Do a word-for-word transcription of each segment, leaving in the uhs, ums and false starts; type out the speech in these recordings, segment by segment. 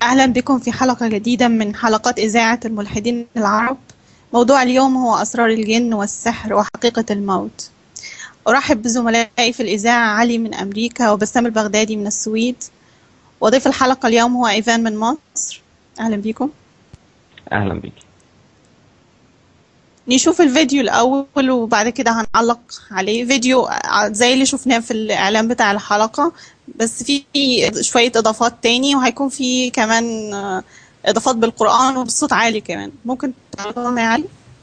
أهلا بكم في حلقة جديدة من حلقات إذاعة الملحدين العرب. موضوع اليوم هو أسرار الجن والسحر وحقيقة الموت. أرحب بزملائي في الإذاعة علي من أمريكا وبسام البغدادي من السويد، وضيف الحلقة اليوم هو إيفان من مصر. أهلا بكم. أهلا بك. نشوف الفيديو الأول وبعد كده هنعلق عليه. فيديو زي اللي شفناه في الإعلان بتاع الحلقة، بس في شوية إضافات تاني، وهيكون في كمان إضافات بالقرآن وبصوت عالي كمان. ممكن تعرضونا يا علي؟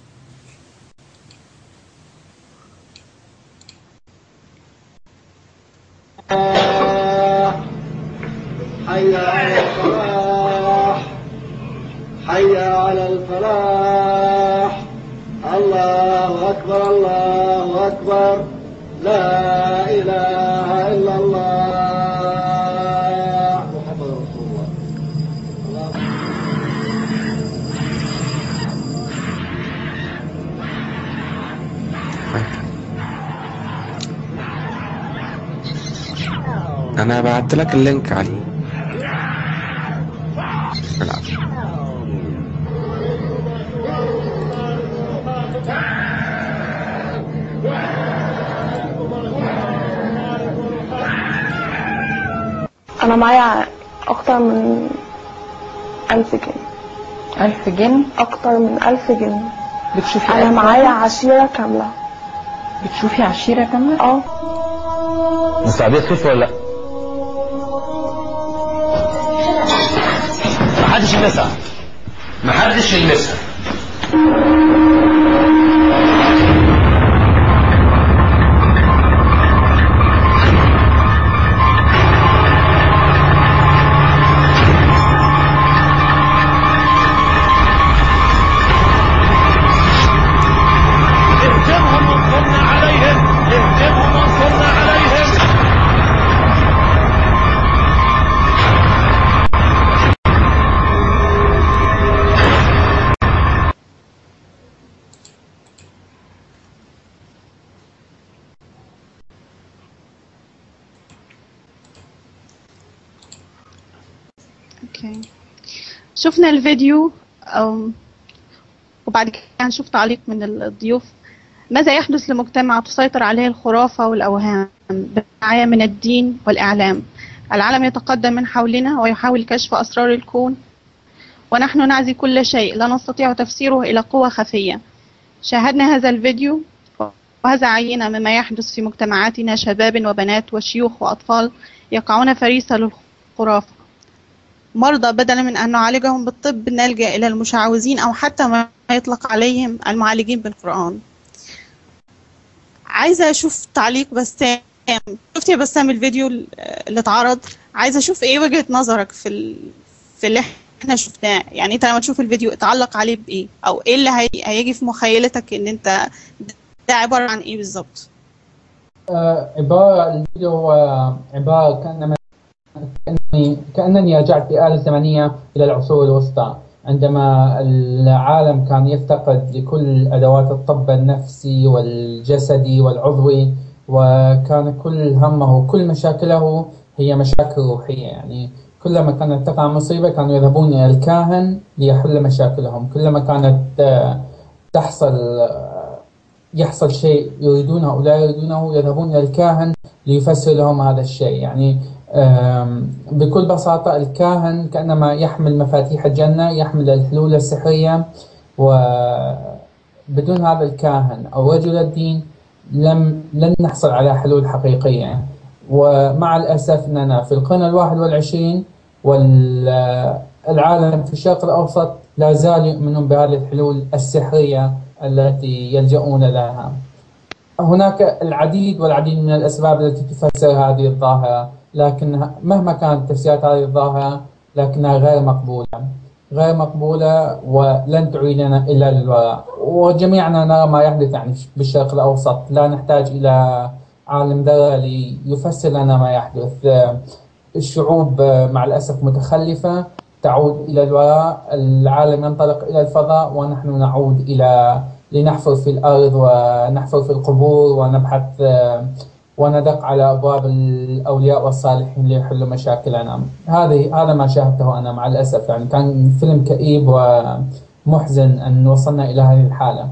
حي على الفلاح، حي على الفلاح، الله أكبر الله أكبر، لا إله إلا الله محمد رسول الله. أنا بعت لك اللينك علي. العفو. أنا معايا أكتر من ألف جن. ألف جن؟ أكتر من ألف جن. بتشوفي؟ أنا معايا عشيرة كاملة. بتشوفي عشيرة كاملة؟ اه. مستعدة تشوفي ولا لأ؟ محدش يلمسها، محدش يلمسها. اهجمهم وانصرنا عليهم، اهجمهم وانصرنا عليهم. اوكي، شفنا الفيديو وبعد كده هنشوف تعليق من الضيوف. ماذا يحدث لمجتمع تسيطر عليه الخرافة والأوهام برعاية من الدين والإعلام؟ العالم يتقدم من حولنا ويحاول كشف أسرار الكون، ونحن نعزي كل شيء لا نستطيع تفسيره إلى قوة خفية. شاهدنا هذا الفيديو وهذا عينة مما يحدث في مجتمعاتنا. شباب وبنات وشيوخ وأطفال يقعون فريسة للخرافة. مرضى بدلا من أن نعالجهم بالطب نلجأ إلى المشعوذين أو حتى ما يطلق عليهم المعالجين بالقرآن. عايزة أشوف تعليق بسام. شفت يا بسام الفيديو اللي اتعرض؟ عايزة أشوف إيه وجهة نظرك في ال... في اللي إحنا شفناه. يعني أنت لما تشوف الفيديو اتعلق عليه بإيه، أو إيه اللي هي... هيجي في مخيلتك إن أنت ده عبارة عن إيه بالظبط؟ آه عبارة الفيديو هو عبارة كأنما كأنني كأنني رجعت في آلة زمنية إلى العصور الوسطى، عندما العالم كان يفتقد لكل أدوات الطب النفسي والجسدي والعضوي، وكان كل همه وكل مشاكله هي مشاكل روحية. يعني كلما كانت تقع مصيبة كانوا يذهبون إلى الكاهن ليحل مشاكلهم. كلما كانت تحصل يحصل شيء يريدونه أو لا يريدونه يذهبون إلى الكاهن ليفسر لهم هذا الشيء. يعني بكل بساطة الكاهن كأنما يحمل مفاتيح الجنة، يحمل الحلول السحرية، وبدون هذا الكاهن أو رجل الدين لم لن نحصل على حلول حقيقية. ومع الأسف أننا في القرن الواحد والعشرين والعالم في الشرق الأوسط لا زال يؤمنون بهذه الحلول السحرية التي يلجؤون لها. هناك العديد والعديد من الأسباب التي تفسر هذه الظاهرة، لكن مهما كانت تفسيرات هذه الظاهرة لكنها غير مقبولة غير مقبولة ولن تعيدنا إلا للوراء. وجميعنا نرى ما يحدث يعني بالشرق الأوسط. لا نحتاج إلى عالم ذرة ليفسر لنا ما يحدث. الشعوب مع الأسف متخلفة تعود إلى الوراء، العالم ينطلق إلى الفضاء ونحن نعود إلى لنحفر في الأرض ونحفر في القبور ونبحث وندق على أبواب الأولياء والصالحين ليحلوا مشاكلنا. هذه هذا ما شاهدته أنا مع الأسف. يعني كان فيلم كئيب ومحزن أن وصلنا إلى هذه الحالة.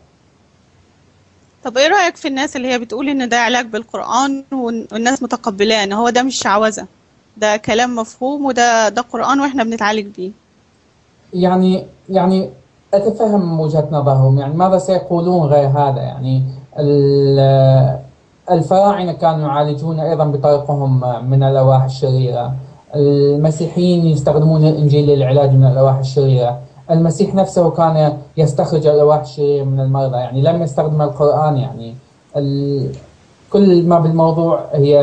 طب ايه رأيك في الناس اللي هي بتقول ان ده علاج بالقرآن والناس متقبلاه ان هو ده مش شعوذة، ده كلام مفهوم وده ده قرآن واحنا بنتعالج بيه؟ يعني يعني أتفهم وجهة نظرهم. يعني ماذا سيقولون غير هذا؟ يعني الفراعنة كانوا يعالجون أيضا بطريقهم من الأرواح الشريرة. المسيحيين يستخدمون الإنجيل للعلاج من الأرواح الشريرة. المسيح نفسه كان يستخرج الأرواح الشريرة من المرضى، يعني لم يستخدم القرآن. يعني كل ما بالموضوع هي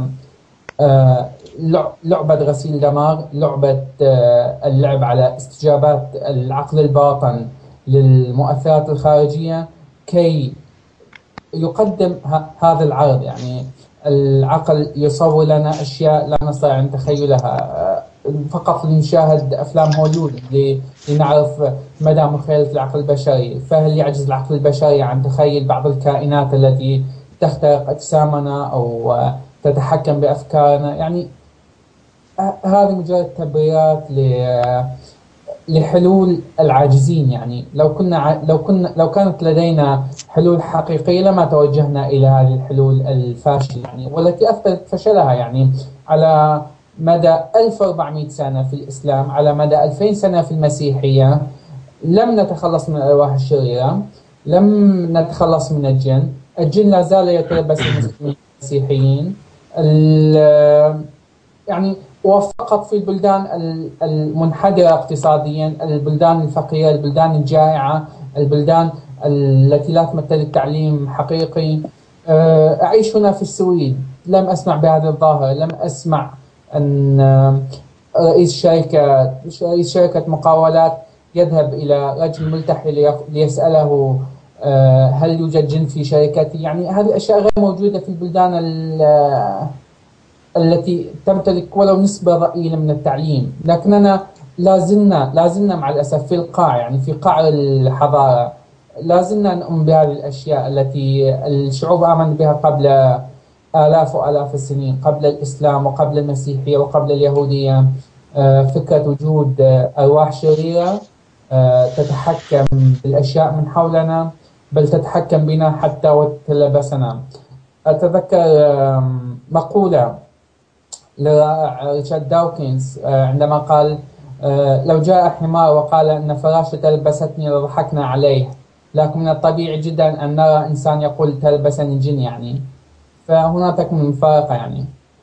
لعبة غسيل دمار، لعبة اللعب على استجابات العقل الباطن للمؤثرات الخارجية كي يقدم هذا العرض. يعني العقل يصور لنا أشياء لا نستطيع أن نتخيلها، فقط نشاهد أفلام هوليوود لنعرف مدى مخيلة العقل البشري. فهل يعجز العقل البشري عن تخيل بعض الكائنات التي تخترق أجسامنا أو تتحكم بأفكارنا؟ يعني هذه مجرد تبريرات لحلول العاجزين. يعني لو كنا لو كنا لو كانت لدينا حلول حقيقية لما توجهنا إلى هذه الحلول الفاشلة، يعني والتي أثبتت فشلها. يعني على مدى ألف وأربعمئة سنة في الإسلام، على مدى ألفين سنة في المسيحية، لم نتخلص من الأرواح الشريرة، لم نتخلص من الجن. الجن لا زال يتلبس المسيحيين. يعني وفقط في البلدان المنحدرة اقتصاديا، البلدان الفقيرة، البلدان الجائعة، البلدان التي لا تمثل تعليم حقيقي. أعيش هنا في السويد، لم أسمع بهذا الظاهرة. لم أسمع أن رئيس شركة رئيس شركة مقاولات يذهب إلى رجل ملتحي ليسأله هل يوجد جن في شركتي. يعني هذه الأشياء غير موجودة في البلدان التي تمتلك ولو نسبة ضئيلة من التعليم. لكننا لازلنا لازلنا مع الأسف في القاع، يعني في قاع الحضارة. لازلنا نؤمن بهذه الأشياء التي الشعوب آمن بها قبل آلاف وآلاف السنين، قبل الإسلام وقبل المسيحية وقبل اليهودية. فكرة وجود أرواح شريرة تتحكم بالأشياء من حولنا، بل تتحكم بنا حتى وتلبسنا. أتذكر مقولة لرائع ريتشارد داوكنز عندما قال: لو جاء حمار وقال أن فراشة تلبستني لضحكنا عليه، لكن من الطبيعي جدا أن نرى إنسان يقول تلبسني جن. يعني فهنا تكمن المفارقة. يعني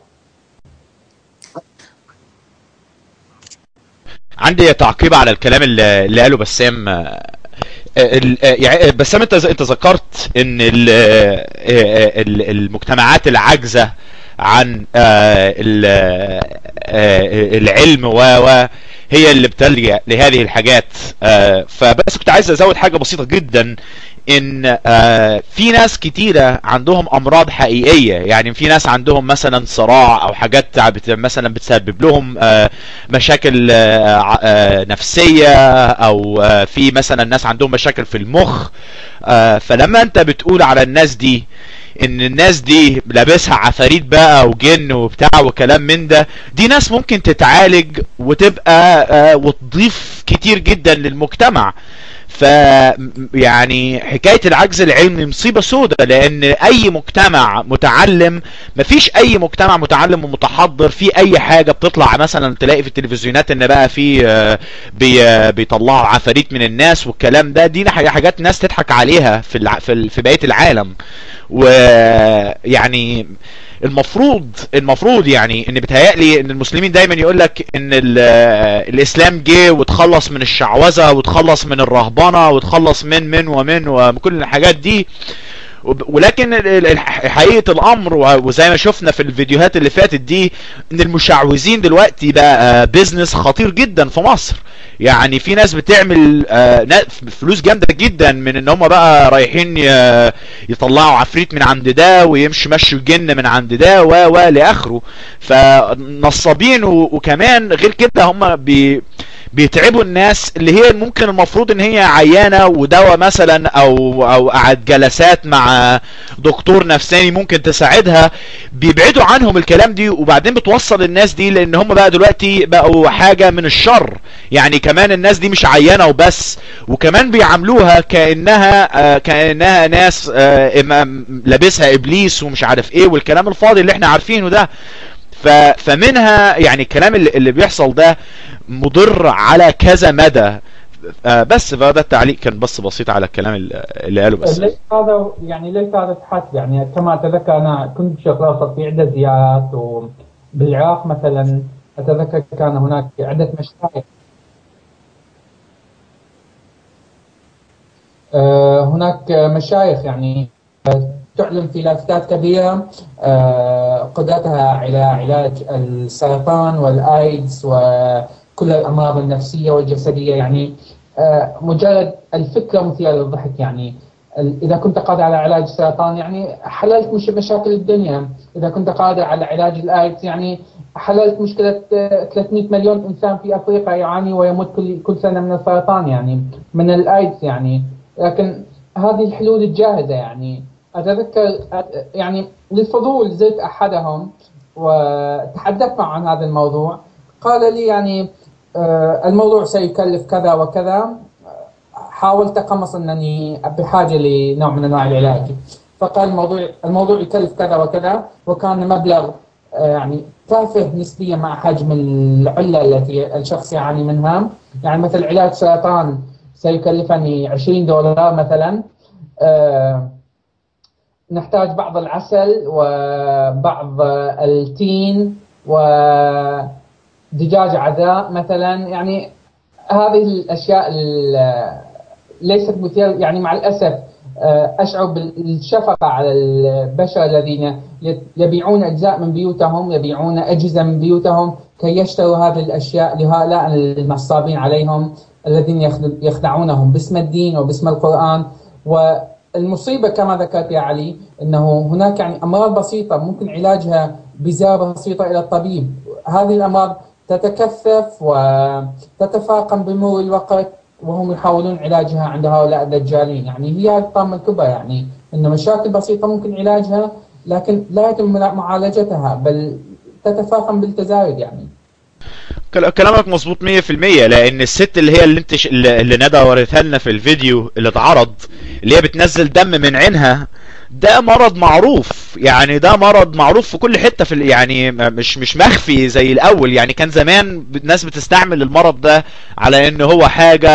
عندي تعقيب على الكلام اللي, اللي قاله بسام. يعني بسام انت انت ذكرت ان المجتمعات العاجزه عن العلم و هي اللي بتلجأ لهذه الحاجات. فبس كنت عايز ازود حاجه بسيطه جدا، ان في ناس كتيره عندهم امراض حقيقيه. يعني في ناس عندهم مثلا صراع او حاجات مثلا بتسبب لهم مشاكل نفسيه، او في مثلا ناس عندهم مشاكل في المخ. فلما انت بتقول على الناس دي ان الناس دي لابسها عفاريت بقى وجن وبتاع وكلام من ده، دي ناس ممكن تتعالج وتبقى وتضيف كتير جدا للمجتمع. ف يعني حكاية العجز العلمي مصيبة سودة، لان اي مجتمع متعلم، مفيش اي مجتمع متعلم ومتحضر في اي حاجة بتطلع مثلا تلاقي في التلفزيونات ان بقى في بي بيطلعوا عفاريت من الناس والكلام ده. دي حاجات ناس تضحك عليها في الع... في, في بقية العالم. ويعني المفروض المفروض يعني ان بتهيألي ان المسلمين دايما يقولك ان الاسلام جه وتخلص من الشعوذة وتخلص من الرهبنة وتخلص من من ومن وكل الحاجات دي. ولكن حقيقة الامر وزي ما شفنا في الفيديوهات اللي فاتت دي، ان المشعوذين دلوقتي بقى بيزنس خطير جدا في مصر. يعني في ناس بتعمل فلوس جامدة جدا من ان هم بقى رايحين يطلعوا عفريت من عند ده ويمشي مشوا جن من عند ده و و لاخره. فنصابين. وكمان غير كده هم بي بيتعبوا الناس اللي هي ممكن المفروض ان هي عيانه ودواء مثلا او او قعد جلسات مع دكتور نفساني ممكن تساعدها، بيبعدوا عنهم الكلام دي، وبعدين بتوصل الناس دي لان هم بقى دلوقتي بقوا حاجه من الشر. يعني كمان الناس دي مش عيانه وبس، وكمان بيعاملوها كانها آه كانها ناس آه لابسها ابليس ومش عارف ايه والكلام الفاضي اللي احنا عارفينه ده. فمنها يعني الكلام اللي, اللي بيحصل ده مضر على كذا مدى. آه بس فده التعليق كان بس بسيط على الكلام اللي قاله. بس ليش هذا يعني ليش هذا تحس يعني كما اتذكر انا كنت شغال في عده زيارات وبالعراق مثلا، اتذكر كان هناك عده مشايخ آه هناك مشايخ يعني تعلن في لافتات كبيرة قدرتها على علاج السرطان والآيدز وكل الأمراض النفسية والجسدية. يعني مجرد الفكرة مثيرة للضحك. يعني إذا كنت قادر على علاج السرطان يعني حللت مش مشاكل الدنيا، إذا كنت قادر على علاج الآيدز يعني حللت مشكلة ثلاثمئة مليون إنسان في أفريقيا يعاني ويموت كل كل سنة من السرطان يعني من الآيدز يعني. لكن هذه الحلول الجاهزة يعني. أتذكر يعني للفضول زرت أحدهم وتحدثت معه عن هذا الموضوع، قال لي يعني الموضوع سيكلف كذا وكذا. حاولت أقمص أنني بحاجة لنوع من أنواع العلاج، فقال الموضوع الموضوع يكلف كذا وكذا، وكان مبلغ يعني تافه نسبيا مع حجم العلة التي الشخص يعاني منها. يعني مثل علاج سرطان سيكلفني عشرين دولار مثلا. أه نحتاج بعض العسل وبعض التين ودجاج عذاء مثلا. يعني هذه الأشياء ليست مثيرة يعني. مع الأسف أشعر بالشفقة على البشر الذين يبيعون أجزاء من بيوتهم، يبيعون أجهزة من بيوتهم كي يشتروا هذه الأشياء لهؤلاء النصابين عليهم الذين يخدعونهم باسم الدين وباسم القرآن. و المصيبة كما ذكرت يا علي أنه هناك يعني أمراض بسيطة ممكن علاجها بزيارة بسيطة إلى الطبيب. هذه الأمراض تتكثف وتتفاقم بمرور الوقت وهم يحاولون علاجها عند هؤلاء الدجالين. يعني هي الطامة الكبرى يعني أن مشاكل بسيطة ممكن علاجها لكن لا يتم معالجتها بل تتفاقم بالتزايد. يعني كلامك مظبوط مية في المية، لان الست اللي هي اللي انت ش... اللي ندى وريتها لنا في الفيديو اللي اتعرض اللي هي بتنزل دم من عينها، ده مرض معروف. يعني ده مرض معروف في كل حتة في ال... يعني مش مش مخفي زي الاول. يعني كان زمان الناس بتستعمل المرض ده على ان هو حاجة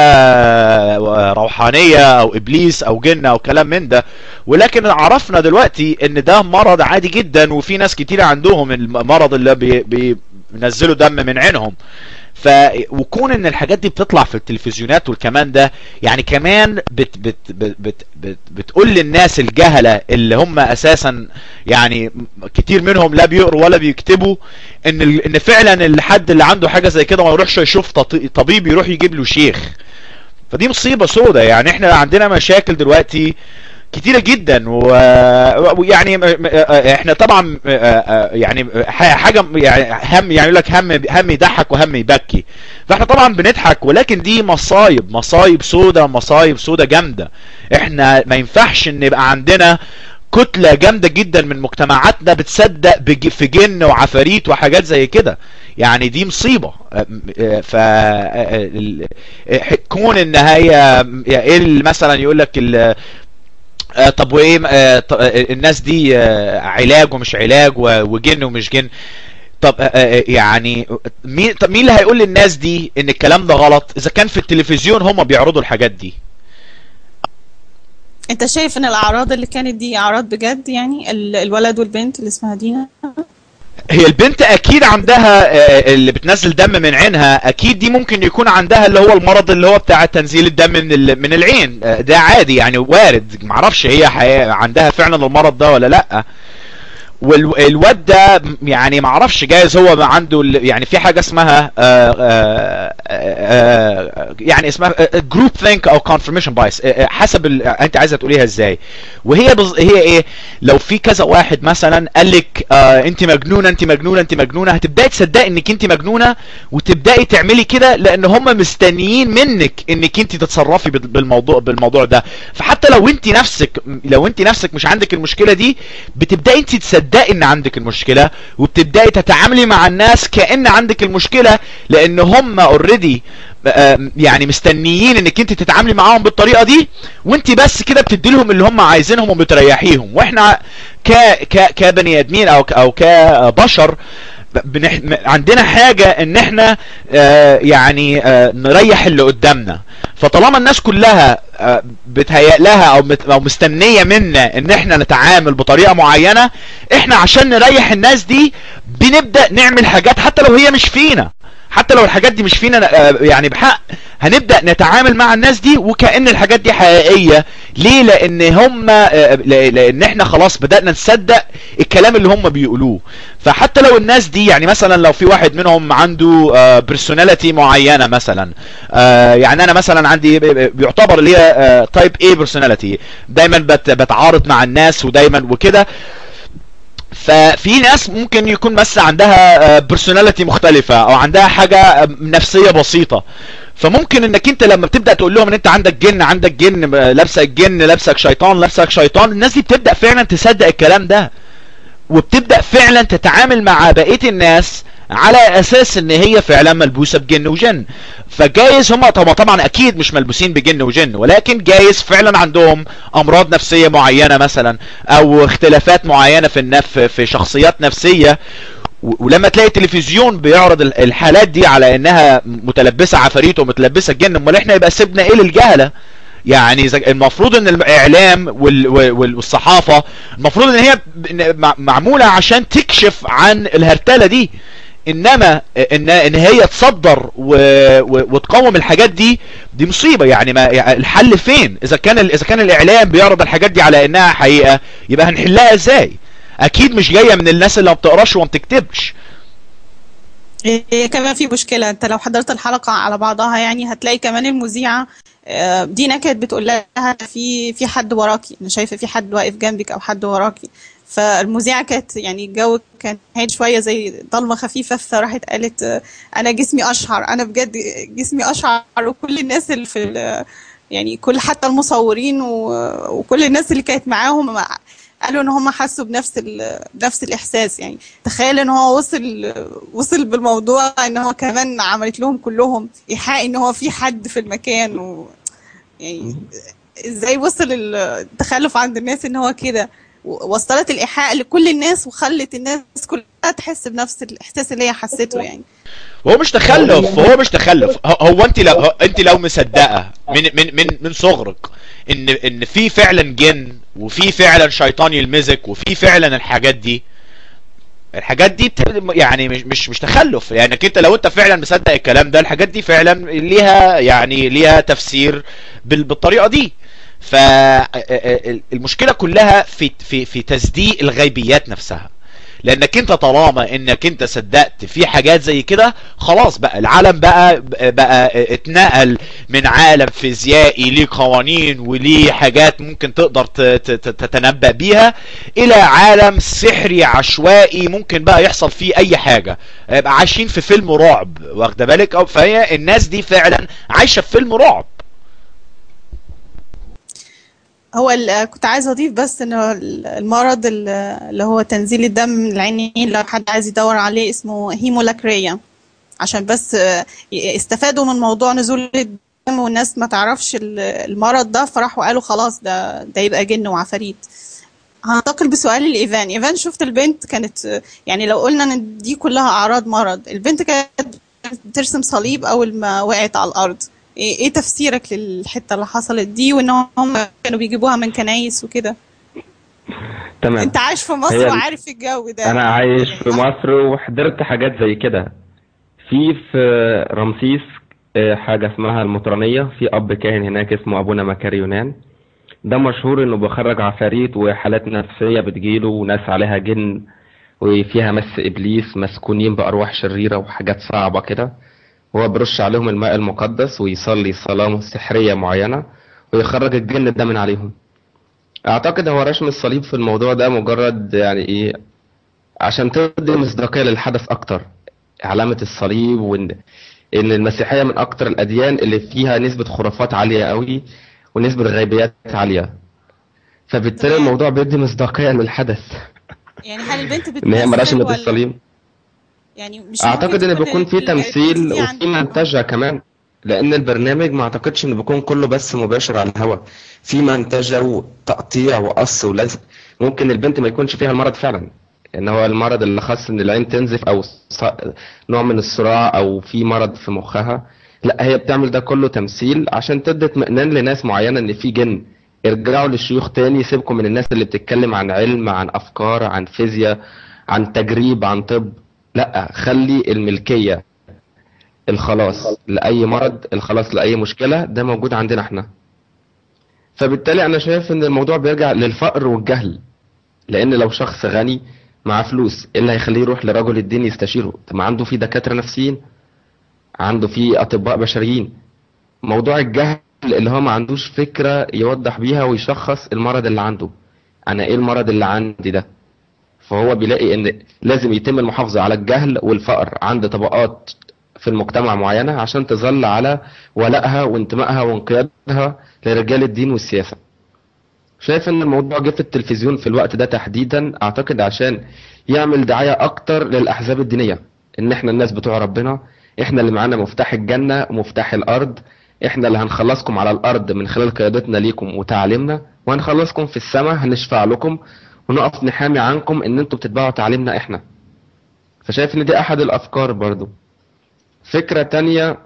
روحانية او ابليس او جن او كلام من ده، ولكن عرفنا دلوقتي ان ده مرض عادي جدا، وفي ناس كتير عندهم المرض اللي بي... بي... نزلوا دم من عينهم. ف وكون ان الحاجات دي بتطلع في التلفزيونات والكمان ده يعني كمان بت بت بت بت بت بتقول للناس الجهلة اللي هم اساسا يعني كتير منهم لا بيقروا ولا بيكتبوا ان ان فعلا الحد اللي عنده حاجة زي كده ما يروحش يشوف طبيب، يروح يجيب له شيخ. فدي مصيبة سودة. يعني احنا عندنا مشاكل دلوقتي كتيرة جدا، ويعني احنا طبعا يعني حاجة يعني هم يعني يقول لك هم هم يضحك وهم يبكي، فاحنا طبعا بنضحك، ولكن دي مصايب مصايب سودة مصايب سودة جامدة. احنا ما ينفعش ان يبقى عندنا كتلة جامدة جدا من مجتمعاتنا بتصدق في جن وعفاريت وحاجات زي كده. يعني دي مصيبة. ف كون ان هي مثلا يقول لك آه طب وايه آه الناس دي آه علاج ومش علاج وجن ومش جن. طب آه يعني مين طب مين اللي هيقول للناس دي ان الكلام ده غلط اذا كان في التلفزيون هم بيعرضوا الحاجات دي؟ انت شايف ان الاعراض اللي كانت دي اعراض بجد؟ يعني الولد والبنت اللي اسمها دينا، هي البنت اكيد عندها اللي بتنزل دم من عينها، اكيد دي ممكن يكون عندها اللي هو المرض اللي هو بتاع تنزيل الدم من من العين، ده عادي يعني وارد. معرفش هي عندها فعلا المرض ده ولا لا. والواد ده يعني معرفش جايز هو عنده يعني في حاجة اسمها يعني اسمها جروب ثينك او كونفirmation بايس، حسب انت عايزه تقوليها ازاي. وهي بز... هي ايه؟ لو في كذا واحد مثلا قال لك آه انت مجنونه انت مجنونه انت مجنونه، هتبداي تصدقي انك انت مجنونه وتبداي تعملي كده، لان هم مستنيين منك انك انت تتصرفي بالموضوع بالموضوع ده. فحتى لو انت نفسك لو انت نفسك مش عندك المشكله دي، بتبداي انت تصدقي ان عندك المشكله، وبتبداي تتعاملي مع الناس كأن عندك المشكله، لان هم اوريدي يعني مستنيين انك انت تتعاملي معاهم بالطريقه دي، وانت بس كده بتدي لهم اللي هم عايزينهم وبتريحيهم. واحنا ك ك كبني ادمين او او كبشر بنح... عندنا حاجه ان احنا آه يعني آه نريح اللي قدامنا. فطالما الناس كلها آه بتهيأ لها او مت... او مستنيه منا ان احنا نتعامل بطريقه معينه، احنا عشان نريح الناس دي بنبدا نعمل حاجات حتى لو هي مش فينا، حتى لو الحاجات دي مش فينا يعني بحق، هنبدأ نتعامل مع الناس دي وكأن الحاجات دي حقيقية. ليه؟ لان هم لان احنا خلاص بدأنا نصدق الكلام اللي هم بيقولوه. فحتى لو الناس دي يعني مثلا لو في واحد منهم عنده بيرسوناليتي معينة مثلا، يعني انا مثلا عندي بيعتبر اللي هي تايب ايه بيرسوناليتي، دايما بتعارض مع الناس ودايما وكده. ففي ناس ممكن يكون بس عندها بيرسوناليتي مختلفة او عندها حاجة نفسية بسيطة، فممكن انك انت لما بتبدأ تقول لهم ان انت عندك جن عندك جن لابسك جن لابسك شيطان لابسك شيطان، الناس دي بتبدأ فعلا تصدق الكلام ده، وبتبدأ فعلا تتعامل مع بقية الناس على اساس ان هي فعلا ملبوسة بجن وجن. فجايز هم طبعا طبعا اكيد مش ملبوسين بجن وجن، ولكن جايز فعلا عندهم امراض نفسية معينة مثلا، او اختلافات معينة في النف في شخصيات نفسية. ولما تلاقي التلفزيون بيعرض الحالات دي على انها متلبسة عفاريت ومتلبسة جن، امال احنا يبقى سيبنا ايه للجهلة؟ يعني المفروض ان الاعلام والصحافة المفروض ان هي معمولة عشان تكشف عن الهرتلة دي، انما ان ان هي تصدر وتقوم الحاجات دي، دي مصيبة. يعني ما الحل فين؟ اذا كان اذا كان الاعلام بيعرض الحاجات دي على انها حقيقة، يبقى هنحلها ازاي؟ اكيد مش جاية من الناس اللي ما بتقراش وما بتكتبش. إيه كمان في مشكلة، انت لو حضرت الحلقة على بعضها يعني هتلاقي كمان المذيعة دينا كانت بتقول لها في في حد وراكي، انا شايفة في حد واقف جنبك او حد وراكي. فالمذيعة كانت يعني الجو كان هادي شوية زي ضلمة خفيفة، فراحت قالت انا جسمي اشعر، انا بجد جسمي اشعر. وكل الناس اللي في يعني كل حتى المصورين وكل الناس اللي كانت معاهم قالوا ان هم حسوا بنفس بنفس الاحساس. يعني تخيل ان هو وصل وصل بالموضوع ان هو كمان عملت لهم كلهم ايحاء ان هو في حد في المكان. و يعني ازاي وصل التخلف عند الناس ان هو كده، وصلت الايحاء لكل الناس وخلت الناس كلها تحس بنفس الاحساس اللي هي حسيته. يعني هو مش تخلف هو مش تخلف هو انت لو انت لو مصدقه من من من من صغرك ان ان في فعلا جن وفي فعلا شيطان يلمزك وفي فعلا الحاجات دي الحاجات دي يعني مش مش مش تخلف. يعني انت لو انت فعلا مصدق الكلام ده، الحاجات دي فعلا ليها يعني ليها تفسير بالطريقه دي. فالمشكله كلها في في في تصديق الغيبيات نفسها، لانك انت طالما انك انت صدقت في حاجات زي كده، خلاص بقى العالم بقى بقى اتنقل من عالم فيزيائي ليه قوانين وليه حاجات ممكن تقدر تتنبأ بيها، الى عالم سحري عشوائي ممكن بقى يحصل فيه اي حاجة. يبقى عايشين في فيلم رعب، واخده بالك؟ او فهي الناس دي فعلا عايشة في فيلم رعب. هو كنت عايز اضيف بس انه المرض اللي هو تنزيل الدم من العينين، لو حد عايز يدور عليه اسمه هيمولاكريا، عشان بس استفادوا من موضوع نزول الدم والناس ما تعرفش المرض ده، فراحوا قالوا خلاص ده ده يبقى جن وعفاريت. هنتقل بسؤال لإيفان. إيفان، شفت البنت كانت يعني لو قلنا ان دي كلها اعراض مرض، البنت كانت بترسم صليب اول ما وقعت على الارض، ايه ايه تفسيرك للحته اللي حصلت دي، وان هم كانوا بيجيبوها من كنايس وكده؟ تمام. انت عايش في مصر وعارف الجو ده. انا عايش في مصر وحضرت حاجات زي كده. في في رمسيس حاجه اسمها المطرانيه، في اب كاهن هناك اسمه ابونا مكاري يونان، ده مشهور انه بيخرج عفاريت وحالات نفسيه بتجيله وناس عليها جن وفيها مس ابليس مسكونين بارواح شريره وحاجات صعبه كده. هو بيرش عليهم الماء المقدس ويصلي صلاة سحرية معينة ويخرج الجن ده من عليهم. اعتقد هو رسم الصليب في الموضوع ده مجرد يعني ايه، عشان تدي مصداقية للحدث اكتر، علامة الصليب، وان ان المسيحية من اكتر الاديان اللي فيها نسبة خرافات عالية قوي ونسبة غيبيات عالية، فبالتالي تمام. الموضوع بيدي مصداقية للحدث. يعني هل البنت ان هي بتمثل رسمت ولا الصليب. يعني مش ممكن اعتقد ان تكون بيكون في ال- البنت تمثيل دي عن وفي منتجة كمان، لان البرنامج ما اعتقدش ان بيكون كله بس مباشر على الهواء، في منتجة وتقطيع وقص ولزق. ممكن البنت ما يكونش فيها المرض فعلا، ان هو المرض اللي خاص ان العين تنزف او ص- نوع من الصراع او في مرض في مخها. لا، هي بتعمل ده كله تمثيل عشان تدي اطمئنان لناس معينة ان في جن. ارجعوا للشيوخ تاني، سيبكم من الناس اللي بتتكلم عن علم، عن افكار، عن فيزياء، عن تجريب، عن طب. لا، خلي الملكية، الخلاص لأي مرض، الخلاص لأي مشكلة، ده موجود عندنا احنا. فبالتالي أنا شايف إن الموضوع بيرجع للفقر والجهل، لأن لو شخص غني معاه فلوس، إيه اللي هيخليه يروح لرجل الدين يستشيره؟ طب ما عنده في دكاترة نفسيين، عنده في أطباء بشريين. موضوع الجهل اللي هو ما عندوش فكرة يوضح بيها ويشخص المرض اللي عنده. أنا إيه المرض اللي عندي ده؟ فهو بيلاقي ان لازم يتم المحافظة على الجهل والفقر عند طبقات في المجتمع معينة عشان تظل على ولائها وانتمائها وانقيادها لرجال الدين والسياسة. شايف ان الموضوع جه في التلفزيون في الوقت ده تحديدا، اعتقد عشان يعمل دعاية اكتر للاحزاب الدينية، ان احنا الناس بتوع ربنا، احنا اللي معانا مفتاح الجنة ومفتاح الارض، احنا اللي هنخلصكم على الارض من خلال قيادتنا ليكم وتعليمنا، وهنخلصكم في السماء، هنشفع لكم ونقف نحامي عنكم ان انتوا بتتبعوا تعليمنا احنا. فشايف ان دي احد الافكار. برضو فكرة تانية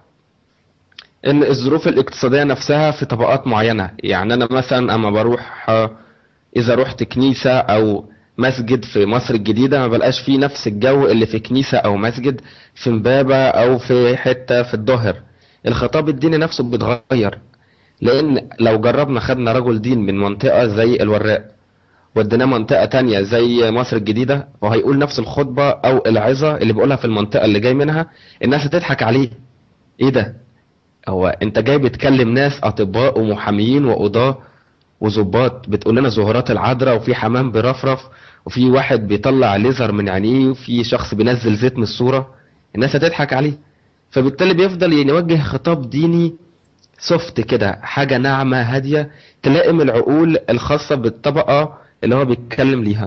ان الظروف الاقتصادية نفسها في طبقات معينة. يعني انا مثلا اما بروح، اذا رحت كنيسة او مسجد في مصر الجديدة، ما بلقاش فيه نفس الجو اللي في كنيسة او مسجد في امبابة او في حتة في الظاهر. الخطاب الديني نفسه بيتغير، لان لو جربنا خدنا رجل دين من منطقة زي الوراق وديناه منطقة تانية زي مصر الجديدة، وهيقول نفس الخطبة او العظة اللي بيقولها في المنطقة اللي جاي منها، الناس هتضحك عليه. ايه ده؟ هو انت جاي بتكلم ناس اطباء ومحاميين وقضاة وظباط، بتقول لنا ظهورات العذراء وفي حمام برفرف وفي واحد بيطلع ليزر من عينيه وفي شخص بينزل زيت من الصورة، الناس هتضحك عليه. فبالتالي بيفضل يوجه خطاب ديني سوفت كده، حاجة ناعمة هادية تلائم العقول الخاصة بالطبقة اللي هو بيتكلم ليها.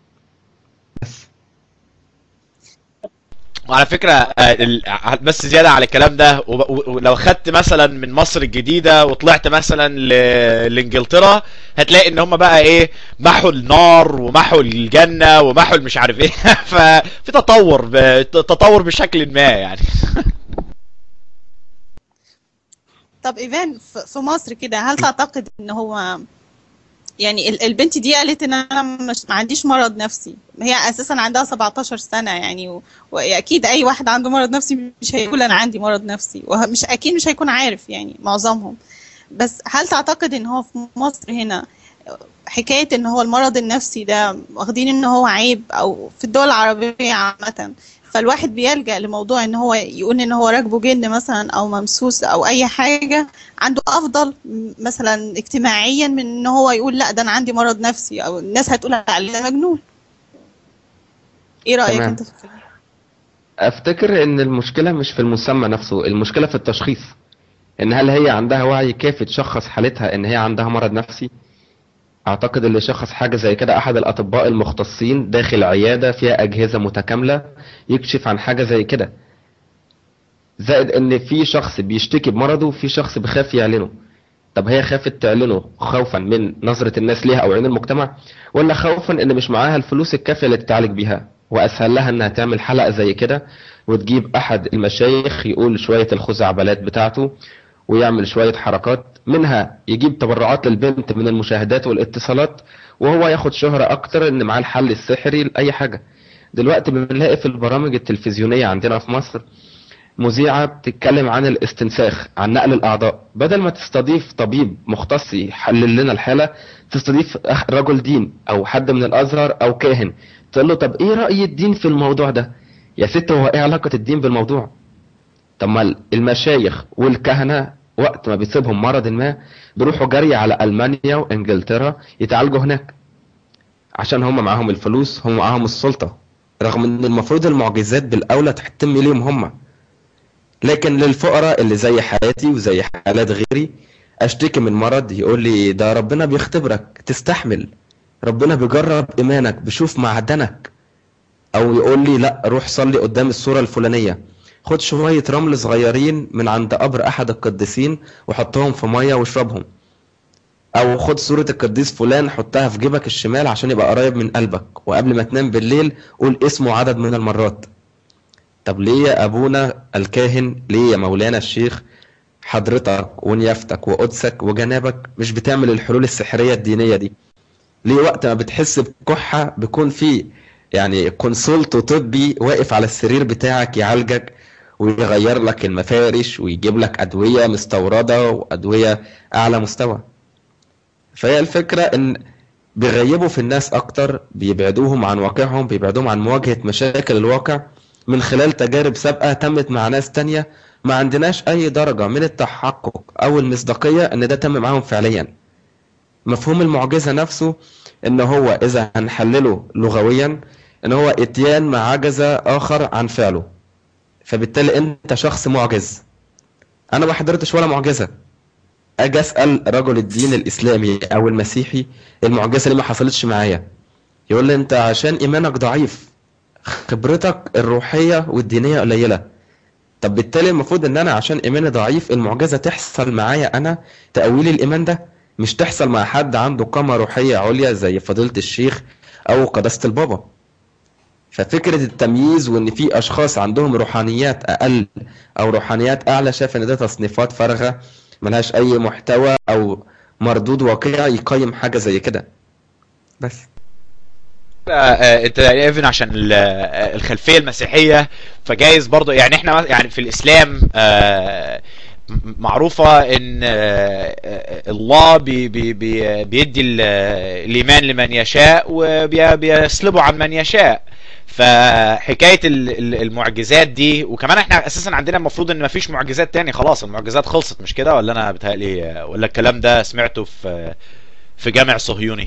بس وعلى فكرة آه، ال- بس زيادة على الكلام ده، وب- و- ولو خدت مثلا من مصر الجديدة وطلعت مثلا ل- لانجلترا، هتلاقي ان هم بقى ايه، محوا النار ومحوا الجنة ومحوا مش عارف ايه. ففي تطور ب- تطور بشكل ما يعني. طب ايفان، ف- في مصر كده هل تعتقد ان هو يعني ال- البنت دي قالت ان انا مش ما عنديش مرض نفسي، هي اساسا عندها سبعتاشر سنة يعني، و- واكيد اي واحد عنده مرض نفسي مش هيقول انا عندي مرض نفسي، ومش اكيد مش هيكون عارف يعني معظمهم. بس هل تعتقد ان هو في مصر هنا حكاية ان هو المرض النفسي ده واخدين ان هو عيب، او في الدول العربية عامة فالواحد بيلجأ لموضوع ان هو يقول ان هو راكبه جن مثلا او ممسوس او اي حاجة عنده افضل مثلا اجتماعيا من ان هو يقول لا ده انا عندي مرض نفسي، او الناس هتقول عليه ده مجنون؟ ايه رأيك تمام. انت في الكلام؟ افتكر ان المشكلة مش في المسمى نفسه، المشكلة في التشخيص. ان هل هي عندها وعي كافي تشخص حالتها ان هي عندها مرض نفسي؟ اعتقد اللي شخص حاجة زي كده احد الاطباء المختصين داخل عيادة فيها اجهزة متكاملة يكشف عن حاجة زي كده. زائد ان في شخص بيشتكي بمرضه وفي شخص بيخاف يعلنه. طب هي خافت تعلنه خوفا من نظرة الناس ليها او عين المجتمع، ولا خوفا ان مش معاها الفلوس الكافية اللي تتعالج بيها؟ واسهل لها انها تعمل حلقة زي كده وتجيب احد المشايخ يقول شوية الخزعبلات بتاعته ويعمل شوية حركات، منها يجيب تبرعات للبنت من المشاهدات والاتصالات، وهو ياخد شهرة اكتر ان معاه الحل السحري لأي حاجة. دلوقتي بنلاقي في البرامج التلفزيونية عندنا في مصر مذيعة بتتكلم عن الاستنساخ، عن نقل الأعضاء، بدل ما تستضيف طبيب مختص يحلل لنا الحالة تستضيف أخ- رجل دين أو حد من الأزهر أو كاهن، تقول له طب إيه رأي الدين في الموضوع ده؟ يا ست، هو إيه علاقة الدين بالموضوع؟ طب ما المشايخ والكهنة وقت ما بيصيبهم مرض ما بيروحوا جري على ألمانيا وإنجلترا يتعالجوا هناك، عشان هم معاهم الفلوس، هم معاهم السلطة، رغم ان المفروض المعجزات بالأولى تتم ليهم هم. لكن للفقراء اللي زي حالاتي وزي حالات غيري، اشتكي من مرض يقول لي ده ربنا بيختبرك تستحمل، ربنا بيجرب ايمانك بيشوف معدنك، او يقول لي لا روح صلي قدام الصورة الفلانية، خد شوية رمل صغيرين من عند قبر احد القديسين وحطهم في مية واشربهم، او خد صورة القديس فلان حطها في جيبك الشمال عشان يبقى قريب من قلبك، وقبل ما تنام بالليل قول اسمه عدد من المرات. طب ليه يا ابونا الكاهن، ليه يا مولانا الشيخ حضرتك ونيافتك وقدسك وجنابك مش بتعمل الحلول السحرية الدينية دي؟ ليه وقت ما بتحس بكحة بيكون في يعني كونسولت طبي واقف على السرير بتاعك يعالجك ويغير لك المفارش ويجيب لك أدوية مستوردة وأدوية أعلى مستوى؟ فهي الفكرة ان بيغيبوا في الناس اكتر، بيبعدوهم عن واقعهم، بيبعدوهم عن مواجهة مشاكل الواقع من خلال تجارب سابقة تمت مع ناس تانية ما عندناش اي درجة من التحقق او المصداقية ان ده تم معاهم فعليا. مفهوم المعجزة نفسه ان هو اذا هنحلله لغويا ان هو اتيان مع عجزة اخر عن فعله، فبالتالي انت شخص معجز. انا ما حضرتش ولا معجزة، اجي اسال رجل الدين الاسلامي او المسيحي المعجزه اللي ما حصلتش معايا، يقول لي انت عشان ايمانك ضعيف، خبرتك الروحيه والدينيه قليله. طب بالتالي المفروض ان انا عشان ايماني ضعيف المعجزه تحصل معايا انا، تأويل الايمان ده مش تحصل مع حد عنده قامه روحيه عليا زي فضيله الشيخ او قداسه البابا. ففكره التمييز وان في اشخاص عندهم روحانيات اقل او روحانيات اعلى، شايف ان ده تصنيفات فارغه ملهاش اي محتوى او مردود واقعي يقيم حاجة زي كده. بس انت ايفن عشان الخلفية المسيحية فجايز برضو، يعني احنا يعني في الاسلام معروفة ان الله بي بي بي بيدي الايمان لمن يشاء وبيسلبه عن من يشاء. فحكايه المعجزات دي، وكمان احنا اساسا عندنا المفروض ان مفيش معجزات تاني، خلاص المعجزات خلصت، مش كده ولا انا بتهيألي، ولا الكلام ده سمعته في في جامع صهيوني؟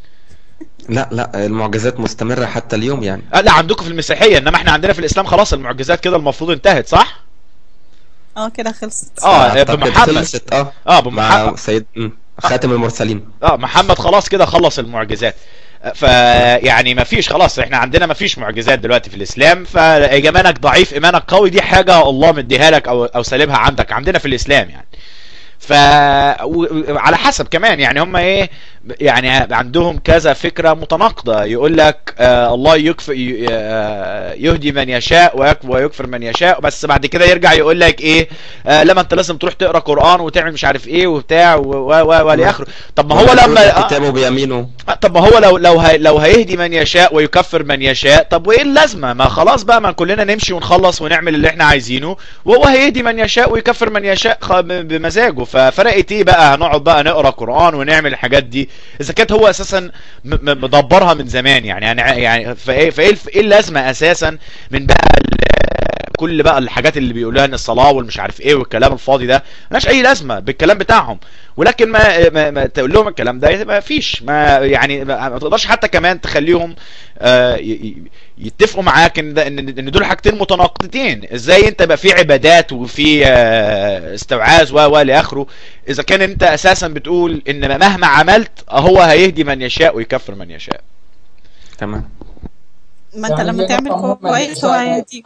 لا لا المعجزات مستمره حتى اليوم يعني. اه لا عندكم في المسيحيه، انما احنا عندنا في الاسلام خلاص المعجزات كده المفروض انتهت، صح؟ اه كده خلصت. اه بمحمد اه اه بمحمد سيد خاتم المرسلين. اه محمد خلاص كده خلص المعجزات. فيعني ما فيش خلاص، احنا عندنا ما فيش معجزات دلوقتي في الاسلام. فايمانك ضعيف ايمانك قوي دي حاجه الله مديها لك او او سالبها عندك عندنا في الاسلام يعني. ف على حسب كمان يعني هم ايه يعني عندهم كذا فكره متناقضه، يقول لك آه الله يكفر يهدي من يشاء ويكفر من يشاء، بس بعد كده يرجع يقول لك ايه آه لما انت لازم تروح تقرا قران وتعمل مش عارف ايه وبتاع والى اخره. طب ما هو لما كتابه بيمينه، طب ما هو لو لو هي لو هيهدي من يشاء ويكفر من يشاء، طب وايه اللازمه؟ ما خلاص بقى ما كلنا نمشي ونخلص ونعمل اللي احنا عايزينه، وهو هيهدي من يشاء ويكفر من يشاء بمزاجه. ففرقت ايه بقى هنقعد بقى نقرا قران ونعمل الحاجات دي اذا كانت هو اساسا مدبرها من زمان يعني يعني يعني فايه فايه ايه اللازمه اساسا من بقى كل بقى الحاجات اللي بيقولوها ان الصلاه والمش عارف ايه والكلام الفاضي ده ملهاش اي لازمه بالكلام بتاعهم. ولكن ما, ما, ما تقول لهم الكلام ده ما فيش، ما يعني ما تقدرش حتى كمان تخليهم آه يتفقوا معاك ان ده ان دول حاجتين متناقضتين. ازاي انت بقى في عبادات وفي آه استوعاز و والى اخره اذا كان انت اساسا بتقول ان مهما عملت هو هيهدي من يشاء ويكفر من يشاء؟ تمام. ما انت لما تعمل كويس هو هيهديك.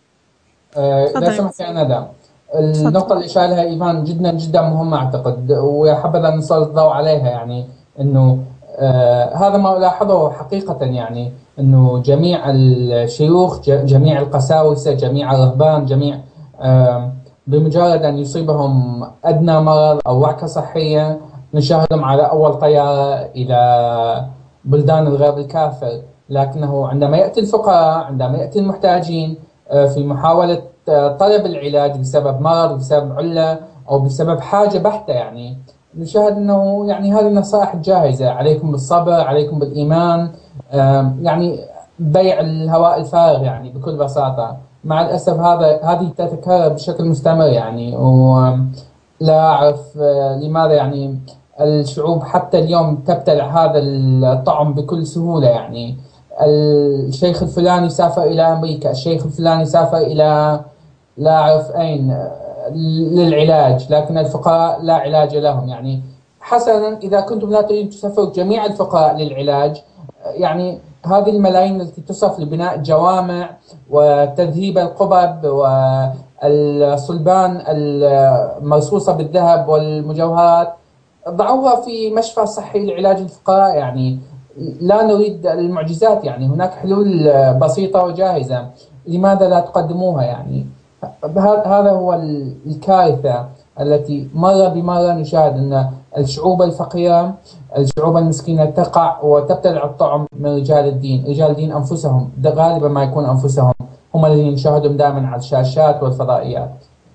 إذا سمحت يا ندى، النقطة اللي شالها إيفان جدا جدا مهمة أعتقد، وحبذا نسلط الضوء عليها. يعني إنه آه هذا ما ألاحظه حقيقة، يعني إنه جميع الشيوخ جميع القساوسة جميع الرهبان جميع آه بمجرد أن يصيبهم أدنى مرض أو وعكة صحية نشاهدهم على أول طيارة إلى بلدان الغرب الكافر. لكنه عندما يأتي الفقراء، عندما يأتي المحتاجين في محاولة طلب العلاج بسبب مرض بسبب علة أو بسبب حاجة بحتة، يعني نشاهد أنه يعني هذه النصائح جاهزة، عليكم بالصبر، عليكم بالإيمان، يعني بيع الهواء الفارغ يعني بكل بساطة. مع الأسف هذا هذه تتكرر بشكل مستمر يعني، ولا أعرف لماذا يعني الشعوب حتى اليوم تبتلع هذا الطعم بكل سهولة. يعني الشيخ الفلاني سافر إلى أمريكا، الشيخ الفلاني سافر إلى لا أعرف أين للعلاج، لكن الفقراء لا علاج لهم. يعني حسنا إذا كنتم لا تريدون تسافروا جميع الفقراء للعلاج، يعني هذه الملايين التي تصرف لبناء جوامع وتذهيب القبب والصلبان المرصوصة بالذهب والمجوهرات، ضعوها في مشفى صحي لعلاج الفقراء. يعني لا نريد المعجزات، يعني هناك حلول بسيطة وجاهزة، لماذا لا تقدموها؟ يعني هذا هو الكارثة التي مرة بمرة نشاهد أن الشعوب الفقيرة، الشعوب المسكينة تقع وتبتلع الطعم من رجال الدين. رجال الدين أنفسهم غالبا ما يكون أنفسهم هم الذين نشاهدهم دائما على الشاشات والفضائيات.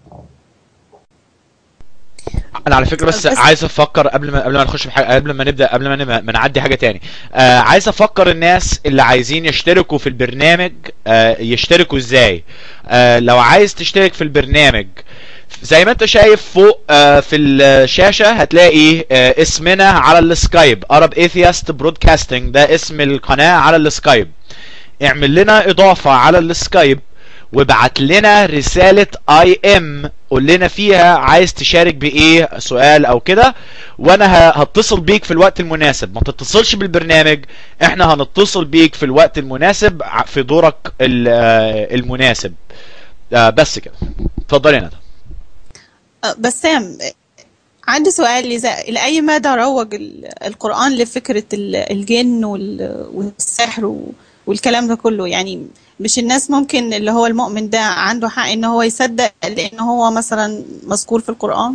انا على فكره بس, بس عايز افكر قبل ما قبل ما نخش في حاجة، قبل ما نبدا قبل ما, ما نعدي حاجه تاني. آه عايز افكر الناس اللي عايزين يشتركوا في البرنامج آه يشتركوا ازاي. آه لو عايز تشترك في البرنامج زي ما انت شايف فوق آه في الشاشه هتلاقي آه اسمنا على السكايب Arab Atheist Broadcasting، ده اسم القناه على السكايب. اعمل لنا اضافه على السكايب وابعت لنا رسالة اي ام قول لنا فيها عايز تشارك بايه، سؤال او كده، وانا هتصل بيك في الوقت المناسب. ما تتصلش بالبرنامج، احنا هنتصل بيك في الوقت المناسب في دورك المناسب. بس كده. اتفضلي يا ندى. بسام، عندي سؤال. لأي مدى روج القرآن لفكرة الجن والسحر والكلام ده كله؟ يعني مش الناس ممكن اللي هو المؤمن ده عنده حق ان هو يصدق لان هو مثلا مذكور في القرآن؟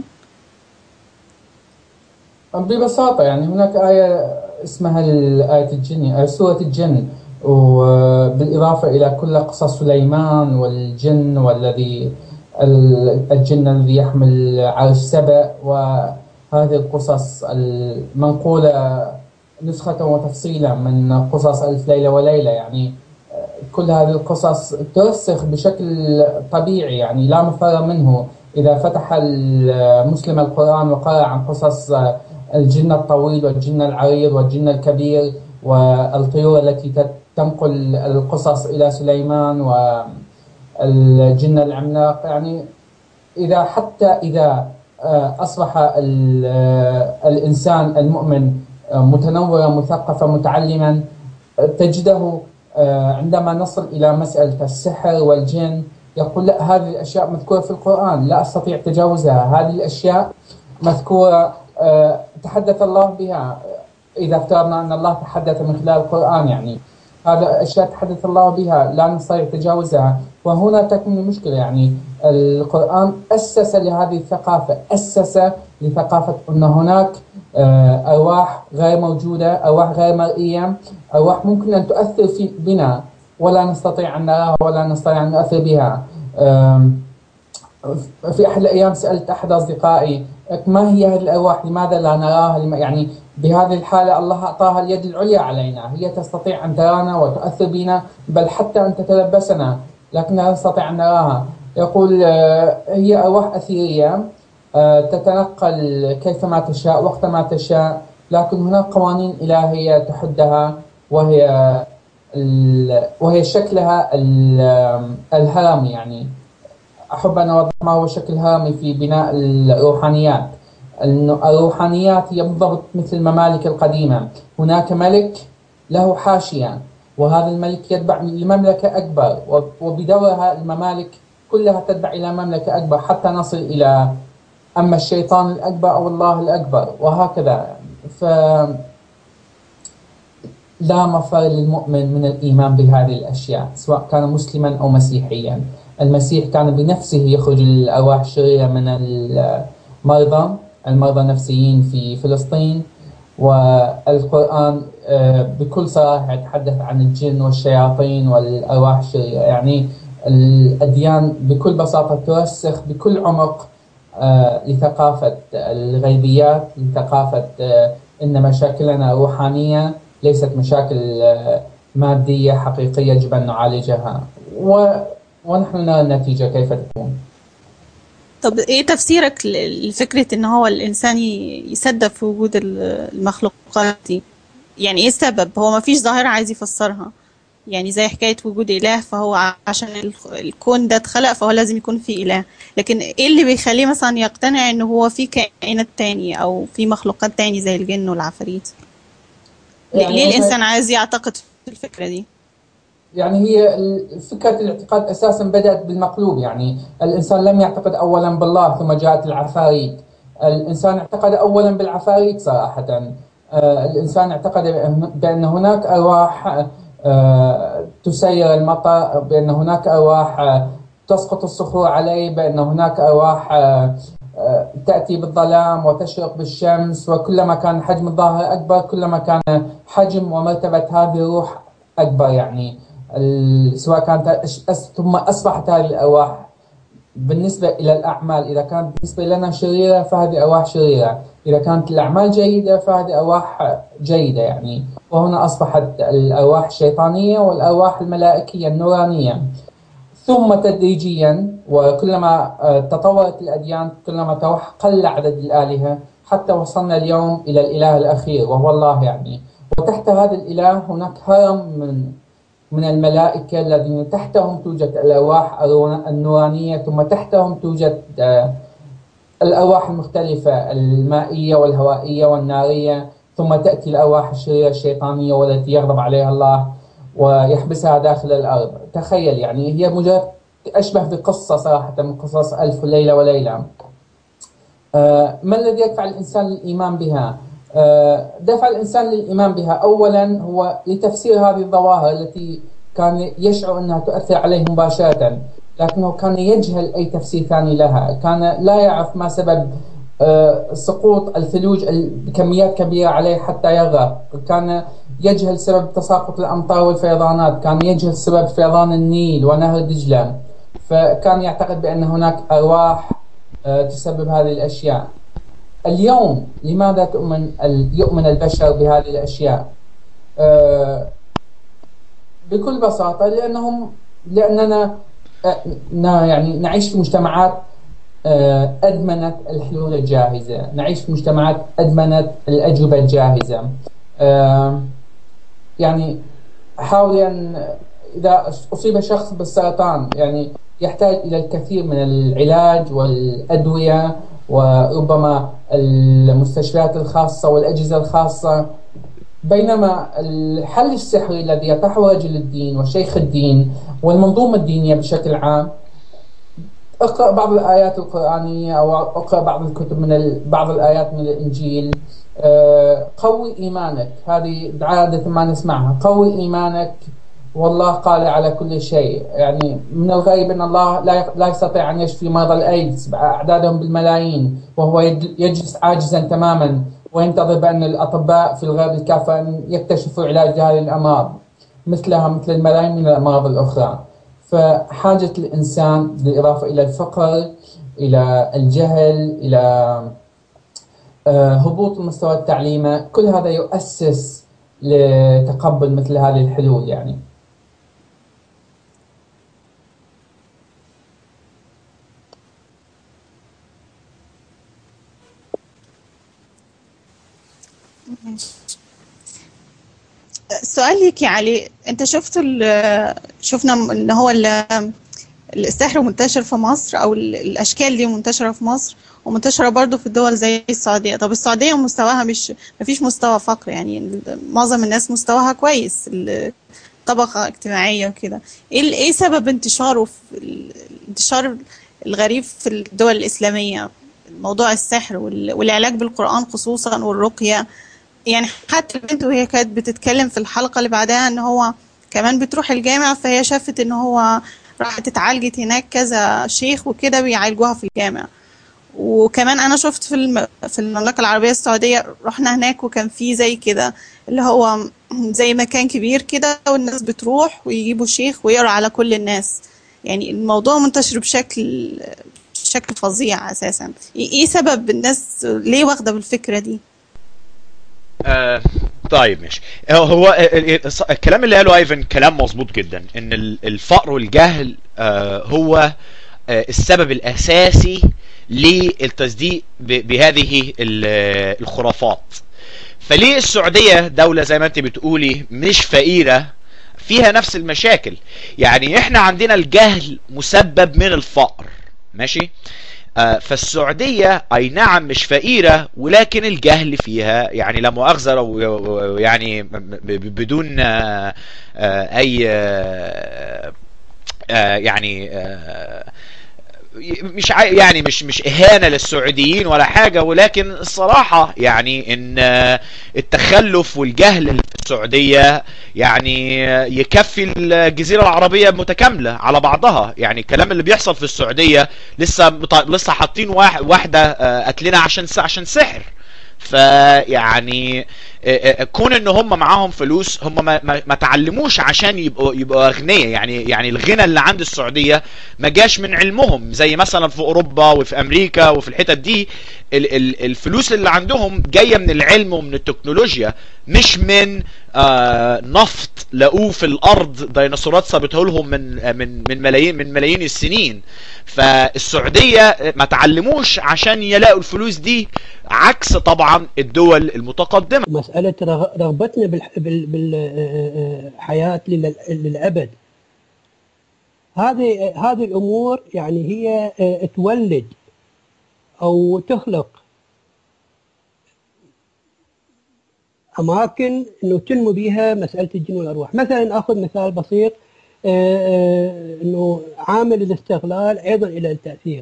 ببساطة يعني هناك آية اسمها آية الجن، سورة الجن، وبالإضافة إلى كل قصص سليمان والجن والذي الجن الذي يحمل عرش سبأ، وهذه القصص المنقولة نسخة وتفصيلا من قصص ألف ليلة وليلة. يعني كل هذه القصص ترسخ بشكل طبيعي، يعني لا مفر منه. إذا فتح المسلم القرآن وقرأ عن قصص الجن الطويل والجن العريض والجن الكبير والطيور التي تنقل القصص إلى سليمان والجن العملاق، يعني إذا حتى إذا أصبح الإنسان المؤمن متنورا مثقفا متعلما، تجده عندما نصل إلى مسألة السحر والجن يقول لا، هذه الأشياء مذكورة في القرآن لا أستطيع تجاوزها، هذه الأشياء مذكورة تحدث الله بها. إذا افترضنا أن الله تحدث من خلال القرآن، يعني هذا أشياء تحدث الله بها لا نستطيع تجاوزها، وهنا تكمن المشكلة. يعني القرآن أسس لهذه الثقافة، أسس لثقافة أن هناك أرواح غير موجودة، أرواح غير مرئية، أرواح ممكن أن تؤثر في بنا ولا نستطيع أن نراها ولا نستطيع أن نؤثر بها. في أحد الأيام سألت أحد أصدقائي ما هي هذه الأرواح، لماذا لا نراها؟ يعني بهذه الحالة الله أعطاها اليد العليا علينا، هي تستطيع أن ترانا وتؤثر بنا، بل حتى أن تتلبسنا، لكنها لا نستطيع أن نراها. يقول هي أرواح أثيرية تتنقل كيفما تشاء وقتما تشاء، لكن هناك قوانين إلهية تحدها، وهي وهي شكلها الهرمي. يعني أحب أن أوضح ما هو الشكل الهرمي في بناء الروحانيات. الروحانيات هي بالضبط مثل الممالك القديمة، هناك ملك له حاشية، وهذا الملك يتبع لمملكة أكبر، وبدورها الممالك كلها تتبع إلى مملكة أكبر حتى نصل إلى أما الشيطان الأكبر أو الله الأكبر، وهكذا. فلا مفر للمؤمن من الإيمان بهذه الأشياء سواء كان مسلما أو مسيحيا. المسيح كان بنفسه يخرج الأرواح الشريرة من المرضى المرضى النفسيين في فلسطين، والقرآن بكل صراحة يتحدث عن الجن والشياطين والأرواح الشريرة. يعني الأديان بكل بساطة ترسخ بكل عمق لثقافة الغيبيات، لثقافة إن مشاكلنا روحانية ليست مشاكل مادية حقيقية يجب أن نعالجها. ونحن نرى النتيجة كيف تكون. طب ايه تفسيرك ل- لفكرة ان هو الانسان ي- يصدق في وجود ال- المخلوقات دي؟ يعني ايه السبب؟ هو ما فيش ظاهرة عايز يفسرها، يعني زي حكاية وجود اله، فهو عشان ال- الكون ده اتخلق فهو لازم يكون فيه اله، لكن ايه اللي بيخليه مثلا يقتنع ان هو في كائنات تاني او في مخلوقات تاني زي الجن والعفاريت؟ ليه يعني ليه هنا الانسان عايز يعتقد في الفكرة دي؟ يعني هي ال- فكرة الاعتقاد أساسا بدأت بالمقلوب. يعني الإنسان لم يعتقد أولا بالله ثم جاءت العفاريت. الإنسان اعتقد أولا بالعفاريت صراحة. آه، الإنسان اعتقد بأن هناك أرواح آه، تسير المطر، بأن هناك أرواح آه، تسقط الصخور عليه، بأن هناك أرواح آه، آه، تأتي بالظلام وتشرق بالشمس، وكلما كان حجم الظاهرة أكبر كلما كان حجم ومرتبة هذه الروح أكبر. يعني ال- سواء كانت أش- أس- ثم أصبحت هذه الأرواح بالنسبة إلى الأعمال، إذا كانت بالنسبة لنا شريرة فهذه أرواح شريرة، إذا كانت الأعمال جيدة فهذه أرواح جيدة. يعني وهنا أصبحت الأرواح الشيطانية والأرواح الملائكية النورانية. ثم تدريجيا وكلما آه، تطورت الأديان كلما توح قل عدد الآلهة حتى وصلنا اليوم إلى الإله الأخير وهو الله. يعني وتحت هذا الإله هناك هرم من من الملائكة الذين تحتهم توجد الأرواح النورانية، ثم تحتهم توجد آه، الأرواح المختلفة المائية والهوائية والنارية، ثم تأتي الأرواح الشريرة الشيطانية والتي يغضب عليها الله ويحبسها داخل الأرض. تخيل، يعني هي مجرد أشبه بقصة صراحة من قصص ألف ليلة وليلة. آه، ما الذي يدفع الإنسان للإيمان بها؟ آه، دفع الإنسان للإيمان بها أولا هو لتفسير هذه الظواهر التي كان يشعر أنها تؤثر عليه مباشرة، لكنه كان يجهل أي تفسير ثاني لها. كان لا يعرف ما سبب آه، سقوط الثلوج بكميات كبيرة عليه حتى يغرق، كان يجهل سبب تساقط الأمطار والفيضانات، كان يجهل سبب فيضان النيل ونهر دجلة، فكان يعتقد بأن هناك أرواح آه، تسبب هذه الأشياء. اليوم لماذا تؤمن يؤمن البشر بهذه الأشياء؟ آه، بكل بساطة لأنهم لأننا آه، يعني نعيش في مجتمعات آه، أدمنت الحلول الجاهزة، نعيش في مجتمعات أدمنت الأجوبة الجاهزة. آه، يعني حاول أن إذا أصيب شخص بالسرطان يعني يحتاج إلى الكثير من العلاج والأدوية وربما المستشفيات الخاصة والأجهزة الخاصة، بينما الحل السحري الذي يطرحه رجل الدين وشيخ الدين والمنظومة الدينية بشكل عام: اقرأ بعض الآيات القرآنية أو اقرأ بعض الكتب من بعض الآيات من الإنجيل، قوي إيمانك. هذه عادة ما نسمعها: قوي إيمانك والله قال على كل شيء. يعني من الغريب أن الله لا لا يستطيع أن يشفي مرضى الأيدز أعدادهم بالملايين وهو يجلس عاجزا تماما وينتظر بأن الأطباء في الغرب الكافة أن يكتشفوا علاج هذه الأمراض مثلها مثل الملايين من الأمراض الأخرى. فحاجة الإنسان بالإضافة إلى الفقر، إلى الجهل، إلى هبوط المستوى التعليمي، كل هذا يؤسس لتقبل مثل هذه الحلول. يعني سؤال ليك يا علي، انت شفت شفنا ان هو السحر منتشر في مصر او الاشكال دي منتشره في مصر ومنتشره برضو في الدول زي السعوديه. طب السعوديه مستواها مش مفيش مستوى فقر، يعني معظم الناس مستواها كويس، طبقه اجتماعيه وكده. ايه ايه سبب انتشاره في انتشار الغريب في الدول الاسلاميه موضوع السحر والعلاج بالقران خصوصا والرقيه؟ يعني حتى البنت وهي كانت بتتكلم في الحلقة اللي بعدها ان هو كمان بتروح الجامع، فهي شافت ان هو راحت اتعالجت هناك كذا شيخ وكده بيعالجوها في الجامع. وكمان انا شفت في الم... في المملكة العربية السعودية رحنا هناك وكان في زي كده اللي هو زي مكان كبير كده والناس بتروح ويجيبوا شيخ ويقرأ على كل الناس. يعني الموضوع منتشر بشكل بشكل فظيع اساسا. ايه سبب الناس ليه واخدة بالفكرة دي؟ آه طيب ماشي. هو الكلام اللي قاله ايفن كلام مظبوط جدا، ان الفقر والجهل هو السبب الاساسي للتصديق بهذه الخرافات. فليه السعودية دولة زي ما انت بتقولي مش فقيرة فيها نفس المشاكل؟ يعني احنا عندنا الجهل مسبب من الفقر، ماشي؟ آه فالسعودية اي نعم مش فقيرة، ولكن الجهل فيها يعني لا مؤاخذة يعني بدون آه آه اي آه آه يعني آه مش عاي... يعني مش مش اهانه للسعوديين ولا حاجه، ولكن الصراحه يعني ان التخلف والجهل اللي في السعوديه يعني يكفي الجزيره العربيه متكامله على بعضها. يعني الكلام اللي بيحصل في السعوديه لسه لسه حاطين واحده قتلنا عشان عشان سحر. فيعني كون ان هم معاهم فلوس، هم ما, ما, ما تعلموش عشان يبقوا يبقوا اغنياء. يعني يعني الغنى اللي عند السعوديه ما جاش من علمهم، زي مثلا في اوروبا وفي امريكا وفي الحتت دي ال ال الفلوس اللي عندهم جايه من العلم ومن التكنولوجيا، مش من آه نفط لقوه في الارض ديناصورات سابته لهم من من من ملايين من ملايين السنين. فالسعوديه ما تعلموش عشان يلاقوا الفلوس دي، عكس طبعا الدول المتقدمه. مساله رغبتنا بالحياه للابد، هذه هذه الامور يعني هي تولد او تخلق اماكن انه تنمو بها مساله الجن والارواح. مثلا اخذ مثال بسيط، انه عامل الاستغلال ايضا الى التاثير.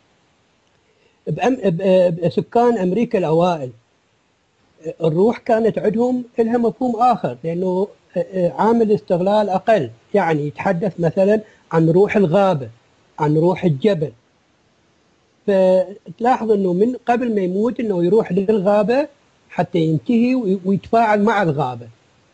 بسكان امريكا الاوائل الروح كانت عندهم لها مفهوم اخر، لانه عامل الاستغلال اقل، يعني يتحدث مثلا عن روح الغابه، عن روح الجبل. فتلاحظ انه من قبل ما يموت انه يروح للغابه حتى ينتهي ويتفاعل مع الغابه.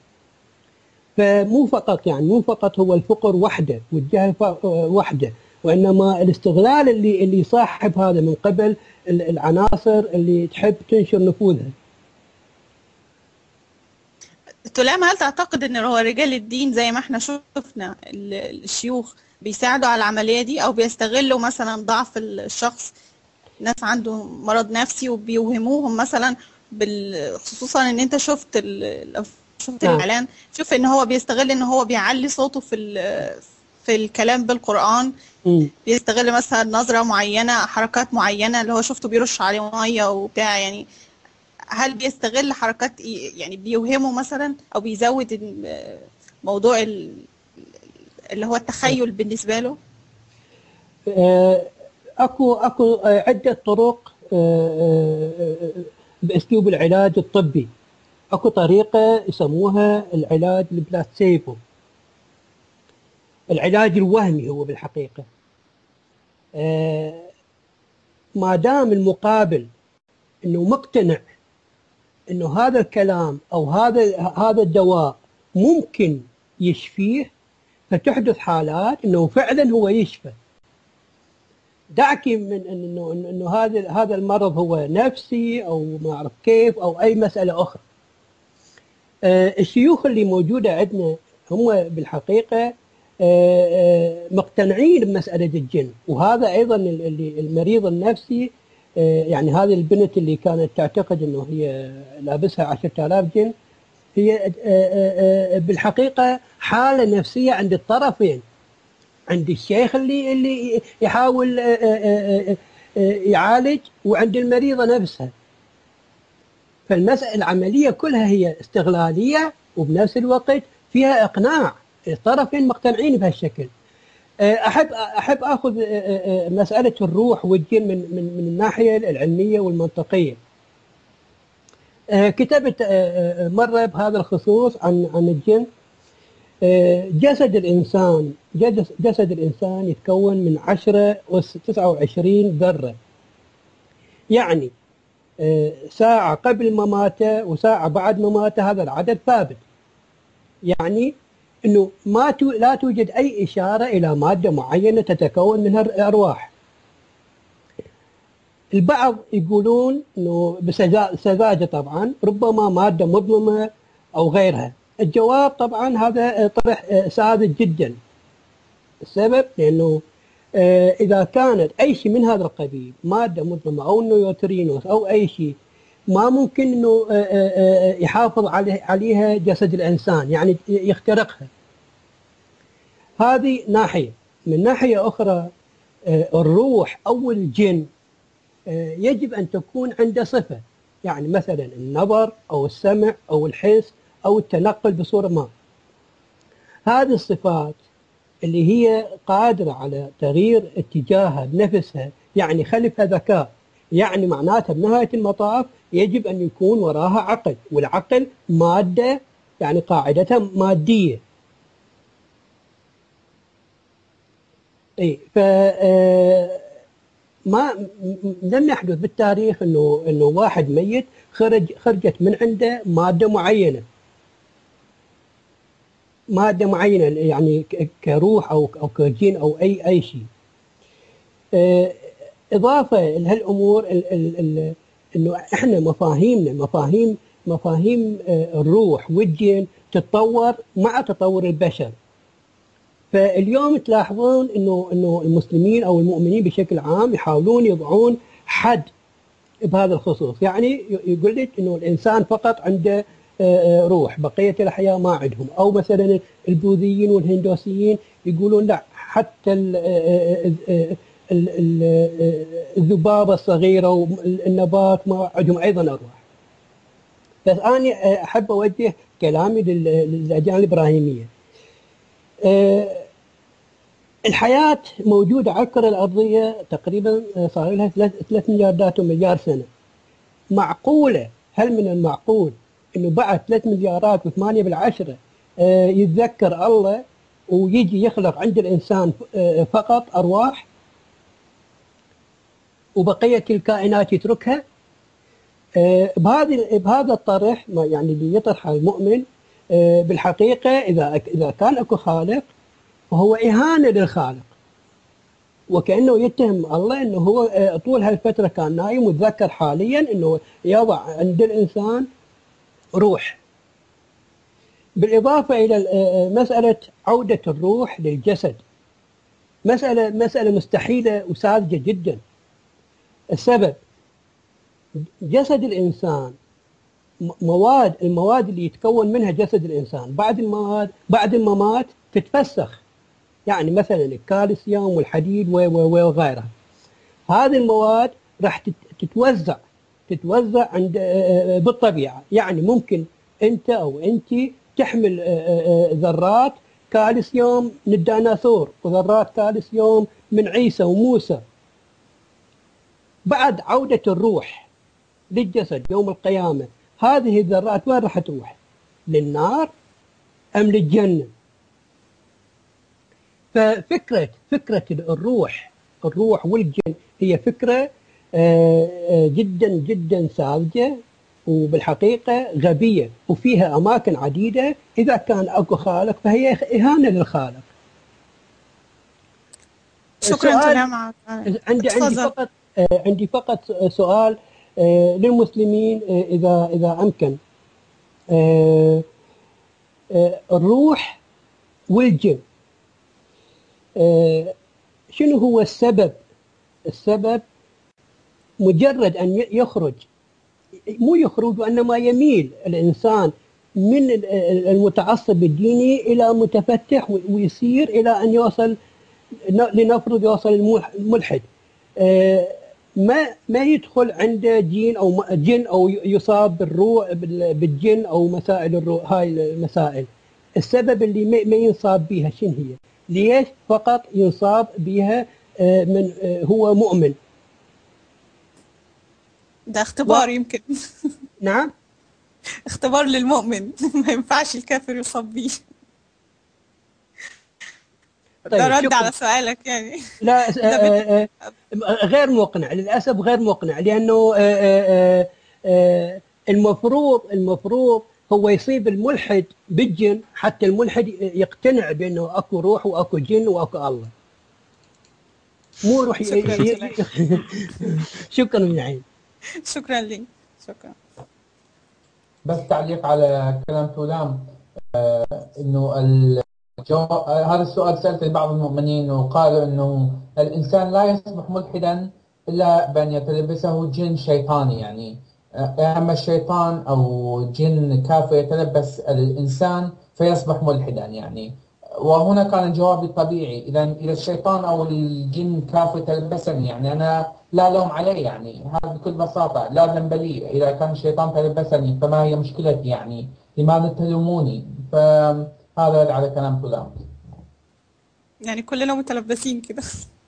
فمو فقط يعني مو فقط هو الفقر وحده والجهل وحده، وانما الاستغلال اللي اللي يصاحب هذا من قبل العناصر اللي تحب تنشر نفوذها. تلام، هل تعتقد ان هو رجال الدين زي ما احنا شفنا الشيوخ بيساعدوا على العمليه دي، او بيستغلوا مثلا ضعف الشخص، ناس عنده مرض نفسي وبيوهموهم مثلا، خصوصا ان انت شفت شفت الاعلان، شوف ان هو بيستغل ان هو بيعلي صوته في في الكلام بالقران، م. بيستغل مثلا نظره معينه، حركات معينه، اللي هو شفته بيرش عليه ميه وبتاع. يعني هل بيستغل حركات يعني بيوهمه مثلا، او بيزود موضوع اللي هو التخيل بالنسبه له؟ اكو اكو عده طرق باسلوب العلاج الطبي. اكو طريقه يسموها العلاج البلاسيبو، العلاج الوهمي. هو بالحقيقه ما دام المقابل انه مقتنع انه هذا الكلام او هذا هذا الدواء ممكن يشفيه، فتحدث حالات انه فعلا هو يشفى. دعك من انه انه هذا هذا المرض هو نفسي او ما اعرف كيف او اي مساله اخرى. الشيوخ اللي موجوده عندنا هم بالحقيقه مقتنعين بمساله الجن، وهذا ايضا اللي المريض النفسي، يعني هذه البنت اللي كانت تعتقد انه هي لابسها عشرة آلاف جن، هي بالحقيقه حاله نفسيه عند الطرفين، عند الشيخ اللي اللي يحاول يعالج، وعند المريضه نفسها. فالمسألة العملية كلها هي استغلالية، وبنفس الوقت فيها إقناع، الطرفين مقتنعين بهالشكل. أحب أحب أخذ مسألة الروح والجن من من من الناحية العلمية والمنطقية. كتبت مرة بهذا الخصوص عن عن الجن. جسد الإنسان جسد الإنسان يتكون من عشرة وتسعة وعشرين ذرة، يعني ساعة قبل مماته وساعة بعد مماته، هذا العدد ثابت. يعني انه ما تو لا توجد اي اشاره الى ماده معينه تتكون منها الارواح. البعض يقولون انه بسذاجه طبعا ربما ماده مظلمه أو غيرها؟ الجواب طبعا هذا طرح ساذج جدا. السبب لأنه إذا كانت أي شيء من هذا القبيل، مادة مظلمة أو نيوترينوس أو أي شيء، ما ممكن إنه يحافظ عليها جسد الإنسان، يعني يخترقها. هذه ناحية. من ناحية أخرى الروح أو الجن يجب أن تكون عنده صفة، يعني مثلا النظر أو السمع أو الحس أو التنقل بصورة ما. هذه الصفات اللي هي قادرة على تغيير اتجاهها بنفسها، يعني خلفها ذكاء، يعني معناتها بنهاية المطاف يجب أن يكون وراها عقل، والعقل مادة، يعني قاعدتها مادية. اي ف ما لم يحدث بالتاريخ انه انه واحد ميت خرج خرجت من عنده ماده معينه ماده معينه يعني كروح او او كجين او اي اي شيء. اضافه لهالامور انه احنا مفاهيمنا مفاهيم مفاهيم الروح والجن تتطور مع تطور البشر. فاليوم تلاحظون انه انه المسلمين او المؤمنين بشكل عام يحاولون يضعون حد بهذا الخصوص، يعني يقول لك انه الانسان فقط عنده روح، بقيه الاحياء ما عندهم. او مثلا البوذيين والهندوسيين يقولون لا، حتى الذبابه الصغيره والنبات ما عندهم ايضا ارواح. بس انا احب اوجه كلامي للاديان الابراهيميه. الحياة موجودة على الكرة الأرضية تقريبا صار لها ثلاث ملياردات ومليار سنة. معقولة، هل من المعقول إنه بعد ثلاث مليارات وثمانية بالعشرة يتذكر الله ويجي يخلق عند الإنسان فقط أرواح وبقية الكائنات يتركها؟ بهذه بهذا الطرح يعني اللي يطرحه المؤمن بالحقيقة إذا إذا كان أكو خالق وهو إهانة للخالق، وكأنه يتهم الله أنه هو طول هالفترة كان نايم وتذكر حاليا أنه يضع عند الإنسان روح. بالإضافة إلى مسألة عودة الروح للجسد، مسألة مسألة مستحيلة وساذجة جدا. السبب جسد الإنسان مواد المواد اللي يتكون منها جسد الإنسان بعد المواد بعد الممات تتفسخ، يعني مثلا الكالسيوم والحديد وغيرها. هذه المواد راح تتوزع تتوزع عند بالطبيعة، يعني ممكن أنت أو أنت تحمل ذرات كالسيوم من الديناصور وذرات كالسيوم من عيسى وموسى. بعد عودة الروح للجسد يوم القيامة هذه الذرات وين راح تروح؟ للنار أم للجنة؟ ففكرة فكرة الروح الروح والجن هي فكرة جدا جدا ساذجة وبالحقيقة غبية، وفيها أماكن عديدة. إذا كان أكو خالق فهي إهانة للخالق. شكرا جماعة. عندي عندي فقط عندي فقط سؤال للمسلمين إذا إذا أمكن. الروح والجن شنو هو السبب؟ السبب مجرد أن يخرج، مو يخرج وإنما يميل الإنسان من المتعصب الديني إلى متفتح ويصير إلى أن يوصل، لنفرض يوصل الملحد، ما ما يدخل عنده جين أو جن أو يصاب بالروح بالجن أو مسائل الروح. هاي المسائل السبب اللي ما ينصاب بها شنو هي؟ ليش فقط ينصاب بها من هو مؤمن؟ ده اختبار و... يمكن. نعم، اختبار للمؤمن. ما ينفعش الكافر يصاب بيه. طيب ده رد على سؤالك يعني. لا بت... غير مقنع للأسف، غير مقنع، لأنه المفروض المفروض هو يصيب الملحد بالجن حتى الملحد يقتنع بأنه أكو روح وأكو جن وأكو الله، مو روح. شكرا ي... ي... شكرا من عين. شكرا لي. شكرا. بس تعليق على كلام تولام، آه انه الجو... هذا السؤال سألته لبعض المؤمنين وقالوا انه الانسان لا يصبح ملحدا الا بان يتلبسه جن شيطاني، يعني آه، اما الشيطان او جن كافر يتلبس الانسان فيصبح ملحدا يعني. وهنا كان الجواب الطبيعي، اذا اذا الشيطان او الجن كافر تلبسني يعني انا لا لوم عليه، يعني هذا بكل بساطه لا ذنب لي، اذا كان الشيطان تلبسني فما هي مشكلتي يعني؟ لماذا تلوموني؟ فهذا رد على كلام فلان. يعني كلنا متلبسين كده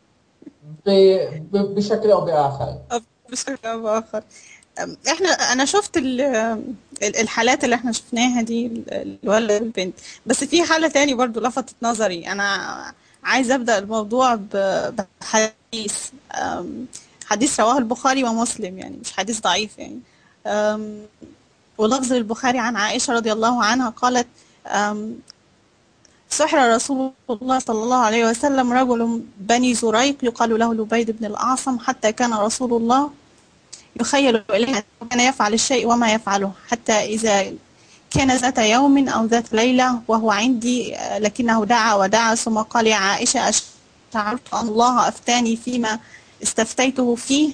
ب- بشكل او باخر. أو بشكل أو بآخر. أم، احنا انا شفت ال- ال- الحالات اللي احنا شفناها دي، ال- الولد والبنت، بس في حالة تاني برضو لفتت نظري. انا عايزة ابدأ الموضوع ب- بحديث، أم، حديث رواه البخاري ومسلم، يعني مش حديث ضعيف يعني. أم، ولفظ البخاري عن عائشة رضي الله عنها قالت: أم، سحر رسول الله صلى الله عليه وسلم رجل بني زريق يقال له لبيد بن الأعصم، حتى كان رسول الله يخيل إليه أنه كان يفعل الشيء وما يفعله، حتى إذا كان ذات يوم أو ذات ليلة وهو عندي لكنه دعا ودعا ثم قال: يا عائشة، أشعرت أن الله أفتاني فيما استفتيته فيه.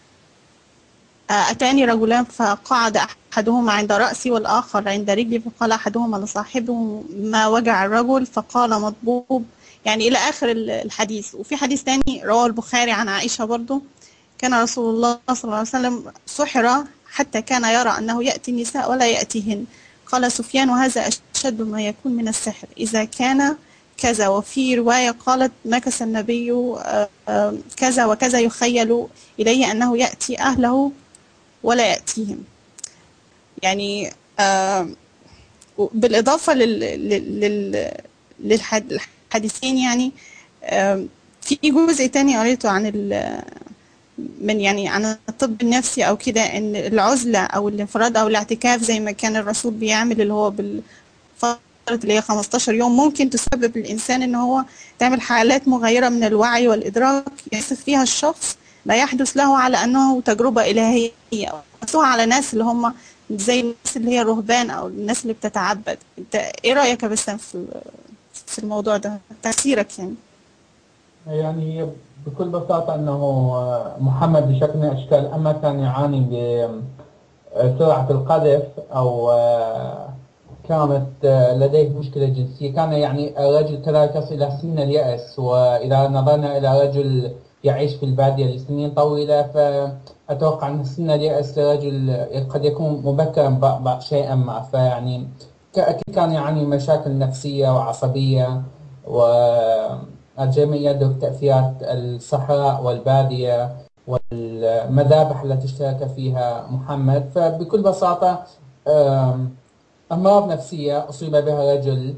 أتاني رجلان فقعد أحدهما عند رأسي والآخر عند رجلي، فقال أحدهما لصاحبه: ما وجع الرجل؟ فقال: مضبوب، يعني إلى آخر الحديث. وفي حديث تاني رواه البخاري عن عائشة برضو: كان رسول الله صلى الله عليه وسلم سحر حتى كان يرى أنه يأتي النساء ولا يأتيهن. قال سفيان: وهذا أشد ما يكون من السحر إذا كان كذا. وفي رواية قالت: مكث النبي كذا وكذا يخيل إليه أنه يأتي أهله ولا يأتيهم. يعني آه بالإضافة لل لل للحديثين، يعني آه في جزء تاني قريته عن من يعني عن الطب النفسي أو كده، إن العزلة أو الانفراد أو الاعتكاف زي ما كان الرسول بيعمل، اللي هو بالفترة اللي هي خمستاشر يوم، ممكن تسبب الإنسان إن هو تعمل حالات مغايرة من الوعي والإدراك يصف فيها الشخص لا يحدث له على أنه تجربة إلهية، أو على ناس اللي هم زي الناس اللي هي الرهبان أو الناس اللي بتتعبد. أنت إيه رأيك بس في في الموضوع ده، تأثيرك يعني؟ يعني بكل بساطة أنه محمد بشكل من الأشكال أما كان يعاني بسرعة القذف أو كانت لديه مشكلة جنسية، كان يعني الرجل كذلك يصل إلى سن اليأس. وإذا نظرنا إلى رجل يعيش في البادية لسنين طويلة فأتوقع أن سن اليأس لرجل قد يكون مبكرا شيئا ما، فيعني أكيد كان يعاني مشاكل نفسية وعصبية، والجميع يدرك تأثيرات الصحراء والبادية والمذابح التي اشترك فيها محمد. فبكل بساطة أمراض نفسية أصيب بها رجل،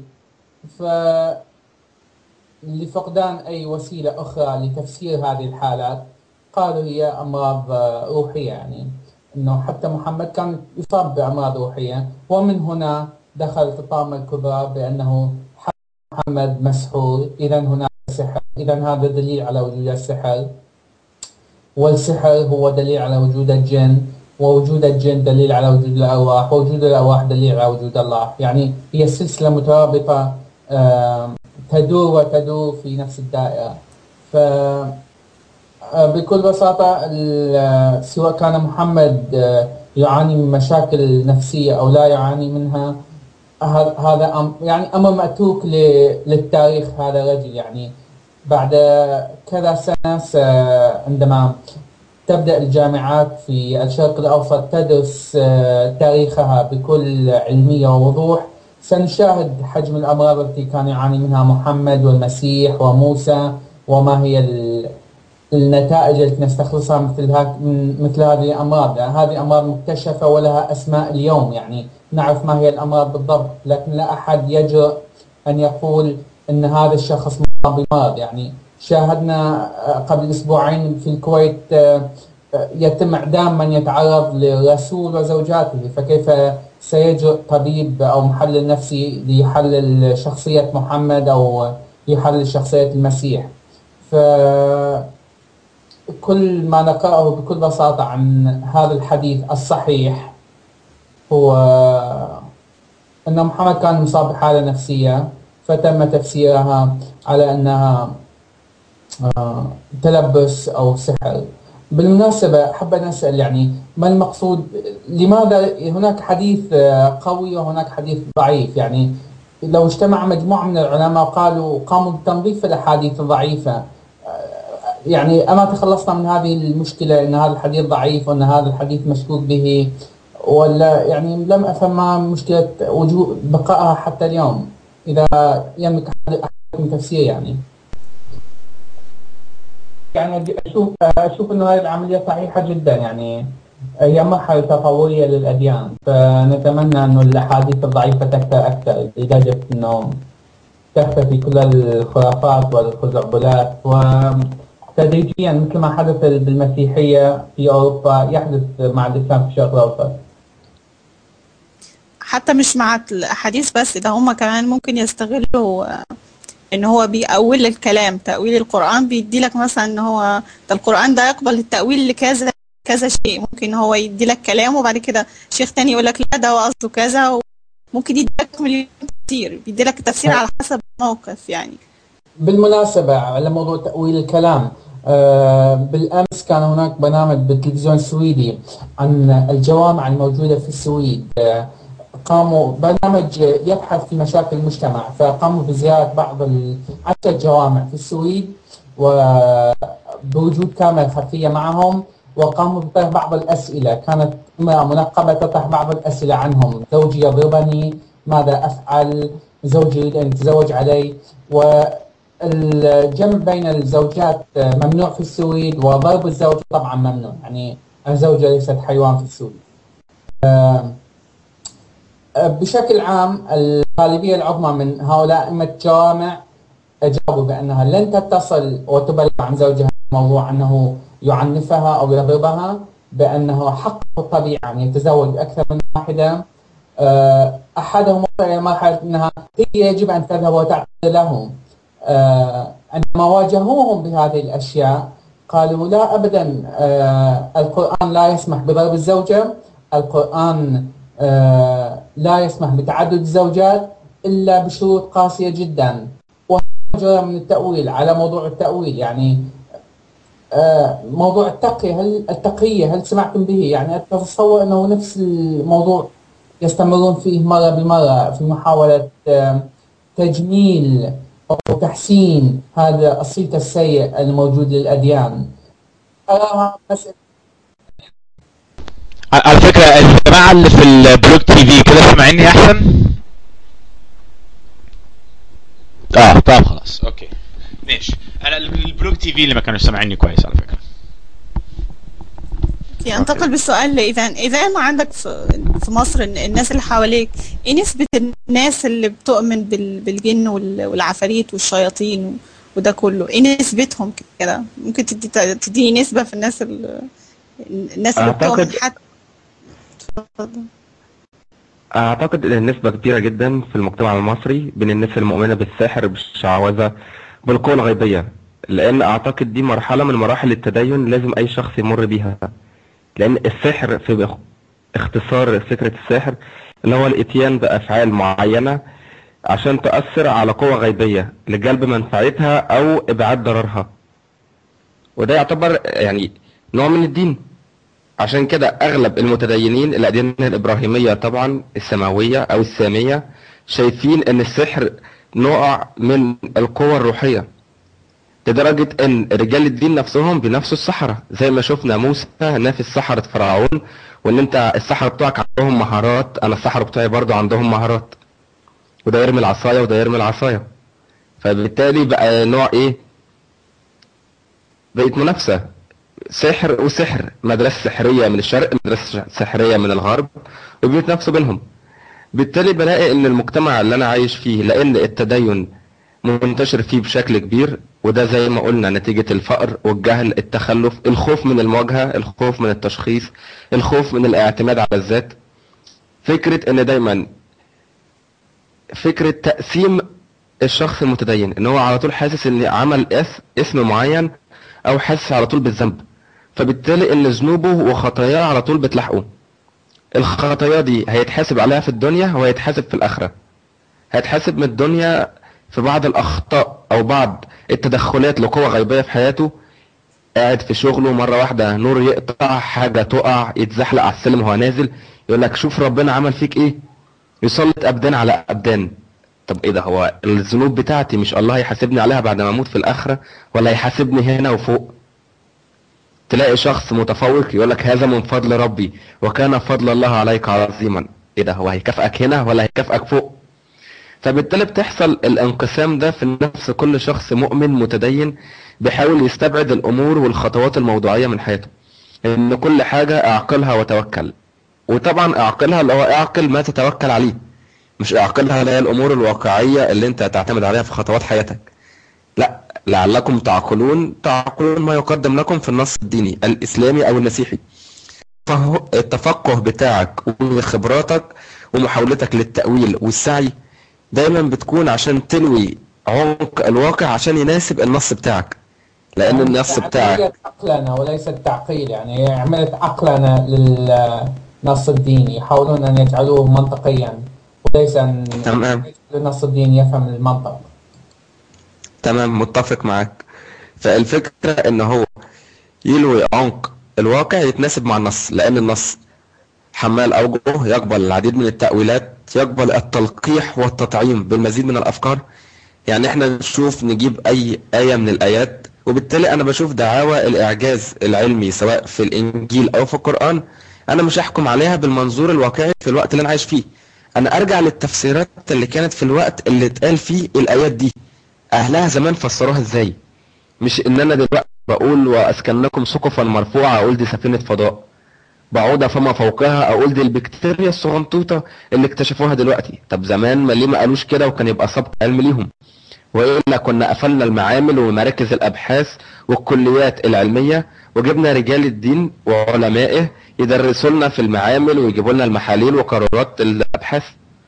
فلفقدان أي وسيلة أخرى لتفسير هذه الحالات قالوا هي أمراض روحية، يعني أنه حتى محمد كان يصاب بأمراض روحية. ومن هنا دخلت الطامة الكبرى بأنه محمد مسحور، إذا هناك سحر، إذا هذا دليل على وجود السحر، والسحر هو دليل على وجود الجن، ووجود الجن دليل على وجود الأرواح، ووجود الأرواح دليل على وجود الله. يعني هي سلسلة مترابطة تدور وتدور في نفس الدائرة. فبكل بساطة سواء كان محمد يعاني من مشاكل نفسية أو لا يعاني منها، هذا يعني أمر مأتوك للتاريخ. هذا الرجل يعني بعد كذا سنة عندما تبدأ الجامعات في الشرق الأوسط تدرس تاريخها بكل علمية ووضوح، سنشاهد حجم الأمراض التي كان يعاني منها محمد والمسيح وموسى، وما هي النتائج التي نستخلصها مثل مثل هذه الأمراض. يعني هذه أمراض مكتشفة ولها أسماء اليوم، يعني نعرف ما هي الأمراض بالضبط، لكن لا أحد يجرؤ أن يقول أن هذا الشخص مصاب بمرض. يعني شاهدنا قبل أسبوعين في الكويت يتم إعدام من يتعرض للرسول وزوجاته، فكيف سيجرؤ طبيب أو محلل نفسي ليحلل شخصية محمد أو يحلل شخصية المسيح؟ فكل ما نقرأه بكل بساطة عن هذا الحديث الصحيح هو أن محمد كان مصاب بحالة نفسية، فتم تفسيرها على أنها تلبس أو سحر. بالمناسبة حابة نسأل يعني ما المقصود، لماذا هناك حديث قوي وهناك حديث ضعيف؟ يعني لو اجتمع مجموعة من العلماء قالوا قاموا بتنظيف الأحاديث الضعيفة، يعني أما تخلصنا من هذه المشكلة أن هذا الحديث ضعيف وأن هذا الحديث مشكوك به، ولا يعني لم أفهم ما مشكلة وجود بقائها حتى اليوم إذا يملك أحد تفسير؟ يعني يعني أشوف أشوف إنه هذه العملية صحيحة جدا، يعني هي مرحلة تطورية للأديان، فنتمنى إنه الأحاديث الضعيفة تكثر أكثر لدرجة إنه تختفي كل الخرافات والخزعبلات، وتدريجيا مثل ما حدث بالمسيحية في أوروبا يحدث مع الإسلام في الشرق الأوسط. حتى مش مع الأحاديث بس، ده هم كمان ممكن يستغلوا ان هو بيأول الكلام، تأويل القرآن بيدي لك مثلا ان هو ده القرآن ده يقبل التأويل لكذا كذا شيء، ممكن هو يدي لك كلام وبعد كده شيخ تاني يقول لك لا ده هو قصده كذا، وممكن يدي لك مليون تفسير، بيدي لك التفسير على حسب الموقف. يعني بالمناسبة على موضوع تأويل الكلام، آه بالأمس كان هناك برنامج بالتلفزيون السويدي عن الجوامع الموجودة في السويد، آه قاموا برنامج يبحث في مشاكل المجتمع، فقاموا بزيارة بعض عشر جوامع في السويد وبوجود كاميرا خلفية معهم، وقاموا بطرح بعض الأسئلة. كانت امرأة منقبة تطرح بعض الأسئلة عنهم: زوجي يضربني، ماذا أفعل؟ زوجي يريد أن يتزوج علي. والجمع بين الزوجات ممنوع في السويد، وضرب الزوج طبعا ممنوع، يعني الزوجة ليست حيوان في السويد. بشكل عام الغالبية العظمى من هؤلاء أئمة الجوامع أجابوا بأنها لن تتصل وتبلغ عن زوجها الموضوع أنه يعنفها أو يضربها، بأنه حق الطبيعي أن يتزوج أكثر من واحدة. أحدهم وصل إلى مرحلة أنها هي يجب أن تذهب وتعتذر لهم. عندما واجهوهم بهذه الأشياء قالوا لا أبدا، القرآن لا يسمح بضرب الزوجة، القرآن لا يسمح بتعدد الزوجات إلا بشروط قاسية جدا. وهذا من التأويل على موضوع التأويل، يعني موضوع التقية، هل التقية هل سمعتم به؟ يعني أتصور أنه نفس الموضوع يستمرون فيه مرة بمرة في محاولة تجميل أو تحسين هذا الصيت السيء الموجود للأديان. أراها مسألة. على فكرة الجماعة اللي في البلوك تي في كده سامعيني احسن؟ اه طب خلاص اوكي ماشي. انا البلوك تي في اللي ما كانوا سامعيني كويس على فكرة. اوكي انتقل بالسؤال لإيفان. إيفان عندك في في مصر الناس اللي حواليك ايه نسبة الناس اللي بتؤمن بالجن والعفاريت والشياطين وده كله؟ ايه نسبتهم كده؟ ممكن تدي تديني نسبة في الناس اللي الناس اللي بتؤمن حتى؟ أعتقد إن النسبة كبيرة جدا في المجتمع المصري بين الناس المؤمنة بالسحر بالشعوذة بالقوى الغيبية، لأن أعتقد دي مرحلة من مراحل التدين لازم أي شخص يمر بيها. لأن السحر في اختصار فكرة السحر اللي هو الإتيان بأفعال معينة عشان تأثر على قوة غيبية لجلب منفعتها أو إبعاد ضررها، وده يعتبر يعني نوع من الدين. عشان كده أغلب المتدينين الأديان الإبراهيمية طبعا السماوية أو السامية شايفين إن السحر نوع من القوة الروحية، لدرجة إن رجال الدين نفسهم بنفسوا السحرة، زي ما شفنا موسى نافس سحرة فرعون، وإن أنت السحرة بتوعك عندهم مهارات، أنا السحرة بتوعي برضو عندهم مهارات، وده يرمي العصاية وده يرمي العصاية. فبالتالي بقى نوع إيه؟ بقت منافسة، سحر وسحر، مدرسة سحرية من الشرق مدرسة سحرية من الغرب، وبيتنافسوا بينهم. بالتالي بلاقي ان المجتمع اللي انا عايش فيه، لان التدين منتشر فيه بشكل كبير، وده زي ما قلنا نتيجة الفقر والجهل، التخلف، الخوف من المواجهة، الخوف من التشخيص، الخوف من الاعتماد على الذات. فكرة ان دايما فكرة تقسيم الشخص المتدين ان هو على طول حاسس ان عمل اسم معين او حاسس على طول بالذنب، فبالتالي ان ذنوبه وخطاياه على طول بتلحقه. الخطايا دي هيتحاسب عليها في الدنيا وهيتحاسب في الآخرة. هيتحاسب من الدنيا في بعض الأخطاء أو بعض التدخلات لقوة غيبية في حياته، قاعد في شغله مرة واحدة نور يقطع، حاجة تقع، يتزحلق على السلم وهو نازل، يقول لك شوف ربنا عمل فيك ايه، يسلط أبدان على أبدان. طب ايه ده؟ هو الذنوب بتاعتي مش الله هيحاسبني عليها بعد ما اموت في الآخرة ولا هيحاسبني هنا وفوق؟ تلاقي شخص متفوق يقول لك هذا من فضل ربي وكان فضل الله عليك عظيما. ايه ده؟ هو هيكافئك هنا ولا هيكافئك فوق؟ فبالتالي بتحصل الانقسام ده في نفس كل شخص مؤمن متدين بيحاول يستبعد الامور والخطوات الموضوعية من حياته، ان كل حاجة اعقلها وتوكل. وطبعا اعقلها اللي هو اعقل ما تتوكل عليه، مش اعقلها اللي هي الامور الواقعية اللي انت تعتمد عليها في خطوات حياتك. لا، لعلكم تعقلون، تعقلون ما يقدم لكم في النص الديني الاسلامي او المسيحي. فهو التفقه بتاعك وخبراتك ومحاولتك للتأويل والسعي دايما بتكون عشان تلوي عمق الواقع عشان يناسب النص بتاعك، لان يعني النص بتاعك عقلنا وليس التعقيل. يعني هي عملت عقلنا للنص الديني، يحاولون ان يجعلوه منطقيا وليس ان تمام النص الديني يفهم المنطق. تمام، متفق معاك. فالفكرة ان هو يلوي عمق الواقع يتناسب مع النص، لان النص حمال اوجه، يقبل العديد من التأويلات، يقبل التلقيح والتطعيم بالمزيد من الافكار. يعني احنا نشوف نجيب اي آية من الايات، وبالتالي انا بشوف دعاوى الاعجاز العلمي سواء في الانجيل او في القرآن، انا مش هحكم عليها بالمنظور الواقعي في الوقت اللي انا عايش فيه، انا ارجع للتفسيرات اللي كانت في الوقت اللي اتقال فيه الايات دي، اهلها زمان فسروها ازاي. مش ان انا دلوقتي بقول واسكنكم سقفا مرفوعة اقول دي سفينة فضاء، بعودة فما فوقها اقول دي البكتيريا الصغنطوطة اللي اكتشفوها دلوقتي. طب زمان ما ليه ما قالوش كده وكان يبقى سبق علم ليهم؟ وإلا كنا قفلنا المعامل ومراكز الأبحاث والكليات العلمية وجبنا رجال الدين وعلمائه يدرسوا لنا في المعامل ويجيبوا لنا المحاليل وقرارات الأبحاث.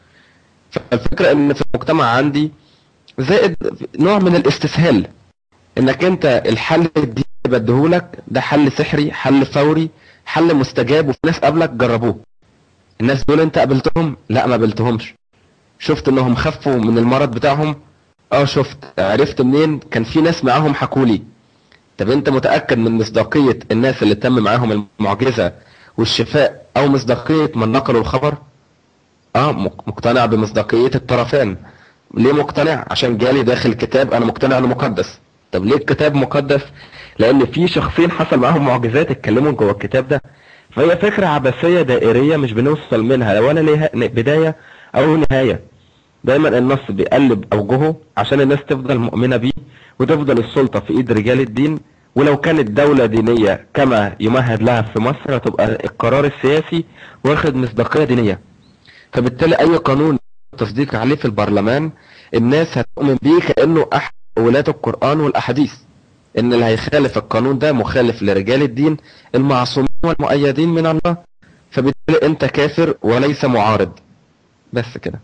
فالفكرة إن في المجتمع عندي زائد نوع من الاستسهال، إنك أنت الحل الديني بديهولك ده حل سحري، حل فوري، حل مستجاب، وفي ناس قبلك جربوه. الناس دول أنت قابلتهم؟ لا، ما قابلتهمش. شفت إنهم خفوا من المرض بتاعهم؟ اه شفت. عرفت منين؟ كان في ناس معاهم حكولي. طب انت متأكد من مصداقية الناس اللي تم معاهم المعجزة والشفاء او مصداقية من نقلوا الخبر؟ اه مقتنع بمصداقية الطرفين. ليه مقتنع؟ عشان جالي داخل كتاب انا مقتنع انه مقدس. طب ليه الكتاب مقدس؟ لان في شخصين حصل معاهم معجزات اتكلموا جوه الكتاب ده. فهي فكرة عبثية دائرية مش بنوصل منها ولا ليها بداية او نهاية. دايما النص بيقلب اوجهه عشان الناس تفضل مؤمنة بيه وتفضل السلطة في ايد رجال الدين، ولو كانت دولة دينية كما يمهد لها في مصر هتبقى القرار السياسي واخد مصداقية دينية. فبالتالي اي قانون تصديق عليه في البرلمان الناس هتؤمن بيه كأنه احد ولاة القرآن والاحاديث، ان اللي هيخالف القانون ده مخالف لرجال الدين المعصومين والمؤيدين من الله، فبالتالي انت كافر وليس معارض. بس كده.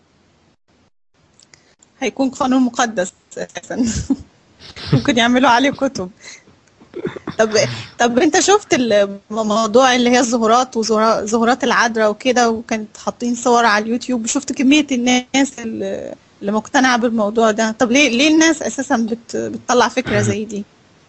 هيكون قانون مقدس اساسا. ممكن يعملوا عليه كتب. طب طب انت شفت الموضوع اللي هي الظهورات وظهورات العذراء وكده، وكانت حاطين صور على اليوتيوب، وشفت كمية الناس اللي مقتنعة بالموضوع ده. طب ليه ليه الناس اساسا بت بتطلع فكرة زي دي؟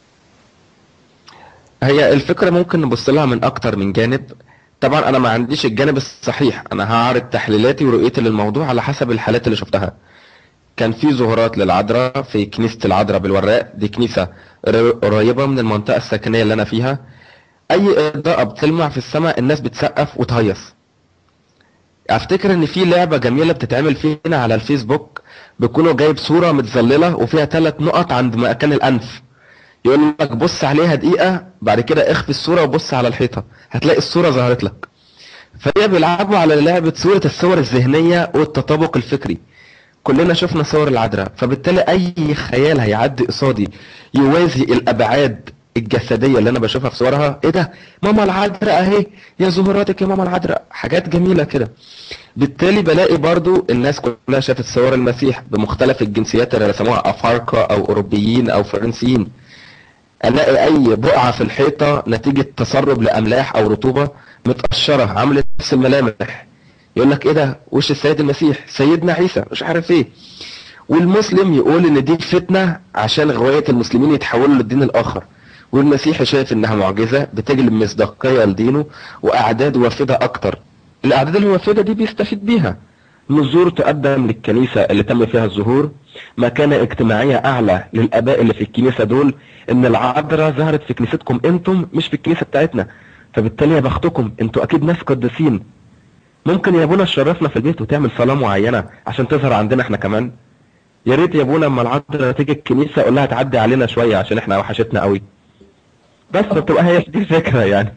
هي الفكرة ممكن نبص لها من اكتر من جانب. طبعا انا ما عنديش الجانب الصحيح، انا هعرض تحليلاتي ورؤيتي للموضوع على حسب الحالات اللي شفتها. كان في ظهورات للعذراء في كنيسة العذراء بالوراق، دي كنيسة قريبة من المنطقة السكنية اللي انا فيها. اي اضاءة بتلمع في السماء الناس بتسقف وتهيص. افتكر ان في لعبة جميلة بتتعمل فينا على الفيسبوك، بيكونوا جايب صورة متظللة وفيها ثلاث نقط عند مكان الانف، يقول لك بص عليها دقيقة بعد كده اخفي الصورة وبص على الحيطة هتلاقي الصورة ظهرت لك. فهي بيلعبوا على لعبة صورة الصور الذهنية والتطابق الفكري. كلنا شفنا صور العذراء، فبالتالي اي خيال هيعدي قصادي يوازي الابعاد الجسديه اللي انا بشوفها في صورها، ايه ده ماما العذراء اهي، يا ظهوراتك يا ماما العذراء، حاجات جميله كده. بالتالي بلاقي برضو الناس كلها شافت صور المسيح بمختلف الجنسيات اللي رسموها، افارقه او اوروبيين او فرنسيين. الاقي اي بقعه في الحيطه نتيجه تسرب لاملاح او رطوبه متقشره عملت نفس الملامح، يقول لك ايه ده وش السيد المسيح سيدنا عيسى مش عارف ايه. والمسلم يقول ان دي فتنه عشان غوايه المسلمين يتحولوا للدين الاخر، والمسيحي شايف انها معجزه بتجلب مصداقيه لدينه واعداد وافده اكتر. الاعداد الوافده دي بيستفيد بيها. نذور تقدم للكنيسه اللي تم فيها الظهور، مكانه اجتماعيه اعلى للاباء اللي في الكنيسه دول، ان العذراء ظهرت في كنيستكم انتم مش في الكنيسه بتاعتنا، فبالتالي يا بختكم انتوا اكيد ناس قديسين. ممكن يا ابونا تشرفنا في البيت وتعمل صلاه معينه عشان تظهر عندنا احنا كمان. يا ريت يا ابونا اما العذراء تيجي الكنيسه اقول لها تعدي علينا شويه عشان احنا وحشتنا قوي. بس بتبقى هي دي الفكره يعني.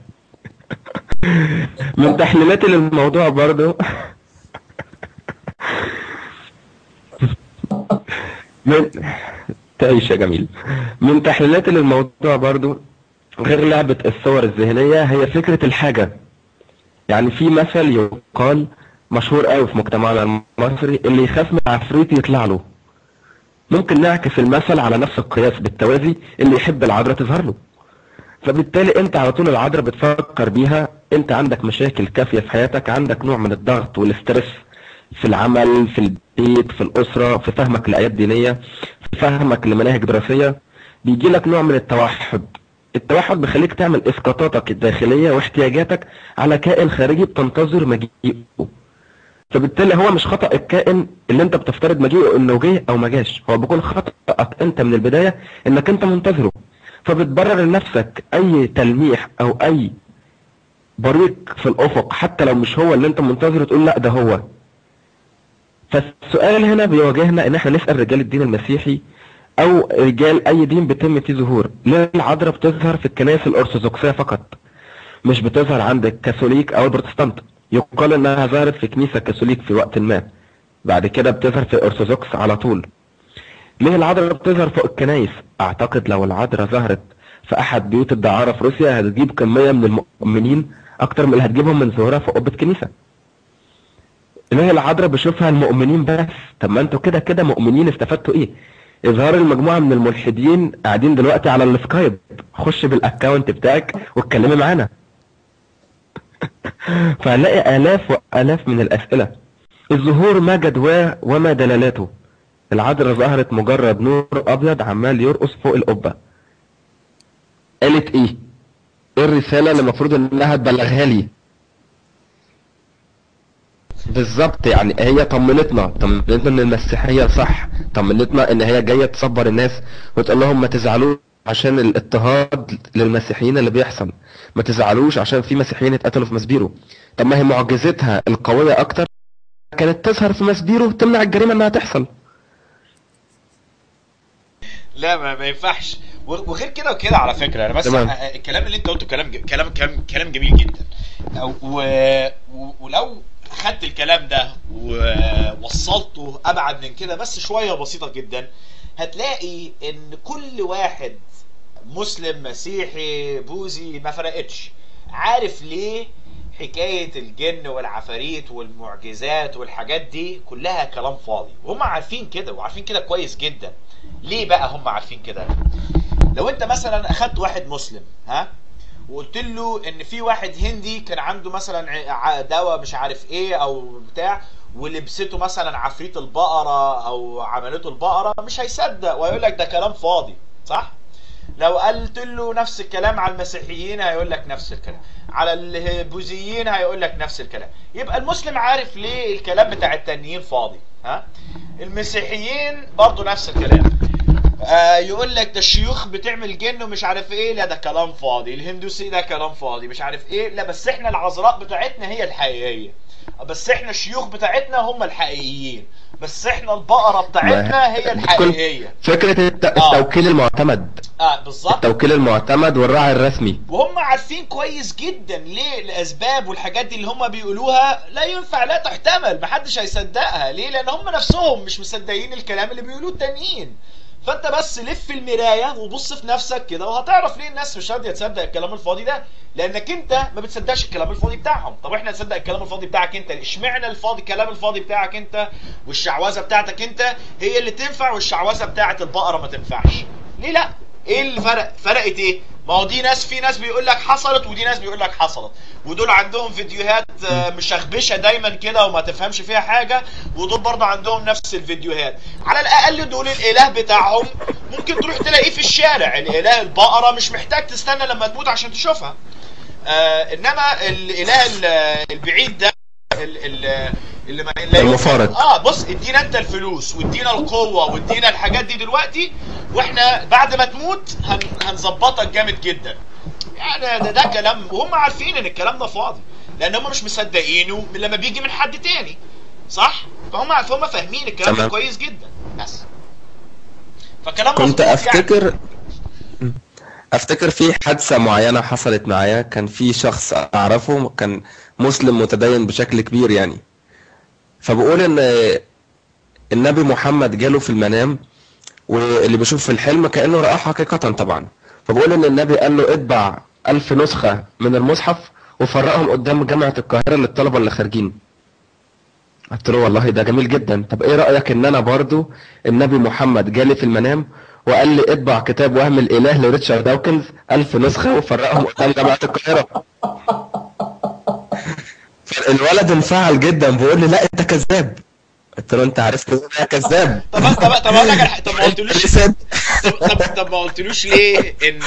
من تحليلاتي للموضوع برضو من تعيش يا جميل. من تحليلاتي للموضوع برضو غير لعبة الصور الذهنية هي فكرة الحاجة. يعني في مثل يقال مشهور قوي في مجتمعنا المصري، اللي يخاف من عفريت يطلع له. ممكن نعكس المثل على نفس القياس بالتوازي، اللي يحب العذراء تظهر له. فبالتالي انت على طول العذراء بتفكر بيها، انت عندك مشاكل كافية في حياتك، عندك نوع من الضغط والاسترس في العمل، في البيت، في الأسرة، في فهمك لآيات دينية، في فهمك لمناهج دراسية، بيجي لك نوع من التوحد. التوحد بيخليك تعمل اسقاطاتك الداخلية واحتياجاتك على كائن خارجي بتنتظر مجيئه. فبالتالي هو مش خطأ الكائن اللي انت بتفترض مجيئه انه جه او ما جاش، هو بيكون خطأك انت من البداية انك انت منتظره. فبتبرر لنفسك اي تلميح او اي بريق في الافق حتى لو مش هو اللي انت منتظره، تقول لا ده هو. فالسؤال هنا بيواجهنا ان احنا نسأل رجال الدين المسيحي او رجال اي دين بيتم فيه ظهور، ليه العذراء بتظهر في الكنائس الارثوذكسيه فقط مش بتظهر عند الكاثوليك او البروتستانت؟ يقال انها ظهرت في كنيسه كاثوليك في وقت ما، بعد كده بتظهر في الارثوذكس على طول. ليه العذراء بتظهر فوق الكنائس؟ اعتقد لو العذراء ظهرت في احد بيوت الدعاره في روسيا هتجيب كميه من المؤمنين اكتر من اللي هتجيبهم من ظهورها في قبه كنيسه. ليه العذراء بشوفها المؤمنين بس؟ طب ما انتوا كده كده مؤمنين، استفدتوا ايه؟ اظهار المجموعه من الملحدين قاعدين دلوقتي على السكايب، خش بالاكونت بتاعك واتكلمي معانا. فهنلاقي الاف والاف من الاسئله. الظهور ما جدواه وما دلالاته. العذراء ظهرت مجرد نور ابيض عمال يرقص فوق القبه. قالت ايه؟ ايه الرساله اللي المفروض انها تبلغها لي؟ بالظبط، يعني هي طمنتنا طمنتنا ان المسيحيه صح، طمنتنا ان هي جايه تصبر الناس وتقول لهم ما تزعلوش عشان الاضطهاد للمسيحيين اللي بيحصل، ما تزعلوش عشان في مسيحيين اتقتلوا في مسبيرو. طب ما هي معجزتها القويه اكتر كانت تظهر في مسبيرو تمنع الجريمه انها تحصل. لا ما, ما ينفعش. وغير كده وكده على فكره انا بس الكلام اللي انت قلته كلام كلام كلام كلام جميل جدا. و... ولو خدت الكلام ده ووصلته ابعد من كده بس شويه بسيطه جدا، هتلاقي ان كل واحد مسلم مسيحي بوذي ما فرقتش عارف ليه حكايه الجن والعفاريت والمعجزات والحاجات دي كلها كلام فاضي، وهم عارفين كده وعارفين كده كويس جدا. ليه بقى هم عارفين كده؟ لو انت مثلا اخدت واحد مسلم ها وقلت له ان في واحد هندي كان عنده مثلا دواء مش عارف ايه او بتاع ولبسته مثلا عفريت البقرة او عملته البقرة، مش هيصدق وهيقول لك ده كلام فاضي، صح؟ لو قلت له نفس الكلام على المسيحيين هيقول لك نفس الكلام، على البوذيين هيقول لك نفس الكلام. يبقى المسلم عارف ليه الكلام بتاع التانيين فاضي، ها؟ المسيحيين برضو نفس الكلام. آه يقول لك ده الشيوخ بتعمل جن ومش عارف ايه، لا ده كلام فاضي. الهندوسي ده كلام فاضي مش عارف ايه، لا بس احنا العذراء بتاعتنا هي الحقيقية، بس احنا الشيوخ بتاعتنا هم الحقيقيين، بس احنا البقرة بتاعتنا هي الحقيقية. فكرة التوكيل المعتمد. اه بالظبط، التوكيل المعتمد والراعي الرسمي. وهم عارفين كويس جدا ليه الاسباب والحاجات دي اللي هم بيقولوها لا ينفع لا تحتمل، محدش هيصدقها. ليه؟ لان هم نفسهم مش مصدقين الكلام اللي بيقولوه التانيين. فانت بس لف المرايه وبص في نفسك كده وهتعرف ليه الناس مش راضيه تصدق الكلام الفاضي ده، لانك انت ما بتصدقش الكلام الفاضي بتاعهم. طب احنا نصدق الكلام الفاضي بتاعك انت، اشمعنى الفاضي الكلام الفاضي بتاعك انت والشعوذه بتاعتك انت هي اللي تنفع والشعوذه بتاعت البقره ما تنفعش؟ ليه لا؟ ايه اللي فرق؟ فرقت ايه؟ ما هو دي ناس، في ناس بيقول لك حصلت ودي ناس بيقول لك حصلت، ودول عندهم فيديوهات مشخبشه دايما كده وما تفهمش فيها حاجه، ودول برضه عندهم نفس الفيديوهات. على الاقل دول الاله بتاعهم ممكن تروح تلاقيه في الشارع، الاله البقره مش محتاج تستنى لما تموت عشان تشوفها. آه انما الاله البعيد ده ال ال اللي ما المفارق. اه بص، ادينا انت الفلوس وادينا القوه وادينا الحاجات دي دلوقتي، واحنا بعد ما تموت هن هنظبطك جامد جدا. يعني ده, ده كلام، وهم عارفين ان الكلام ده فاضي، لان هم مش مصدقينه من لما بيجي من حد تاني، صح؟ فهم فهم فاهمين الكلام ده كويس جدا. بس فكلام كنت مظبوط افتكر يعني. افتكر في حادثة معينة حصلت معايا، كان في شخص اعرفه كان مسلم متدين بشكل كبير يعني، فبقول ان النبي محمد جاله في المنام، واللي بيشوف في الحلم كأنه رآه حقيقة طبعا. فبقول ان النبي قال له اطبع ألف نسخة من المصحف وفرقهم قدام جامعة القاهرة للطلبة اللي خارجين. قلت له والله ده جميل جدا، طب ايه رأيك ان انا برضو النبي محمد جالي في المنام وقال لي اطبع كتاب وهم الاله لريتشارد داوكنز ألف نسخة وفرقهم قدام جامعة القاهرة. الولد انفعل جدا بيقول لي لا انت كذاب. قلت له انت عرفت ان انا كذاب؟ طب طب طب اقول لك، طب ما قلتلوش طب طب طب ما قلتلوش ليه ان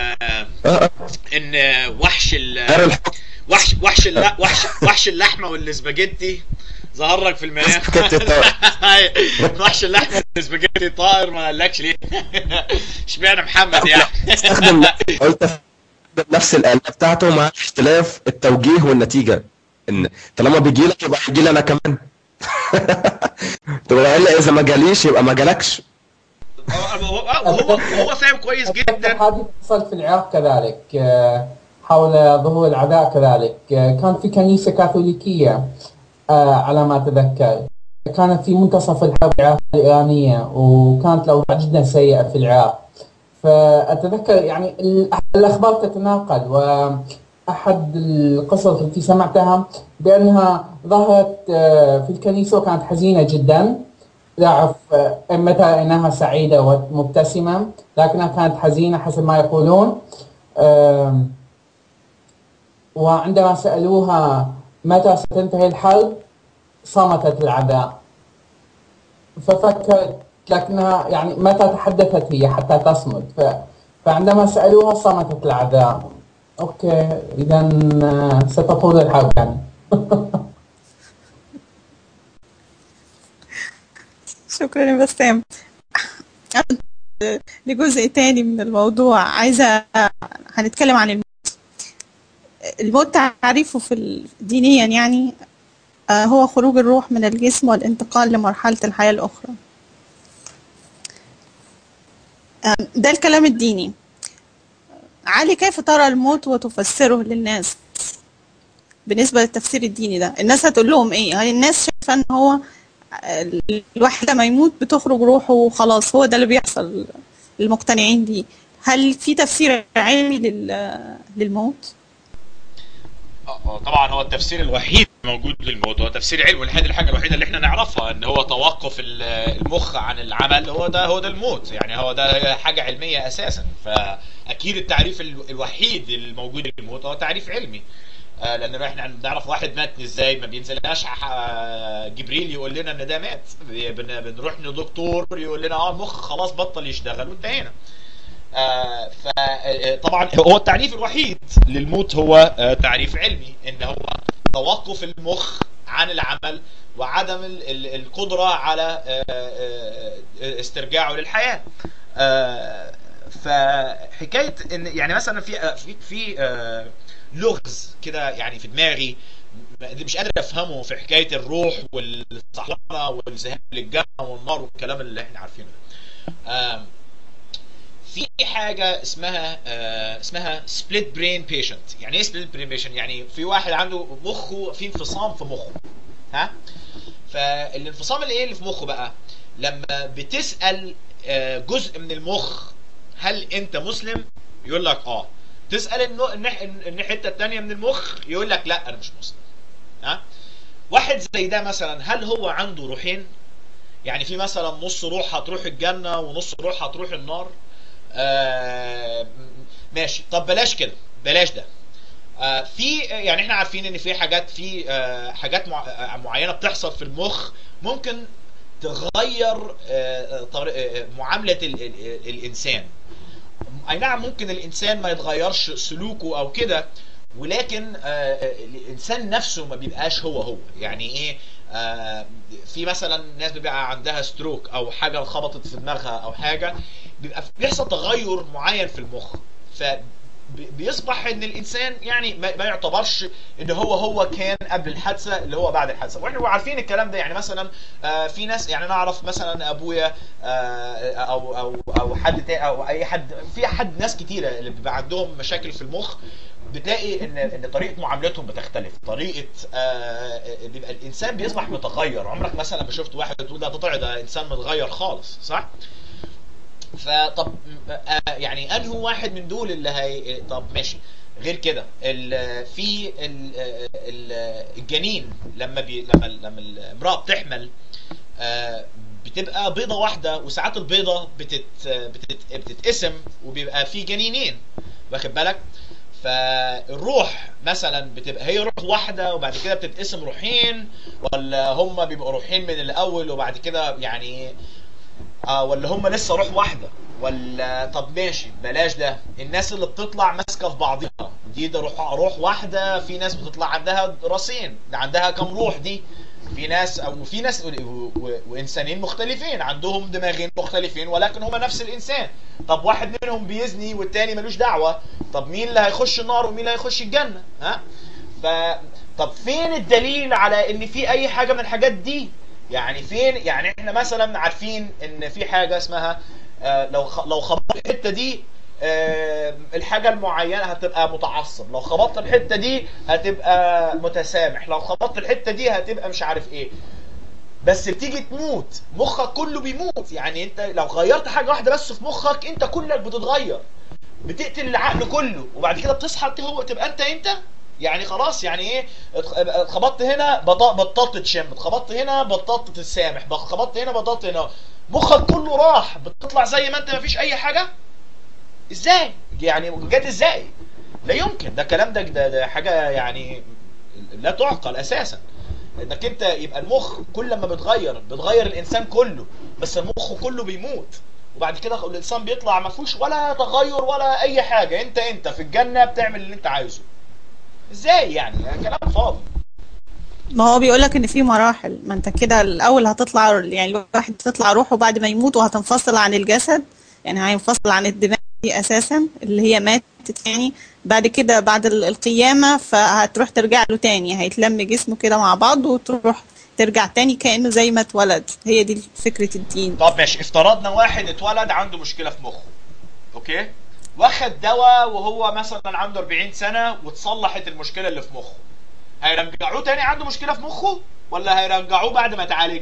ان وحش ال وحش وحش الل- وحش وحش اللحمه والسباجيتي ظهر لك في المنام؟ وحش اللحمه والسباجيتي طائر، ما قالكش ليه؟ اشمعنى محمد يعني؟ استخدم قلت استخدم نفس الآلة بتاعته مع اختلاف التوجيه والنتيجة، ان طالما بيجي لك يبقى هيجي لي انا كمان. تبقى الا اذا ما جاليش يبقى ما جالكش. وهو وهو فاهم كويس جدا. هذه حصلت في العراق كذلك، آه، حول ظهور العداء كذلك. آه، كان في كنيسة كاثوليكية آه، على ما أتذكر، كانت في منتصف الحرب العراقية الإيرانية، وكانت الأوضاع جدا سيئة في العراق. فأتذكر يعني الأخبار تتناقل، وأحد القصص التي سمعتها بأنها ظهرت آه، في الكنيسة وكانت حزينة جدا. لا أعرف متى إنها سعيدة ومبتسمة، لكنها كانت حزينة حسب ما يقولون. آم، وعندما سألوها متى ستنتهي الحرب صمتت العداء. ففكرت، لكنها يعني متى تحدثت هي حتى تصمت؟ ف... فعندما سألوها صمتت العداء. أوكي، إذا ستطول الحرب يعني. شكرا يا بسام. لجزء تاني من الموضوع عايزة هنتكلم عن الموت. الموت تعريفه في ال- دينيا يعني آه، هو خروج الروح من الجسم والانتقال لمرحلة الحياة الأخرى. آه، ده الكلام الديني. علي، كيف ترى الموت وتفسره للناس بالنسبة للتفسير الديني ده؟ الناس هتقول لهم ايه؟ هاي الناس شايفة ان هو الواحد لما يموت بتخرج روحه وخلاص، هو ده اللي بيحصل المقتنعين بيه. هل في تفسير علمي لل- للموت؟ آه، طبعا هو التفسير الوحيد موجود للموت هو تفسير علمي، والحاجه الحاجه الوحيده اللي احنا نعرفها ان هو توقف ال- المخ عن العمل، هو ده هو ده الموت، يعني هو ده حاجه علميه اساسا. فاكيد التعريف ال- الوحيد الموجود للموت هو تعريف علمي. آه، لان احنا بنعرف واحد مات ازاي، ما بينزلناش آه، جبريل يقول لنا ان ده مات، بن- بنروح لدكتور يقول لنا اه المخ خلاص بطل يشتغل وانتهينا. آه، فطبعا هو التعريف الوحيد للموت هو آه، تعريف علمي، ان هو توقف المخ عن العمل وعدم ال- ال- القدرة على آه، آه، استرجاعه للحياة. آه، فحكاية ان يعني مثلا في آه، في في آه، لغز كده يعني في دماغي مش قادر افهمه في حكاية الروح والصحوانة والذهاب للجنة والنار والكلام اللي احنا عارفينه ده. آه، في حاجه اسمها آه اسمها سبليت برين بيشنت. يعني ايه سبليت برين بيشنت؟ يعني في واحد عنده مخه في انفصام في مخه، ها؟ فالانفصام اللي ايه اللي في مخه بقى، لما بتسال آه جزء من المخ هل انت مسلم، يقول لك اه. تسال النوع- النح- الناحيه الثانيه من المخ يقول لك لا انا مش مسلم، ها؟ واحد زي ده مثلا هل هو عنده روحين؟ يعني في مثلا نص روح هتروح الجنه ونص روح هتروح النار؟ آه، ماشي. طب بلاش كده، بلاش ده. آه في يعني احنا عارفين ان في حاجات في آه حاجات مع آه معينه بتحصل في المخ ممكن تغير آه آه معامله ال ال الانسان. اي نعم ممكن الانسان ما يتغيرش سلوكه او كده، ولكن آه الانسان نفسه ما بيبقاش هو هو. يعني ايه؟ آه في مثلا ناس بيبقى عندها ستروك او حاجه خبطت في دماغها او حاجه، بيبقى بيحصل تغير معين في المخ، ف بيصبح ان الانسان يعني ما يعتبرش ان هو هو كان قبل الحادثه اللي هو بعد الحادثه. واحنا عارفين الكلام ده. يعني مثلا آه في ناس، يعني نعرف مثلا ابويا آه او او او حد تاني او اي حد، في حد ناس كتيره اللي بيبقى عندهم مشاكل في المخ، بتلاقي ان ان طريقه معاملتهم بتختلف. طريقه آه بيبقى الانسان بيصبح متغير. عمرك مثلا ما شفت واحد تقول ده طلع ده انسان متغير خالص، صح؟ فطب يعني انهي واحد من دول اللي هي؟ طب ماشي. غير كده ال في ال الجنين لما بي لما لما الامراه بتحمل بتبقى بيضه واحده، وساعات البيضه بتت بتت بتتقسم وبيبقى في جنينين، واخد بالك؟ فالروح مثلا بتبقى هي روح واحده وبعد كده بتتقسم روحين، ولا هم بيبقوا روحين من الاول وبعد كده يعني آه ولا هم لسه روح واحده؟ ولا طب ماشي بلاش ده. الناس اللي بتطلع ماسكه في بعضها دي ده روح روح واحده. في ناس بتطلع عندها راسين، ده عندها كم روح دي؟ في ناس او في ناس وانسانين مختلفين عندهم دماغين مختلفين ولكن هما نفس الانسان. طب واحد منهم بيزني والتاني ملوش دعوه، طب مين اللي هيخش النار ومين اللي هيخش الجنه؟ ها؟ ف طب فين الدليل على ان في اي حاجه من الحاجات دي؟ يعني فين؟ يعني احنا مثلا عارفين ان في حاجه اسمها آه لو خ... لو خبطت الحته دي آه الحاجه المعينه هتبقى متعصب، لو خبطت الحته دي هتبقى متسامح، لو خبطت الحته دي هتبقى مش عارف ايه. بس بتيجي تموت مخك كله بيموت. يعني انت لو غيرت حاجه واحده بس في مخك انت كلك بتتغير، بتقتل العقل كله وبعد كده بتصحى هو تبقى انت انت. يعني خلاص، يعني ايه؟ اتخبطت هنا بطلت تشم، اتخبطت هنا بطلت تسامح، اتخبطت هنا بطلت هنا، مخك كله راح، بتطلع زي ما انت مفيش اي حاجه. ازاي؟ يعني جت ازاي؟ لا يمكن. ده كلام ده, ده ده حاجه يعني لا تعقل اساسا، انك انت يبقى المخ كل ما بتغير بتغير الانسان كله، بس المخ كله بيموت وبعد كده الانسان بيطلع ما فيهوش ولا تغير ولا اي حاجه. انت انت في الجنه بتعمل اللي انت عايزه. ازاي يعني؟ كلام فاضي. ما هو بيقولك ان في مراحل. ما انت كده الاول هتطلع، يعني الواحد تطلع روحه بعد ما يموت وهتنفصل عن الجسد، يعني هينفصل عن الدماغ دي اساسا اللي هي ماتت. يعني بعد كده بعد القيامة فهتروح ترجع له تاني، هيتلم جسمه كده مع بعض وتروح ترجع تاني كأنه زي ما اتولد. هي دي فكرة الدين. طب ماشي، افترضنا واحد اتولد عنده مشكلة في مخه، اوكي، واخد دواء وهو مثلا عنده أربعين سنة وتصلحت المشكلة اللي في مخه، هيرجعوه تاني عنده مشكلة في مخه ولا هيرجعوه بعد ما اتعالج؟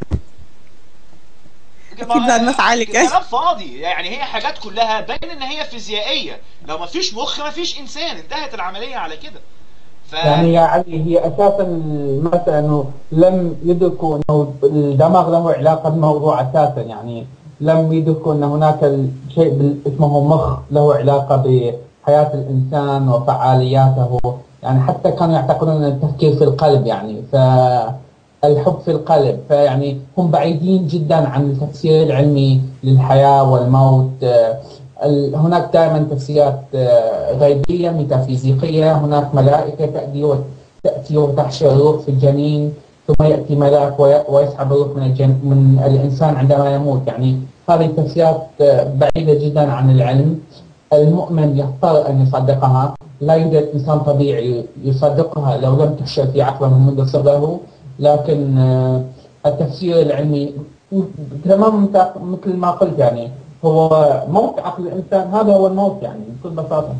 اكيد بعد ما اتعالج. كلام فاضي. يعني هي حاجات كلها باين ان هي فيزيائية. لو ما فيش مخ ما فيش انسان، انتهت العملية على كده. ف... يعني يا علي هي اساسا المسألة انه لم يدركوا انه الدماغ له علاقة بالموضوع اساسا. يعني لم يدركوا ان هناك شيء اسمه مخ له علاقة بحياة الانسان وفعالياته. يعني حتى كانوا يعتقدون ان التفكير في القلب، يعني فالحب في القلب، فيعني هم بعيدين جدا عن التفسير العلمي للحياة والموت. هناك دائما تفسيرات غيبية ميتافيزيقية. هناك ملائكة تأتي تأتي وتحشر الروح في الجنين، ثم يأتي ملاك ويسحب الروح من الجن من الإنسان عندما يموت. يعني هذه التفسيرات بعيدة جدا عن العلم. المؤمن يضطر أن يصدقها، لا يوجد إنسان طبيعي يصدقها لو لم تحشر في عقله من منذ صغره. لكن التفسير العلمي تمام مثل ما قلت، يعني هو موت عقل الإنسان، هذا هو الموت يعني بكل بساطة.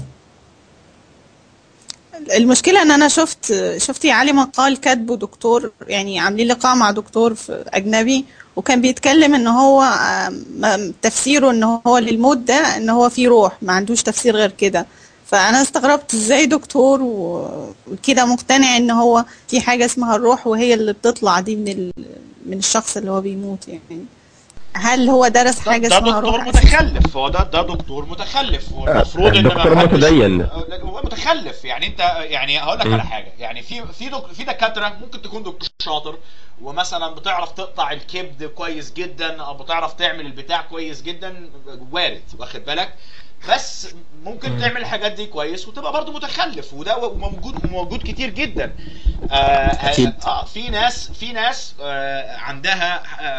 المشكلة ان انا شفت شفت يا علي مقال كاتبه دكتور، يعني عاملين لقاء مع دكتور في اجنبي، وكان بيتكلم ان هو تفسيره ان هو للموت ده ان هو فيه روح، ما عندوش تفسير غير كده. فانا استغربت ازاي دكتور وكده مقتنع ان هو في حاجة اسمها الروح وهي اللي بتطلع دي من من الشخص اللي هو بيموت يعني. هل هو درس ده, حاجه ده اسمها دكتور روح؟ متخلف، هو ده ده دكتور متخلف، والمفروض ان الدكتور ما حدش- متدين. هو متخلف. يعني انت يعني هقول لك على حاجه، يعني في في دك في دكاتره ممكن تكون دكتور شاطر ومثلا بتعرف تقطع الكبد كويس جدا او بتعرف تعمل البتاع كويس جدا، وارد، واخد بالك؟ بس ممكن تعمل الحاجات دي كويس وتبقى برضو متخلف، وده موجود موجود كتير جدا. آه أكيد. آه في ناس في ناس آه عندها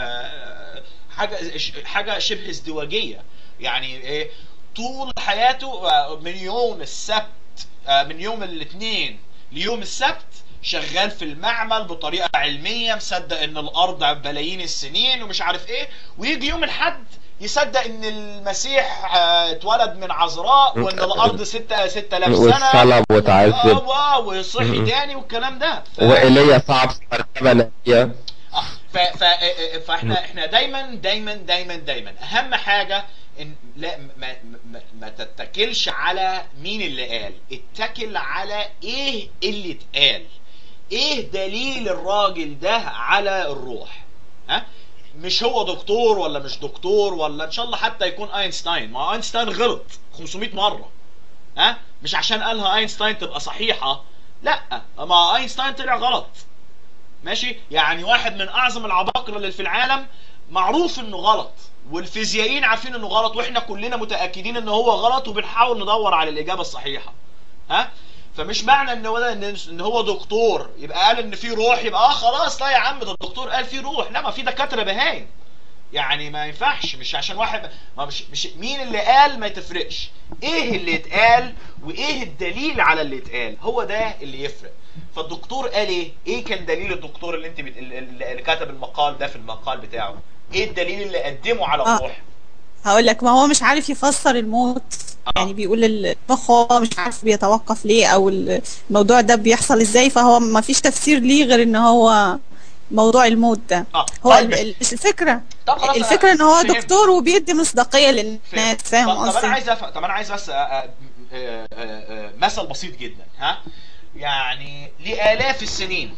آه حاجه حاجه شبه ازدواجيه، يعني ايه، طول حياته آه، من يوم السبت آه، من يوم الاثنين ليوم السبت شغال في المعمل بطريقه علميه، مصدق ان الارض بلايين السنين ومش عارف ايه، ويجي يوم الاحد يصدق ان المسيح آه، اتولد من عذراء وان الارض ستة ستة آلاف سنه والصلب وتعذب اه وصحي تاني والكلام ده. ف... وإيليا صعب مرتبة نبية. اه ف... ف... فاحنا احنا دايما دايما دايما دايما اهم حاجه ان لا ما, ما, ما تتكلش على مين اللي قال، اتكل على ايه اللي اتقال، ايه دليل الراجل ده على الروح. ها مش هو دكتور ولا مش دكتور، ولا ان شاء الله حتى يكون اينشتاين، ما اينشتاين غلط خمسمائة مره، ها مش عشان قالها اينشتاين تبقى صحيحه، لا، ما اينشتاين طلع غلط، ماشي؟ يعني واحد من اعظم العباقرة اللي في العالم معروف انه غلط، والفيزيائيين عارفين انه غلط، واحنا كلنا متاكدين انه هو غلط وبنحاول ندور على الاجابه الصحيحه. ها فمش معنى ان هو ان هو دكتور يبقى قال ان في روح يبقى اه خلاص، لا يا عم ده الدكتور قال في روح، لا، ما في دكاتره بهايم، يعني ما ينفعش، مش عشان واحد ما مش, مش مين اللي قال ما تفرقش، ايه اللي اتقال وايه الدليل على اللي اتقال، هو ده اللي يفرق. فالدكتور قال ايه؟ ايه كان دليل الدكتور اللي انت بت... اللي كتب المقال ده في المقال بتاعه؟ ايه الدليل اللي قدمه على الروح؟ آه. هقول لك، ما هو مش عارف يفسر الموت، آه. يعني بيقول المخ هو مش عارف بيتوقف ليه او الموضوع ده بيحصل ازاي، فهو ما فيش تفسير ليه غير ان هو موضوع الموت ده. آه. هو طيب. الفكره طب خلاص، الفكره ان هو فهمت. دكتور وبيدي مصداقيه للناس، فاهم قصدي؟ طب انا قصدي؟ عايز أف... طب انا عايز بس أ... أ... أ... أ... مثل بسيط جدا. ها يعني لآلاف السنين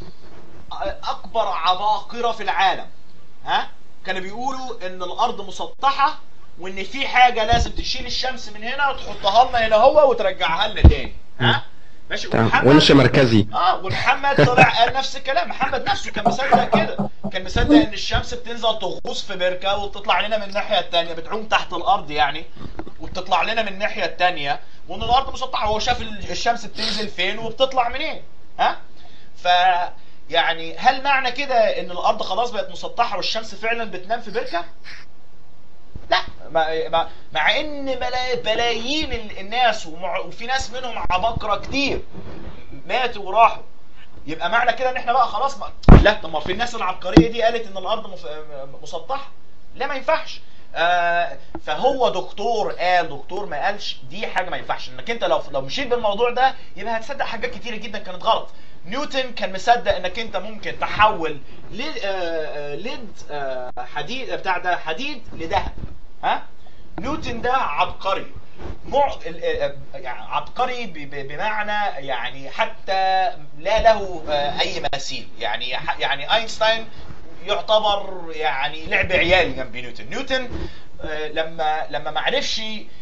اكبر عباقرة في العالم ها كانوا بيقولوا ان الارض مسطحة، وان في حاجة لازم تشيل الشمس من هنا وتحطها لنا هنا هو وترجعها لنا تاني. ها ماشي. ونش مركزي. اه ومحمد طلع قال نفس الكلام، محمد نفسه كان مصدق كده، كان مصدق ان الشمس بتنزل تغوص في بركة وتطلع لنا من الناحية التانية، بتعوم تحت الارض يعني، وبتطلع لنا من الناحية التانية، وان الارض مسطحة، هو شاف الشمس بتنزل فين وبتطلع منين. ها ف يعني هل معنى كده ان الارض خلاص بقت مسطحة والشمس فعلا بتنام في بركة؟ لا، مع, مع ان بلايين الناس وفي ناس منهم عباقرة كتير ماتوا وراحوا، يبقى معنى كده ان احنا بقى خلاص ما... لا، طب ما في الناس العبقرية دي قالت ان الارض مف... مسطحة، لا ما ينفعش. آه فهو دكتور قال، دكتور ما قالش، دي حاجة ما ينفعش، انك انت لو لو مشيت بالموضوع ده يبقى هتصدق حاجات كتيرة جدا كانت غلط. نيوتن كان مصدق انك انت ممكن تحول ليد آه ليد آه حديد بتاع ده حديد لذهب. ها نيوتن ده عبقري، مع... يعني عبقري ب... بمعنى يعني حتى لا له اي مثيل، يعني يعني اينشتاين يعتبر يعني لعب عيالي جنب نيوتن. نيوتن لما لما ما عرفش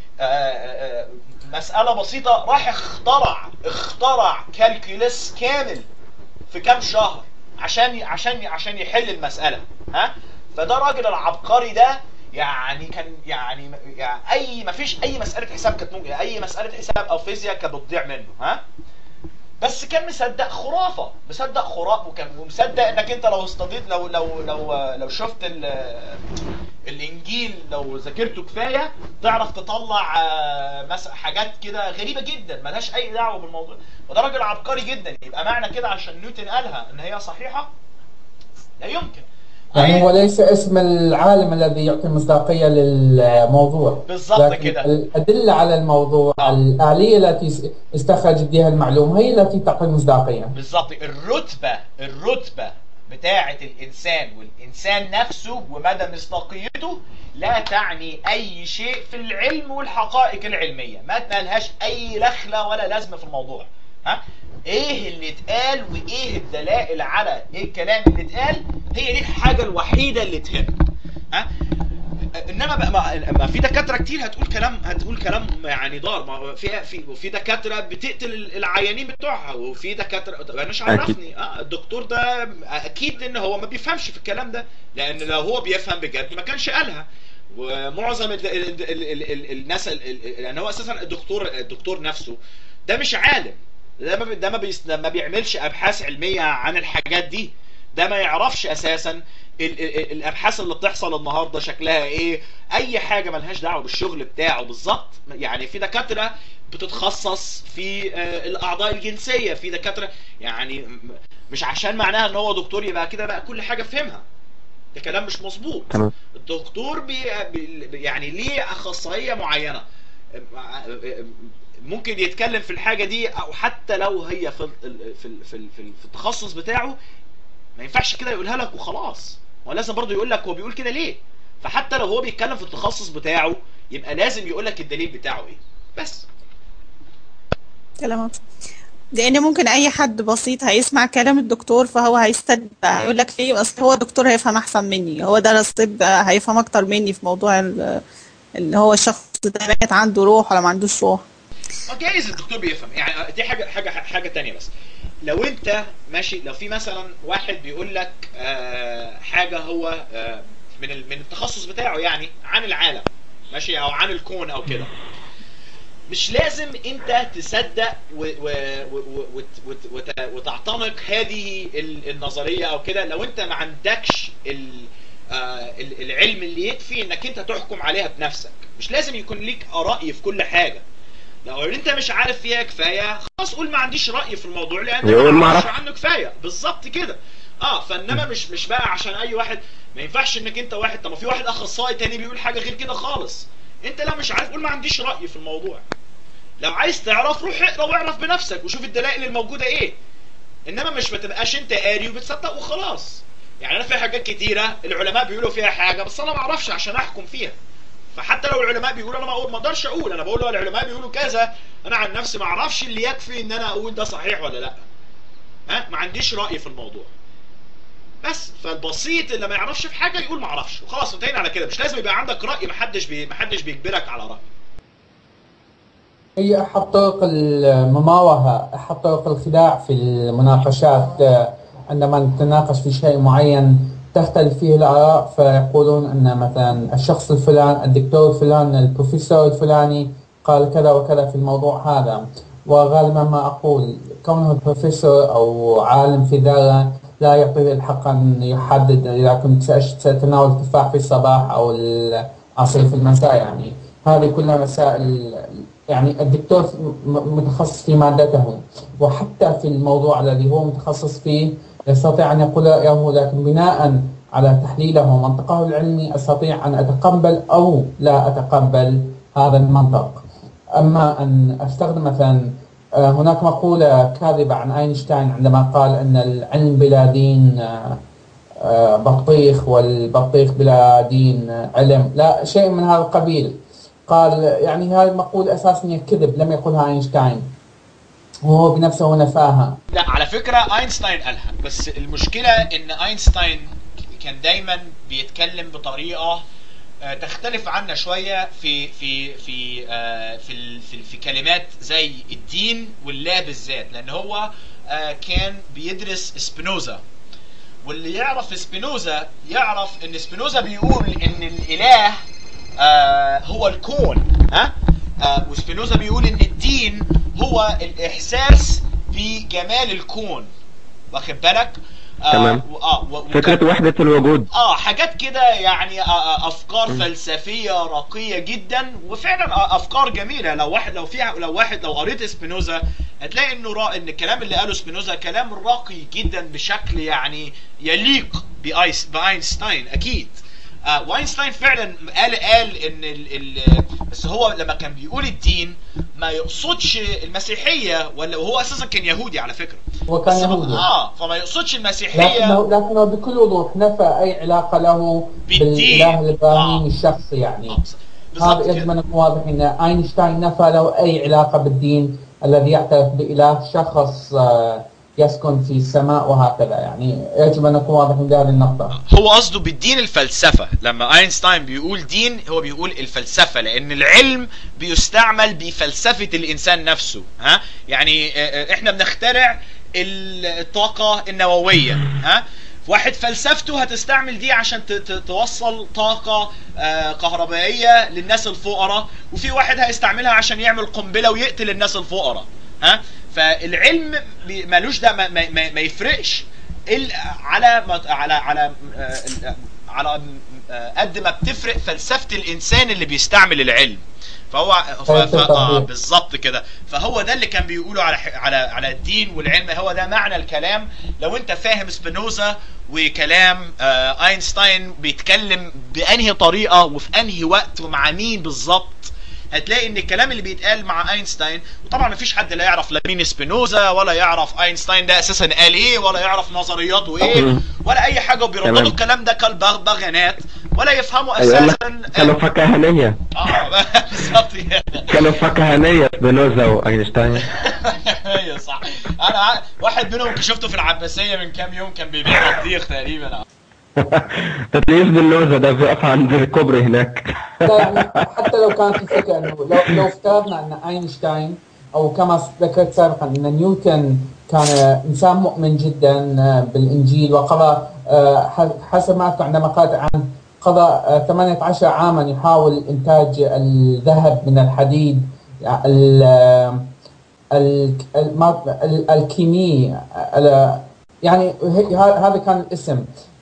مسألة بسيطة راح اخترع اخترع كالكوليس كامل في كام شهر عشان عشان عشان يحل المسألة. ها فده راجل العبقري ده يعني كان يعني, يعني اي ما فيش اي مسألة حساب كانت ممكن، اي مسألة حساب او فيزياء كانت بتضيع منه. ها بس كان مصدق خرافة، مصدق خرافة، وكان مصدق انك انت لو استضيت لو لو لو لو شفت الانجيل لو ذاكرته كفاية تعرف تطلع حاجات كده غريبة جدا ملهاش اي دعوة بالموضوع، وده راجل عبقري جدا. يبقى معنى كده عشان نيوتن قالها ان هي صحيحة؟ لا يمكن. يعني هو ليس اسم العالم الذي يعطي مصداقية للموضوع، بالضبط كده. الأدلة على الموضوع، آه. الآلية التي استخرج بها المعلومة هي التي تعطي مصداقية. بالضبط. الرتبة الرتبة بتاعة الإنسان والإنسان نفسه ومدى مصداقيته لا تعني أي شيء في العلم والحقائق العلمية، ما تنالهاش أي لخلة ولا لازمة في الموضوع. ها ايه اللي اتقال وايه الدلائل على ايه الكلام اللي اتقال، هي دي الحاجة الوحيدة اللي تهم. ها انما بقى ما, ما في دكاتره كتير هتقول كلام هتقول كلام يعني ضار. ما في في وفي دكاتره بتقتل العيانين بتوعها، وفي دكاتره انا مش عرفني اه الدكتور ده اكيد ان هو ما بيفهمش في الكلام ده، لان لو هو بيفهم بجد ما كانش قالها. ومعظم ال ال ال ال ال الناس لان هو اساسا الدكتور الدكتور نفسه ده مش عالم، ده ما ده ما, بيس ما بيعملش ابحاث علميه عن الحاجات دي، ده ما يعرفش اساسا ال ال الابحاث اللي بتحصل النهارده شكلها ايه، اي حاجه ملهاش دعوه بالشغل بتاعه بالظبط. يعني في دكاتره بتتخصص في الاعضاء الجنسيه، في دكاتره يعني مش عشان معناها ان هو دكتور يبقى كده بقى كل حاجه فهمها، ده كلام مش مظبوط. الدكتور بي يعني ليه اخصائيه معينه ممكن يتكلم في الحاجه دي، او حتى لو هي في في في في التخصص بتاعه ما ينفعش كده يقولها لك وخلاص، هو لازم برضه يقول لك هو بيقول كده ليه. فحتى لو هو بيتكلم في التخصص بتاعه يبقى لازم يقول لك الدليل بتاعه ايه. بس كلام لان ممكن اي حد بسيط هيسمع كلام الدكتور فهو هيستدعي يقول لك ليه، اصل هو الدكتور هيفهم احسن مني، هو درس طب هيفهم اكتر مني في موضوع اللي هو الشخص ده مات عنده روح ولا ما عندوش روح. جايز الدكتور بيفهم، يعني دي حاجه حاجه حاجه ثانيه. بس لو انت ماشي، لو في مثلا واحد بيقول لك آه حاجه هو آه من من التخصص بتاعه يعني عن العالم ماشي، او عن الكون او كده، مش لازم انت تصدق وتعتنق هذه النظريه او كده لو انت ما عندكش العلم اللي يكفي انك انت تحكم عليها بنفسك. مش لازم يكون ليك رأي في كل حاجه. لو انت مش عارف فيها كفايه خلاص قول ما عنديش رأي في الموضوع لان ما اعرفش عنه كفايه، بالظبط كده. اه فانما مش مش بقى عشان اي واحد، ما ينفعش انك انت واحد، طب ما في واحد اخصائي تاني بيقول حاجه غير كده خالص. انت لو مش عارف قول ما عنديش رأي في الموضوع. لو عايز تعرف روح اقرا واعرف بنفسك وشوف الدلائل الموجوده ايه، انما مش ما تبقاش انت قاري وبتصدق وخلاص. يعني انا في حاجات كتيره العلماء بيقولوا فيها حاجه بس انا ما اعرفش عشان احكم فيها. فحتى لو العلماء بيقولوا انا ما اقول ما اقدرش اقول، انا بقول له العلماء بيقولوا كذا، انا عن نفسي ما اعرفش اللي يكفي ان انا اقول ده صحيح ولا لا. ها ما عنديش راي في الموضوع. بس فالبسيط اللي ما يعرفش في حاجه يقول ما اعرفش وخلاص انتهينا على كده. مش لازم يبقى عندك راي، ما حدش بي ما حدش بيجبرك على راي. هي أحد طرق المماوهة، أحد طرق الخداع في المناقشات. عندما نتناقش في شيء معين تختلف فيه الآراء فيقولون أن مثلا الشخص الفلان الدكتور الفلان البروفيسور الفلاني قال كذا وكذا في الموضوع هذا، وغالبا ما أقول كونه بروفيسور أو عالم في ذلك لا يعطيه الحق أن يحدد إذا كنت سأتناول تفاح في الصباح أو العصير في المساء. يعني هذه كلها مسائل، يعني الدكتور متخصص في مادته، وحتى في الموضوع الذي هو متخصص فيه يستطيع أن يقول رأيه، لكن بناء على تحليله ومنطقه العلمي أستطيع أن أتقبل أو لا أتقبل هذا المنطق. أما أن أستخدم مثلا هناك مقولة كاذبة عن أينشتاين عندما قال أن العلم بلا دين بطيخ والبطيخ بلا دين علم، لا شيء من هذا القبيل. قال يعني هذا المقولة أساسا كذب، لم يقولها أينشتاين وهو بنفسه نفاها. لا على فكرة أينشتاين قالها، بس المشكلة إن أينشتاين كان دايما بيتكلم بطريقة تختلف عنا شوية في في في في في, في كلمات زي الدين والله بالذات، لأن هو كان بيدرس سبينوزا. واللي يعرف سبينوزا يعرف إن سبينوزا بيقول إن الإله آه هو الكون، ها آه وسبينوزا بيقول ان الدين هو الاحساس بجمال الكون، واخد بالك؟ آه تمام. اه فكرة وحدة الوجود، اه حاجات كده يعني آه افكار م. فلسفية راقية جدا، وفعلا آه افكار جميلة. لو واحد لو فيها لو واحد لو قريت سبينوزا هتلاقي انه را... ان الكلام اللي قاله سبينوزا كلام راقي جدا بشكل يعني يليق بأيس... باينشتاين اكيد. آه واينشتاين فعلا قال قال ان ال ال بس هو لما كان بيقول الدين ما يقصدش المسيحيه، ولا وهو اساسا كان يهودي على فكره. هو كان يهودي اه فما يقصدش المسيحيه، لكنه لكنه بكل وضوح نفى اي علاقه له بالاله الابراهيمي آه. الشخصي يعني. آه. هذا يجب ان يكون واضح ان اينشتاين نفى له اي علاقه بالدين الذي يعترف باله شخص آه يسكن في السماء وهكذا. يعني يجب أن نكون واضحين بهذه النقطة. هو قصده بالدين الفلسفة. لما اينشتاين بيقول دين هو بيقول الفلسفة، لان العلم بيستعمل بفلسفة الانسان نفسه. ها يعني احنا بنخترع الطاقة النووية، ها واحد فلسفته هتستعمل دي عشان توصل طاقة كهربائية للناس الفقراء، وفي واحد هيستعملها عشان يعمل قنبلة ويقتل الناس الفقراء. ها فالعلم مالوش ده ما, ما, ما يفرقش على على على على قد ما بتفرق فلسفة الانسان اللي بيستعمل العلم. فهو ف... ف... آه بالظبط كده. فهو ده اللي كان بيقولوا على على على الدين والعلم، هو ده معنى الكلام. لو انت فاهم سبينوزا وكلام آه اينشتاين بيتكلم بانهي طريقه وفي انهي وقت ومع مين بالظبط، هتلاقي ان الكلام اللي بيتقال مع اينشتاين، وطبعا مفيش حد لا يعرف لا مين سبينوزا ولا يعرف اينشتاين ده اساسا قال ايه ولا يعرف نظرياته ايه ولا اي حاجه، وبيرددوا الكلام ده كالبغبغانات ولا يفهموا اساسا. كانوا فكهانيه. اه بالظبط كده، كانوا فكهانيه سبينوزا واينشتاين. ايوه صح. انا واحد منهم شفته في العباسيه من كام يوم كان بيبيع بطيخ تقريبا. تتلاقيه سبينوزا ده بيقف عند الكوبري هناك. لا يعني حتى لو كانت الفكره انه لو لو افترضنا ان اينشتاين او كما ذكرت سابقا ان نيوتن كان انسان مؤمن جدا بالانجيل وقضى حسب ما اذكر عندما قرات عن قضى ثمانية عشر عاما يحاول انتاج الذهب من الحديد، الكيمي، يعني هذا كان الاسم.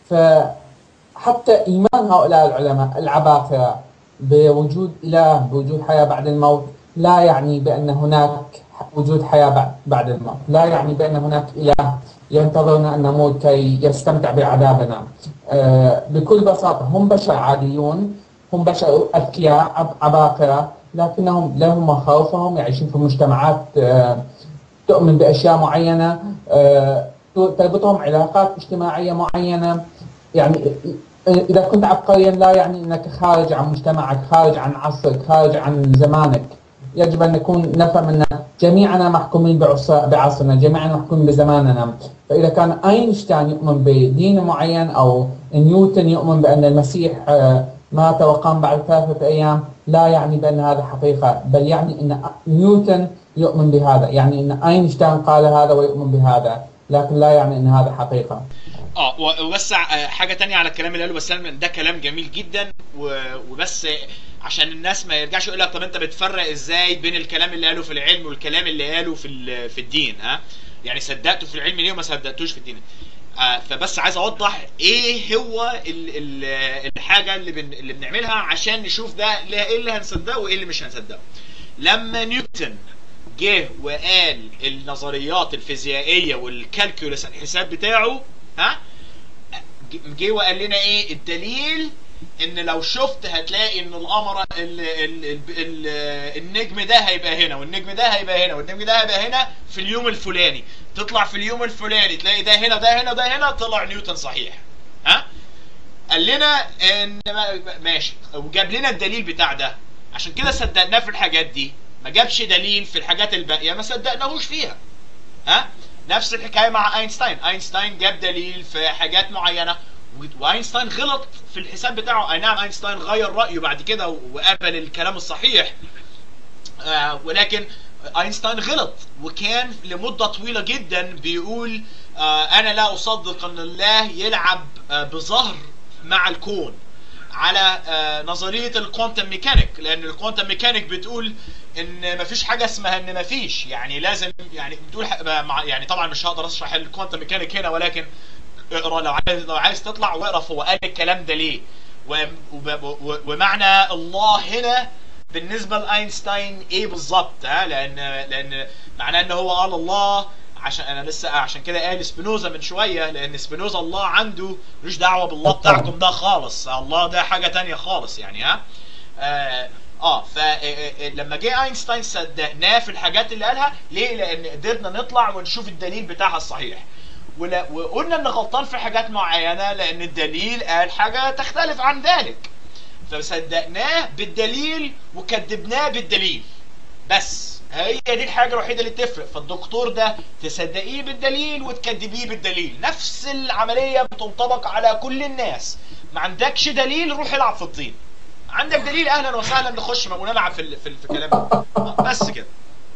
فحتى ايمان هؤلاء العلماء العباقرة بوجود اله بوجود حياة بعد الموت لا يعني بان هناك وجود حياة بعد بعد الموت، لا يعني بان هناك اله ينتظرنا ان نموت كي يستمتع بعذابنا. أه بكل بساطة هم بشر عاديون، هم بشر اذكياء عباقرة، لكنهم لهم مخاوفهم، يعيشون في مجتمعات أه تؤمن باشياء معينة، أه تربطهم علاقات اجتماعية معينة. يعني إذا كنت عبقريا لا يعني أنك خارج عن مجتمعك، خارج عن عصرك، خارج عن زمانك. يجب أن نكون نفهم أن جميعنا محكومين بعصرنا، جميعنا محكومين بزماننا. فإذا كان أينشتاين يؤمن بدين معين أو نيوتن يؤمن بأن المسيح مات وقام بعد ثلاثة أيام، لا يعني بأن هذا حقيقة، بل يعني أن نيوتن يؤمن بهذا، يعني أن أينشتاين قال هذا ويؤمن بهذا، لكن لا يعني ان هذا حقيقه. اه وبس حاجه تانية على الكلام اللي قاله بسام، ده كلام جميل جدا، وبس عشان الناس ما يرجعش يقول لك طب انت بتفرق ازاي بين الكلام اللي قاله في العلم والكلام اللي قاله في في الدين، ها يعني صدقته في العلم ليه وما صدقتوش في الدين. آه فبس عايز اوضح ايه هو ال ال الحاجه اللي بن اللي بنعملها عشان نشوف ده ايه اللي هنصدقه وايه اللي مش هنصدقه. لما نيوتن جه وقال النظريات الفيزيائيه والكالكولس الحساب بتاعه، ها جه وقال لنا ايه الدليل ان لو شفت هتلاقي ان القمر ال ال ال ال النجم ده هيبقى هنا والنجم ده هيبقى هنا والنجم ده هيبقى هنا في اليوم الفلاني، تطلع في اليوم الفلاني تلاقي ده هنا ده هنا ده هنا، طلع نيوتن صحيح. ها قال لنا ان ماشي وجاب لنا الدليل بتاع ده، عشان كده صدقناه في الحاجات دي. ما جابش دليل في الحاجات الباقيه ما صدقناهوش فيها. ها نفس الحكايه مع اينشتاين، اينشتاين جاب دليل في حاجات معينه واينشتاين غلط في الحساب بتاعه. اي نعم اينشتاين غير رايه بعد كده وقبل الكلام الصحيح، آه ولكن اينشتاين غلط وكان لمده طويله جدا بيقول آه انا لا اصدق ان الله يلعب آه بظهر مع الكون على آه نظريه الكوانتم ميكانيك، لان الكوانتم ميكانيك بتقول ان مفيش حاجه اسمها ان مفيش، يعني لازم يعني بتقول يعني طبعا مش هقدر اشرح الكوانتم ميكانيك هنا، ولكن اقرا لو عايز لو عايز تطلع واقرا هو قال الكلام ده ليه، ومعنى الله هنا بالنسبه لاينشتاين ايه بالظبط. ها لان لان معناه ان هو قال الله، عشان انا لسه عشان كده قال سبينوزا من شويه، لان سبينوزا الله عنده مش دعوه بالله بتاعكم ده خالص، الله ده حاجه تانية خالص يعني. ها اه, آه فلما جه اينشتاين صدقناه في الحاجات اللي قالها ليه؟ لان قدرنا نطلع ونشوف الدليل بتاعها الصحيح، وقلنا ان غلطان في حاجات معينه لان الدليل قال حاجه تختلف عن ذلك، فصدقناه بالدليل وكذبناه بالدليل بس. هي دي الحاجه الوحيده اللي تفرق. فالدكتور ده تصدقيه بالدليل وتكذبيه بالدليل، نفس العمليه بتنطبق على كل الناس. ما عندكش دليل روح العب في الطين، عندك دليل اهلا وسهلا نخش ونلعب في في, في كلام بس كده.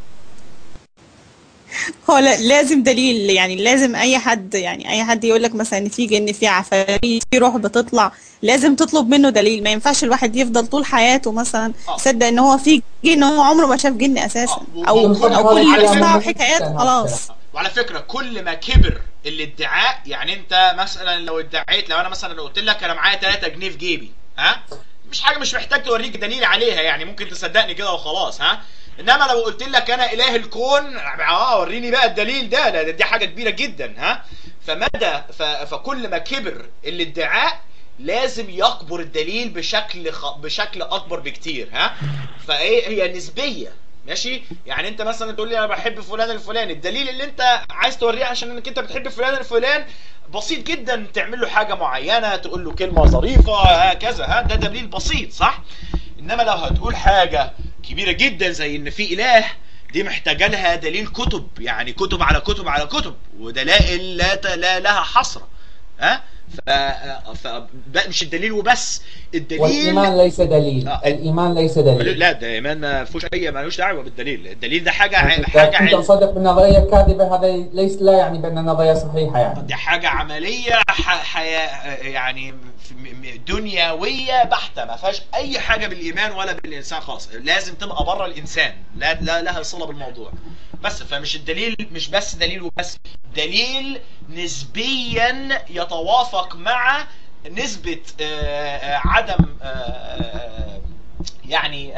هو لازم دليل، يعني لازم اي حد يعني اي حد يقول لك مثلا ان في جن، في عفاريت، في روح بتطلع، لازم تطلب منه دليل. ما ينفعش الواحد يفضل طول حياته مثلا يصدق ان هو في جن، هو عمره ما شاف جن اساسا، او او كل اللي بيسمعوا حكايات خلاص. وعلى فكره كل ما كبر الادعاء، يعني انت مثلا لو ادعيت، لو انا مثلا لو قلت لك انا معايا ثلاثة جنيه في جيبي، ها مش حاجه مش محتاج توريك دليل عليها، يعني ممكن تصدقني كده وخلاص. ها انما لو قلت لك انا اله الكون، اه وريني بقى الدليل ده, ده دي حاجه كبيره جدا. ها فمدى فكل ما كبر الادعاء لازم يكبر الدليل بشكل خ... بشكل اكبر بكتير. ها فايه هي نسبيه، ماشي؟ يعني انت مثلا تقول لي انا بحب فلان الفلاني، الدليل اللي انت عايز توريه عشان انك انت بتحب فلان الفلان بسيط جدا، تعمل له حاجه معينه، تقول له كلمه ظريفه هكذا، ها ده دليل بسيط صح؟ انما لو هتقول حاجه كبيره جدا زي ان في اله، دي محتاجه لها دليل كتب، يعني كتب على كتب على كتب ودلائل لا لا لها حصر. ها ف... ف... مش الدليل وبس، الدليل والايمان ليس دليل. آه. الايمان ليس دليل. لا ده ايمان ما فيهوش اي مالوش دعوه بالدليل. الدليل ده حاجه ع... حاجه انت تصدق بالنظريه الكاذبه، هذا ليس لا يعني بان النظريه صحيحه، يعني دي حاجه عمليه ح... حياه يعني دنيويه بحته، ما فيهاش اي حاجه بالايمان ولا بالانسان خالص، لازم تبقى بره الانسان، لا لا لها صله بالموضوع بس. فمش الدليل مش بس دليل وبس، دليل نسبيا يتوافق مع نسبة عدم يعني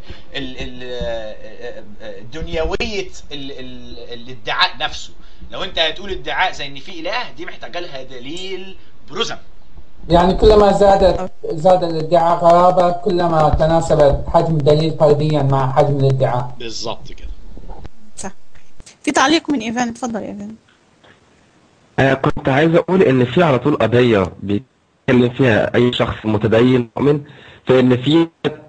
دنيوية الادعاء نفسه. لو انت هتقول ادعاء زي ان في اله، دي محتاجه لها دليل برزم. يعني كلما زادت زاد الادعاء غرابة، كلما تناسب حجم الدليل فرديا مع حجم الادعاء. بالظبط كده. صح. في تعليق من ايفان، اتفضل يا ايفان. آه كنت عايز اقول ان في على طول قضية بيتكلم فيها اي شخص متدين مؤمن، فان في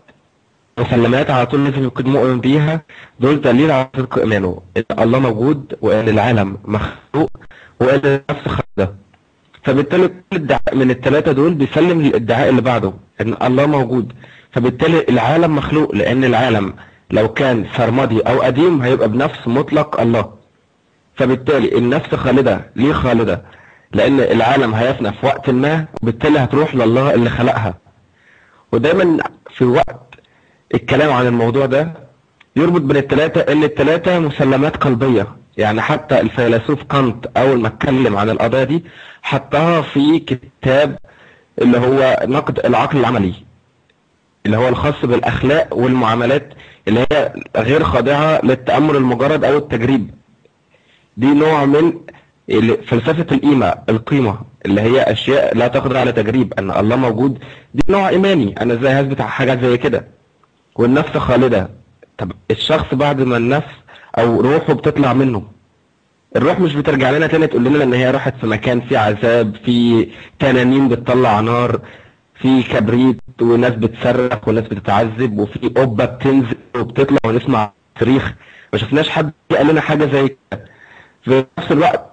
مسلمات على طول لازم يكون مؤمن بيها، دول دليل على صدق ايمانه، ان الله موجود وان العالم مخلوق وان النفس خالده. فبالتالي كل ادعاء من الثلاثة دول بيسلم للادعاء اللي بعده ان الله موجود، فبالتالي العالم مخلوق، لان العالم لو كان سرمدي او قديم هيبقى بنفس مطلق الله. فبالتالي النفس خالدة، ليه خالدة؟ لان العالم هيفنى في وقت ما، وبالتالي هتروح لله اللي خلقها. ودايما في وقت الكلام عن الموضوع ده يربط بين الثلاثة ان الثلاثة مسلمات قلبية. يعني حتى الفيلسوف كانت اول ما اتكلم عن القضايا دي حطها في كتاب اللي هو نقد العقل العملي، اللي هو الخاص بالاخلاق والمعاملات اللي هي غير خاضعة للتأمل المجرد او التجريب. دي نوع من فلسفة القيمة، القيمة اللي هي اشياء لا تقدر على تجريب، ان الله موجود دي نوع ايماني، انا ازاي هثبت حاجات زي كده. والنفس خالدة، طب الشخص بعد ما النفس او روحه بتطلع منه، الروح مش بترجع لنا تاني تقول لنا ان هي راحت في مكان فيه عذاب، في تنانين بتطلع نار، في كبريت وناس بتصرخ وناس بتتعذب، وفي قبة بتنزل وبتطلع ونسمع صريخ. ما شفناش حد قال لنا حاجة زي كده. في نفس الوقت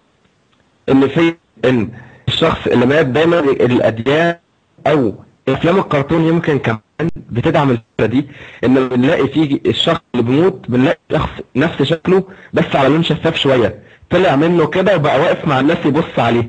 ان في ان الشخص اللي مات دايما الاديان او افلام الكرتون يمكن كمان بتدعم الفكره دي، ان بنلاقي فيه الشخص اللي بيموت بنلاقي شخص نفس شكله بس على لون شفاف شويه، طلع منه كده وبقى واقف مع الناس يبص عليه.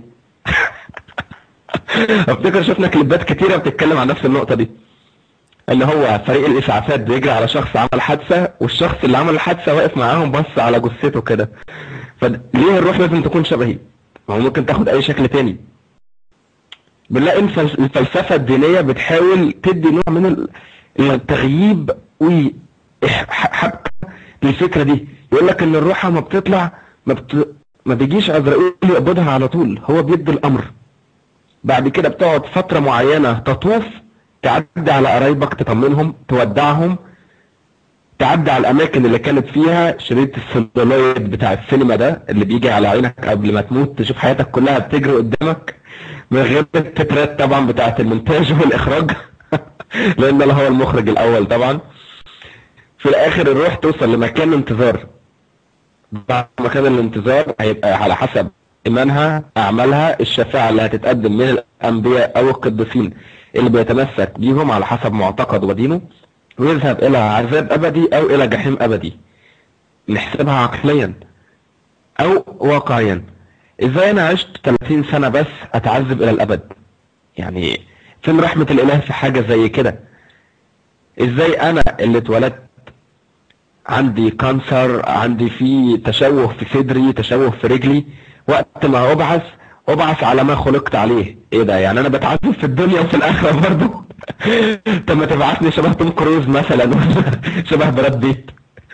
افتكر شفنا كليبات كتيره بتتكلم عن نفس النقطه دي، ان هو فريق الاسعافات بيجري على شخص عمل حادثه، والشخص اللي عمل الحادثه واقف معاهم بص على جثته كده. فليه الروح لازم تكون شبهي؟ ما هو ممكن تاخد اي شكل تاني. بنلاقي الفلسفة الدينية بتحاول تدي نوع من التغييب وحبكة للفكرة دي. يقول لك ان الروح ما بتطلع ما, بت... ما بيجيش عزرائيل يقبضها على طول، هو بيدي الامر. بعد كده بتقعد فترة معينة تطوف، تعدي على قرايبك تطمنهم، تودعهم، تعدي على الاماكن اللي كانت فيها شريط السلولايد بتاع السينما ده اللي بيجي على عينك قبل ما تموت، تشوف حياتك كلها بتجري قدامك من غير التترات طبعا بتاعت المونتاج والاخراج لان الله هو المخرج الاول طبعا. في الاخر الروح توصل لمكان انتظار. بعد مكان الانتظار هيبقى على حسب ايمانها، اعمالها، الشفاعة اللي هتتقدم من الانبياء او القديسين اللي بيتمسك بيهم على حسب معتقد ودينه، ويذهب الى عذاب ابدي او الى جحيم ابدي. نحسبها عقليا او واقعيا. ازاي انا عشت ثلاثين سنة بس اتعذب الى الابد؟ يعني فين رحمة الاله في حاجة زي كده؟ ازاي انا اللي اتولدت عندي كانسر، عندي في تشوه في صدري، تشوه في رجلي، وقت ما ابعث ابعث على ما خلقت عليه؟ ايه ده؟ يعني انا بتعذب في الدنيا وفي الاخره برضه؟ طب ما تبعثني شبه توم كروز مثلا، شبه براد بيت.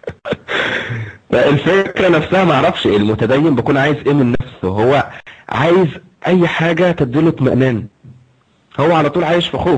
الفكره نفسها ما اعرفش المتدين بيكون عايز ايه من نفسه. هو عايز اي حاجه تديله اطمئنان، هو على طول عايش في خوف.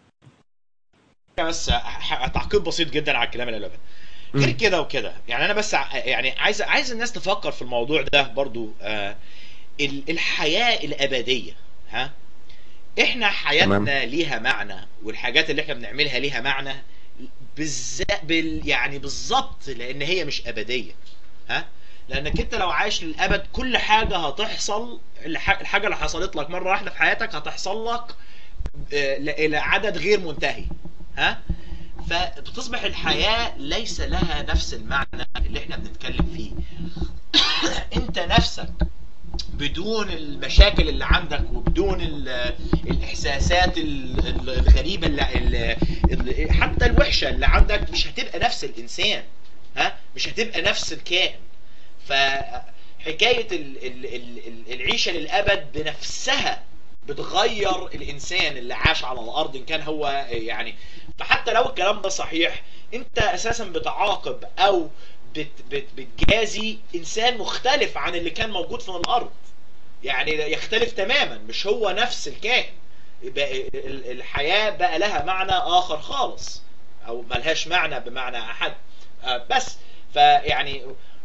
بس تعقيب بسيط جدا على الكلام اللي قاله غير كده وكده. يعني انا بس يعني عايز عايز الناس تفكر في الموضوع ده برضو. آه الحياه الابديه، ها، احنا حياتنا ليها معنى، والحاجات اللي احنا بنعملها ليها معنى بالذات بال يعني بالظبط لان هي مش ابديه، ها. لانك انت لو عايش للابد كل حاجه هتحصل، الحاجه اللي حصلت لك مره واحده في حياتك هتحصل لك الى عدد غير منتهي، ها. فبتصبح الحياه ليس لها نفس المعنى اللي احنا بنتكلم فيه. انت نفسك بدون المشاكل اللي عندك وبدون الاحساسات الغريبه اللي حتى الوحشه اللي عندك مش هتبقى نفس الانسان، ها، مش هتبقى نفس الكائن. فحكايه العيشه للابد بنفسها بتغير الانسان اللي عاش على الارض ان كان هو يعني. فحتى لو الكلام ده صحيح، انت اساسا بتعاقب او بت بت بتجازي انسان مختلف عن اللي كان موجود في الارض، يعني يختلف تماما، مش هو نفس الكائن. الحياة بقى لها معنى اخر خالص، او ملهاش معنى بمعنى احد. بس فيعني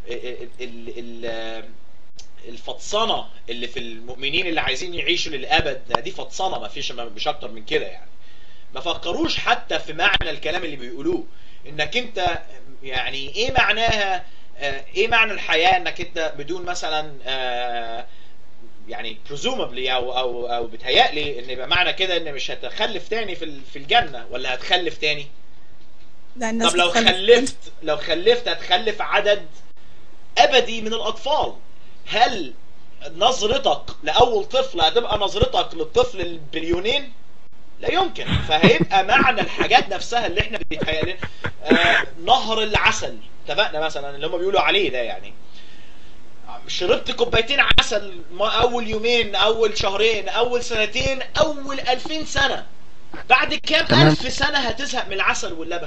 الفطسنة اللي في المؤمنين اللي عايزين يعيشوا للابد دي فطسنة، ما فيش مش اكتر من كده. يعني ما فكروش حتى في معنى الكلام اللي بيقولوه، انك انت يعني ايه معناها، ايه معنى الحياة انك انت بدون مثلا يعني presumably او او او بتهيألي ان يبقى معنى كده ان مش هتخلف تاني في في الجنة، ولا هتخلف تاني؟ طب لو خلفت لو خلفت هتخلف عدد ابدي من الاطفال. هل نظرتك لاول طفل هتبقى نظرتك للطفل البليونين؟ لا يمكن. فهيبقى معنى الحاجات نفسها اللي احنا بنتخيلها. آه نهر العسل اتفقنا مثلا اللي هم بيقولوا عليه ده، يعني شربت كوبايتين عسل اول يومين، اول شهرين، اول سنتين، اول ألفين سنة، بعد كام تمام. ألف سنة هتزهق من العسل واللبن؟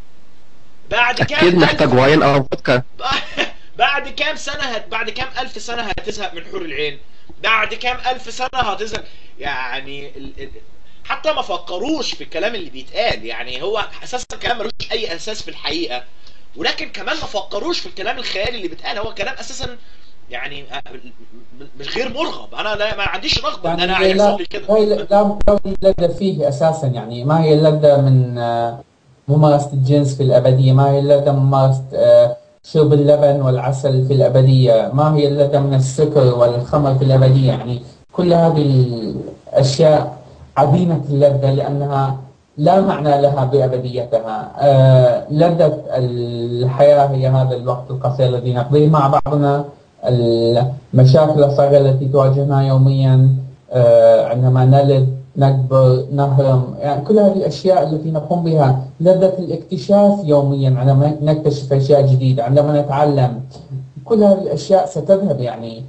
بعد كام اكيد محتاج واين او فودكا. بعد كام سنة هت... بعد كام ألف سنة هتزهق من حور العين؟ بعد كام ألف سنة هتزهق؟ يعني ال... ال... حتى ما فكروش في الكلام اللي بيتقال. يعني هو اساسا الكلام ملوش اي اساس في الحقيقة، ولكن كمان ما فكروش في الكلام الخيالي اللي بيتقال. هو كلام اساسا يعني مش غير مرغب. انا لا ما عنديش رغبه يعني ان انا يحصل لي كده. لا اللذة فيه اساسا، يعني ما هي اللذة من ممارسة الجنس في الابدية، ما هي اللذة من ممارسة شرب اللبن والعسل في الابدية، ما هي اللذة من السكر والخمر في الابدية. يعني كل هذه الاشياء عديمة اللذة لانها لا معنى لها بأبديتها. آه لذة الحياة هي هذا الوقت القصير الذي نقضيه مع بعضنا، المشاكل الصغيرة التي تواجهنا يوميا، آه عندما نلد، نكبر، نهرم، يعني كل هذه الأشياء التي نقوم بها. لذة الاكتشاف يوميا عندما نكتشف أشياء جديدة، عندما نتعلم، كل هذه الأشياء ستذهب. يعني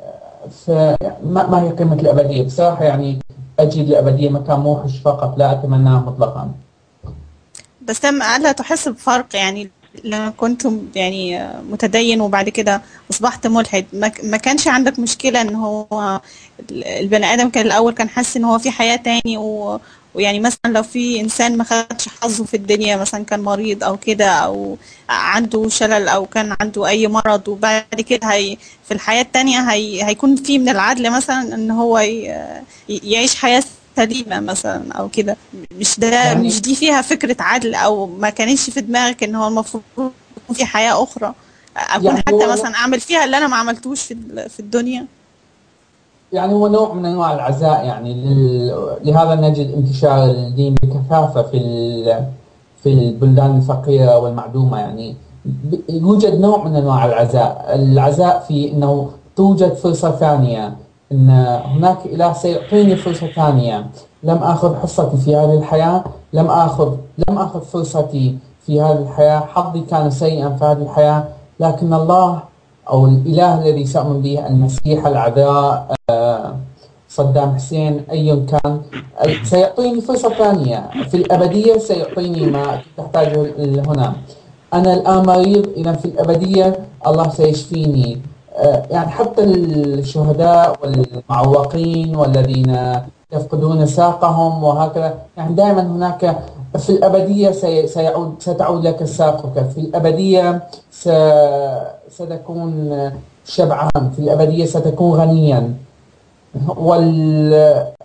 فما ما هي قيمة الأبدية بصراحة؟ يعني أجد الأبدية مكان موحش فقط، لا أتمناه مطلقا. بس ألا تحس بفرق يعني لما كنتم يعني متدين وبعد كده أصبحت ملحد؟ ما كانش عندك مشكلة إن هو البني آدم كان الأول كان حاسس إن هو في حياة تاني، و ويعني مثلا لو في إنسان ما خدش حظه في الدنيا، مثلا كان مريض أو كده، أو عنده شلل أو كان عنده أي مرض، وبعد كده هي في الحياة التانية هي هيكون في من العدل مثلا إن هو يعيش حياة سليمة مثلا او كده، مش ده يعني مش دي فيها فكرة عدل، او ما كانش في دماغك ان هو المفروض يكون في حياة اخرى اكون يعني حتى هو مثلا اعمل فيها اللي انا ما عملتوش في ال- في الدنيا؟ يعني هو نوع من انواع العزاء، يعني لل... لهذا نجد انتشار الدين بكثافه في ال... في البلدان الفقيره والمعدومه. يعني ب- يوجد نوع من انواع العزاء، العزاء في انه توجد فرصه ثانيه، ان هناك اله سيعطيني فرصه ثانيه. لم اخذ حصتي في هذه الحياه، لم اخذ لم اخذ فرصتي في هذه الحياه، حظي كان سيئا في هذه الحياه، لكن الله او الاله الذي سأؤمن به، المسيح، العذراء، آه، صدام حسين، أي كان، سيعطيني فرصة ثانية في الأبدية، سيعطيني ما كنت أحتاجه هنا. أنا الآن مريض، إذا في الأبدية الله سيشفيني. آه، يعني حتى الشهداء والمعوقين والذين يفقدون ساقهم وهكذا، يعني دائما هناك في الأبدية سي- سيعود ستعود لك ساقك، في الأبدية س- ستكون شبعان، في الأبدية ستكون غنيا. والأكثر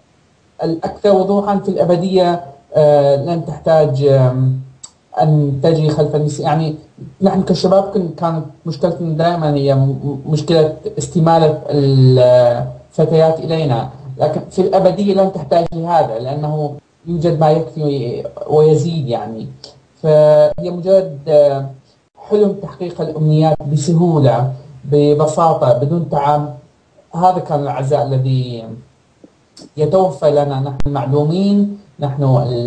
وضوحا في الأبدية آه، لن تحتاج آم، أن تجري خلف النساء. يعني نحن كشباب كن- كانت مشكلتنا دائما هي م- مشكلة استمالة الفتيات إلينا، لكن في الأبدية لن تحتاج لهذا، لأنه يوجد ما يكفي ويزيد. يعني فهي مجرد آه، حلم تحقيق الأمنيات بسهولة، ببساطة، بدون تعب. هذا كان العزاء الذي يتوفى لنا نحن المعلومين، نحن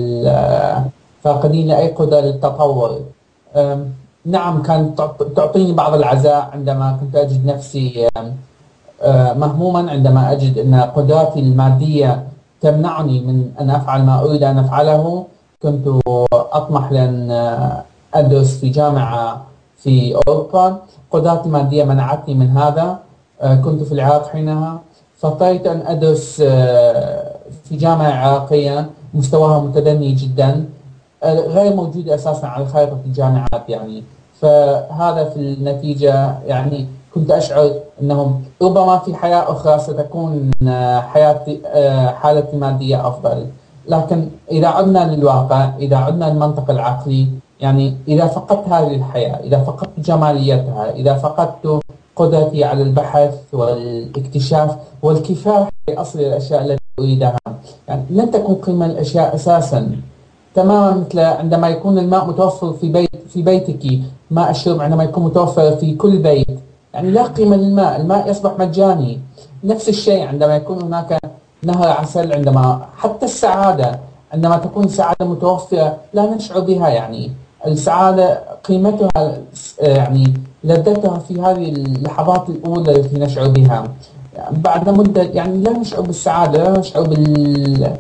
الفاقدين لأي قدرة للتطور. أم، نعم، كانت تعط- تعطيني بعض العزاء عندما كنت أجد نفسي أم، أه، مهموما، عندما أجد أن قدراتي المادية تمنعني من أن أفعل ما أريد أن أفعله. كنت أطمح لأن أه، أدرس في جامعة في أوروبا، قدراتي المادية منعتني من هذا. أه، كنت في العراق حينها، فاضطريت أن أدرس أه، في جامعة عراقية مستواها متدني جدا، أه، غير موجود أساسا على خارطة الجامعات. يعني فهذا في النتيجة يعني كنت أشعر أنه ربما في حياة أخرى ستكون آه، حياتي آه، حالتي المادية أفضل. لكن إذا عدنا للواقع، إذا عدنا للمنطق العقلي، يعني إذا فقدت هذه الحياة، إذا فقدت جماليتها، إذا فقدت قدرتي على البحث والاكتشاف والكفاح لأصل الأشياء التي أريدها، يعني لن تكون قيمة الأشياء أساسا. تماما مثل عندما يكون الماء متوفر في بيت في بيتك، ماء الشرب عندما يكون متوفر في كل بيت، يعني لا قيمة للماء، الماء يصبح مجاني. نفس الشيء عندما يكون هناك نهر عسل، عندما حتى السعادة عندما تكون السعادة متوفرة لا نشعر بها. يعني السعادة قيمتها يعني لذتها في هذه اللحظات الأولى التي نشعر بها. يعني بعد مدة يعني لا نشعر بالسعادة، لا نشعر بال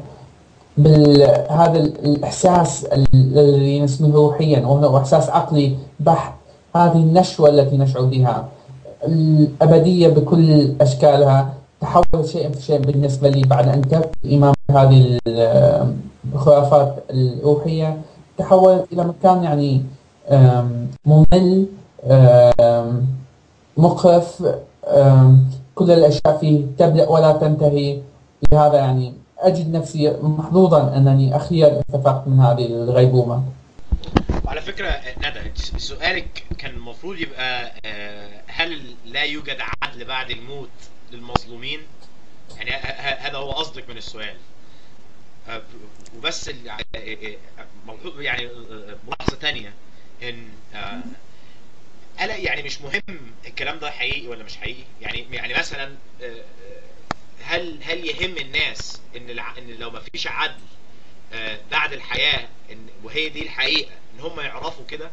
بهذا الإحساس الذي نسميه روحيا، وهو إحساس عقلي بحت. هذه النشوة التي نشعر بها، الأبدية بكل أشكالها، تحول شيء في شيء بالنسبة لي بعد أن تركت الإيمان بهذه الخرافات الروحية. تحولت إلى مكان يعني آم، ممل، آم، مقرف، آم، كل الأشياء فيه تبدأ ولا تنتهي. لهذا يعني أجد نفسي محظوظا أنني أخيرا استفقت من هذه الغيبوبة. وعلى فكرة ندى، سؤالك كان المفروض يبقى آه، هل لا يوجد عدل بعد الموت للمظلومين؟ يعني ه- ه- هذا هو قصدك من السؤال. آه، وبس ال- آه، آه، موضوع- يعني آه، ملاحظة تانية ان آه، ألا يعني مش مهم الكلام ده حقيقي ولا مش حقيقي. يعني يعني مثلا آه، آه، هل هل يهم الناس ان الع- ان لو ما فيش عدل آه، بعد الحياة، إن وهي دي الحقيقة، ان هم يعرفوا كده،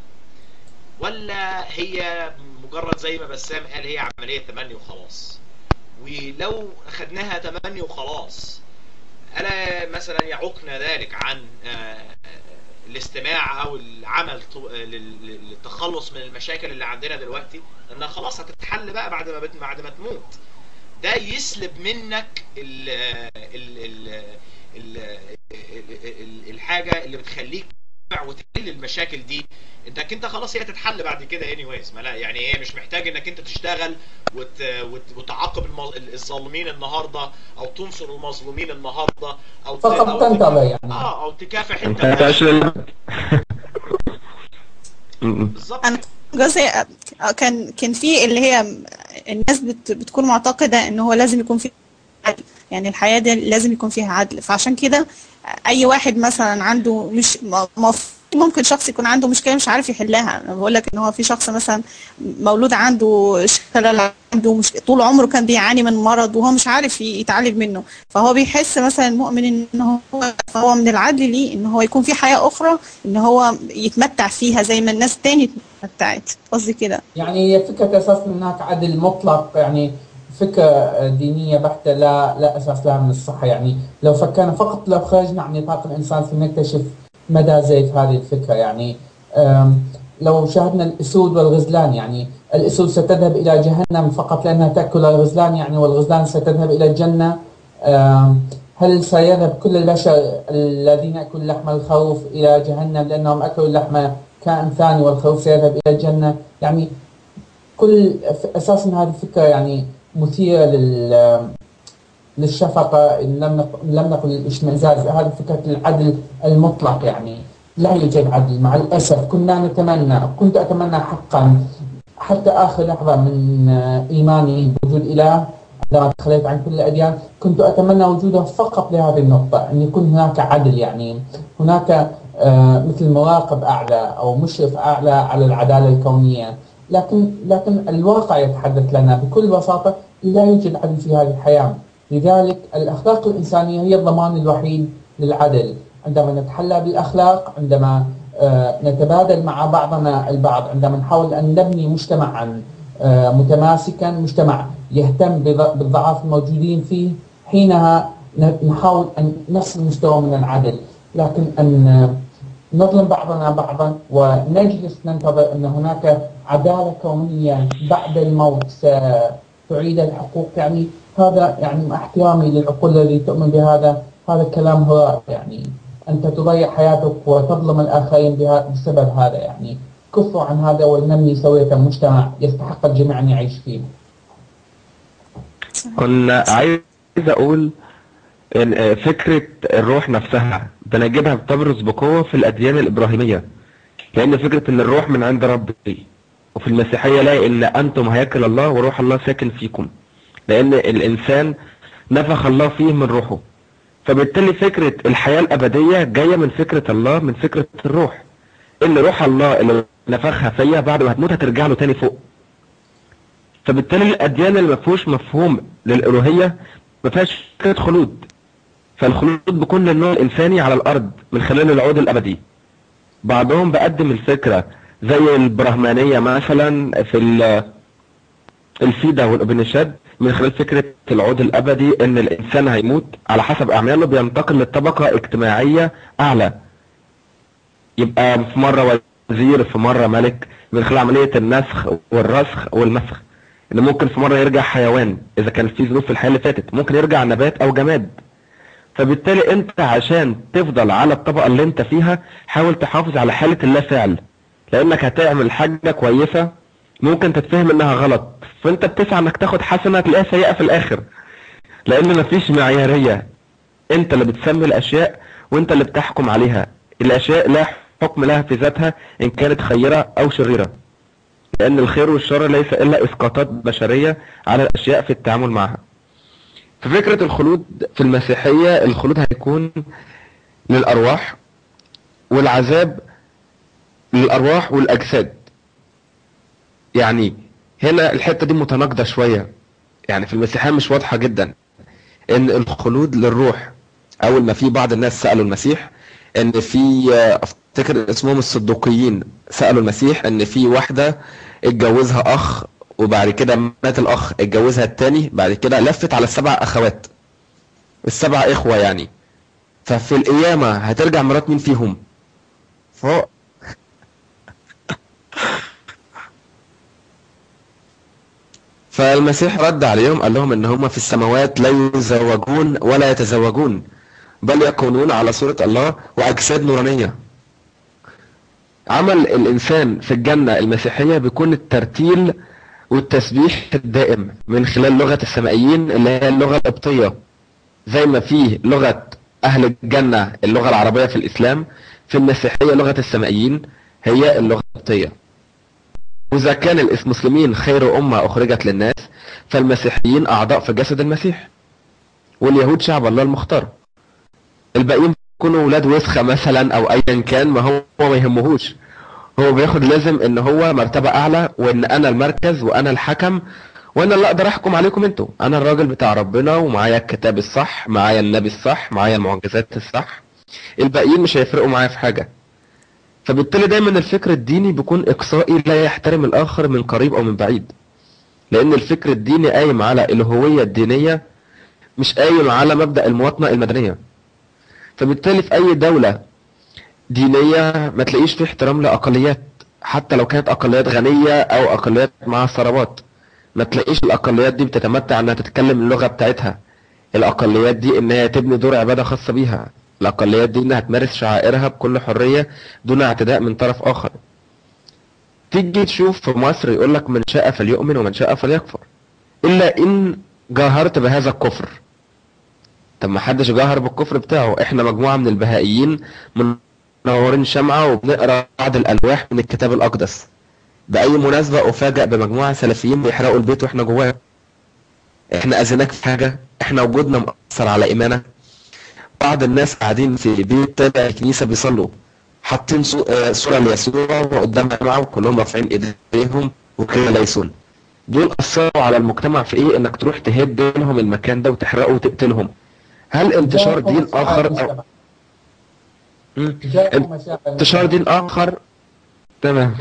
ولا هي مجرد زي ما بسام قال هي عملية تمني وخلاص؟ ولو اخدناها تمني وخلاص، ألا مثلا يعوقنا ذلك عن آه، الاستماع او العمل طو- لل- للتخلص من المشاكل اللي عندنا دلوقتي، لانها خلاص هتتحل بقى بعد ما بت- بعد ما تموت؟ ده يسلب منك ال ال ال ال ال الحاجة اللي بتخليك وتحل المشاكل دي، انك انت خلاص هي تتحل بعد كده anyways. ما لا يعني ايه، مش محتاج انك انت تشتغل وت... وت... وتعاقب المظ... الظالمين النهارده او تنصر المظلومين النهارده او ت... فقط أو تنتظر تكافح... يعني. اه او تكافح انت انت هتعيش لل- بالظبط. انا جزء كان كان في اللي هي الناس بت بتكون معتقده ان هو لازم يكون في عدل، يعني الحياه دي لازم يكون فيها عدل. فعشان كده اي واحد مثلا عنده مش مف- ممكن شخص يكون عنده مشكله مش عارف يحلها. انا بقول لك ان هو في شخص مثلا مولود عنده شلل، عنده مش... طول عمره كان بيعاني من مرض وهو مش عارف ي- يتعالج منه، فهو بيحس مثلا المؤمن ان هو فهو من العدل ليه ان هو يكون في حياه اخرى ان هو يتمتع فيها زي ما الناس تاني اتمتعت. قصدي كده يعني هي فكرة أساس هناك عدل مطلق، يعني فكرة دينية بحتة لا لا أساس لها من الصحة. يعني لو فكرنا فقط، لو خرجنا عن نطاق الإنسان فنكتشف مدى زيف هذه الفكرة. يعني أم، لو شاهدنا الأسود والغزلان، يعني الأسود ستذهب إلى جهنم فقط لأنها تأكل الغزلان، يعني والغزلان ستذهب إلى الجنة. أم، هل سيذهب كل البشر الذين يأكلون لحم الخروف إلى جهنم لأنهم أكلوا لحم كائن ثاني والخروف سيذهب إلى الجنة؟ يعني كل أساسا هذه الفكرة يعني مثيرة لل للشفقة، إن لم نق- لم نقل الاشمئزاز. هذه فكرة العدل المطلق، يعني لا يوجد عدل مع الأسف. كنا نتمنى، كنت أتمنى حقا حتى آخر لحظة من إيماني بوجود إله عندما تخليت عن كل الأديان، كنت أتمنى وجوده فقط لهذه النقطة، أن يكون هناك عدل. يعني هناك آه، مثل مراقب أعلى أو مشرف أعلى على العدالة الكونية. لكن لكن الواقع يتحدث لنا بكل بساطة لا يوجد عدل في هذه الحياة. لذلك الأخلاق الإنسانية هي الضمان الوحيد للعدل. عندما نتحلى بالأخلاق، عندما آه، نتبادل مع بعضنا البعض، عندما نحاول أن نبني مجتمعا آه، متماسكا، مجتمع يهتم بض- بالضعاف الموجودين فيه، حينها ن- نحاول أن نصل مستوى من العدل. لكن أن آه، نظلم بعضنا بعضا ونجلس ننتظر أن هناك عدالة كونية بعد الموت ستعيد الحقوق، يعني هذا يعني مع احترامي للعقول التي تؤمن بهذا، هذا كلام هراء. يعني أنت تضيع حياتك وتظلم الآخرين بها بسبب هذا. يعني كفوا عن هذا ولنبني سوية مجتمع يستحق الجميع أن يعيش فيه. كنا عايز اقول ان فكرة الروح نفسها بنجدها بتبرز بقوة في الاديان الابراهيمية، لان فكرة ان الروح من عند ربي، وفي المسيحية لا، ان انتم هياكل الله وروح الله ساكن فيكم، لان الانسان نفخ الله فيه من روحه. فبالتالي فكرة الحياة الابدية جاية من فكرة الله، من فكرة الروح، ان روح الله اللي نفخها فيا بعد ما هتموت هترجع له تاني فوق. فبالتالي الاديان اللي ما فيهوش مفهوم للالوهية ما فيهاش فكرة خلود. فالخلود بيكون للنوع الانساني على الارض من خلال العود الابدي. بعضهم بقدم الفكرة زي البرهمانية مثلا في ال- الفيدا والأوبنشاد من خلال فكرة العود الأبدي، إن الإنسان هيموت على حسب أعماله بينتقل لطبقة اجتماعية أعلى، يبقى في مرة وزير، في مرة ملك، من خلال عملية النسخ والرسخ والمسخ. إن ممكن في مرة يرجع حيوان إذا كان في ظروف في الحياة اللي فاتت، ممكن يرجع نبات أو جماد. فبالتالي أنت عشان تفضل على الطبقة اللي أنت فيها حاول تحافظ على حالة اللا فعل، لأنك هتعمل حاجة كويسة ممكن تتفهم إنها غلط، فأنت بتسعى إنك تاخد حسنة تلاقيها سيئة في الآخر، لأن مفيش معيارية. أنت اللي بتسمي الأشياء وأنت اللي بتحكم عليها. الأشياء لا حكم لها في ذاتها إن كانت خيرة أو شريرة، لأن الخير والشر ليس إلا إسقاطات بشرية على الأشياء في التعامل معها. في فكرة الخلود في المسيحية، الخلود هيكون للأرواح، والعذاب للأرواح والأجساد. يعني هنا الحتة دي متناقضة شوية، يعني في المسيحية مش واضحة جدا ان الخلود للروح. اول ما في بعض الناس سألوا المسيح ان في، افتكر اسمهم الصدوقيين، سألوا المسيح ان في واحدة اتجوزها اخ وبعد كده مات الاخ، اتجوزها التاني، بعد كده لفت على السبع اخوات، السبع اخوة يعني، ففي القيامة هترجع مرات مين فيهم؟ فهو فالمسيح رد عليهم قال لهم ان هم في السماوات لا يزوجون ولا يتزوجون، بل يكونون على صورة الله واجساد نورانية. عمل الانسان في الجنة المسيحية بيكون الترتيل والتسبيح الدائم من خلال لغة السمائيين اللي هي اللغة القبطية. زي ما فيه لغة اهل الجنة اللغة العربية في الاسلام، في المسيحية لغة السمائيين هي اللغة القبطية. واذا كان المسلمين خير امة اخرجت للناس، فالمسيحيين اعضاء في جسد المسيح، واليهود شعب الله المختار. الباقيين يكونوا ولاد وسخة مثلا او ايا كان، ما هو ما يهمهوش، هو بياخد لازم ان هو مرتبة اعلى، وان انا المركز وانا الحكم وانا اللي اقدر احكم عليكم انتوا. انا الراجل بتاع ربنا ومعايا الكتاب الصح، معايا النبي الصح، معايا المعجزات الصح، الباقيين مش هيفرقوا معايا في حاجة. فبالتالي دايما الفكر الديني بيكون اقصائي، لا يحترم الاخر من قريب او من بعيد، لان الفكر الديني قايم على الهوية الدينية، مش قايم على مبدأ المواطنة المدنية. فبالتالي في اي دولة دينية ما تلاقيش فيه احترام لاقليات، حتى لو كانت اقليات غنية او اقليات مع ثروات، ما تلاقيش الاقليات دي بتتمتع انها تتكلم اللغة بتاعتها، الاقليات دي انها تبني دور عبادة خاصة بيها، الاقليات دي انها تمارس شعائرها بكل حرية دون اعتداء من طرف اخر. تيجي تشوف في مصر يقولك من شاء فليؤمن ومن شاء فليكفر، الا ان جاهرت بهذا الكفر. طب ما حدش جاهر بالكفر بتاعه، احنا مجموعة من البهائيين منورين شمعة وبنقرأ بعض الالواح من الكتاب الاقدس. باي مناسبة افاجئ بمجموعة سلفيين بيحرقوا البيت واحنا جواه. احنا اذناك في حاجة؟ احنا وجودنا مؤثر على ايمانك؟ بعض الناس قاعدين في بيت تابع الكنيسة بيصلوا، حاطين صورة ليسوع وقدامها جماعة وكلهم رافعين ايديهم وكده ليسون. دول اثروا على المجتمع في ايه؟ انك تروح تهد لهم المكان ده وتحرقه وتقتلهم. هل انتشار دين اخر أو... انتشار دين اخر تمام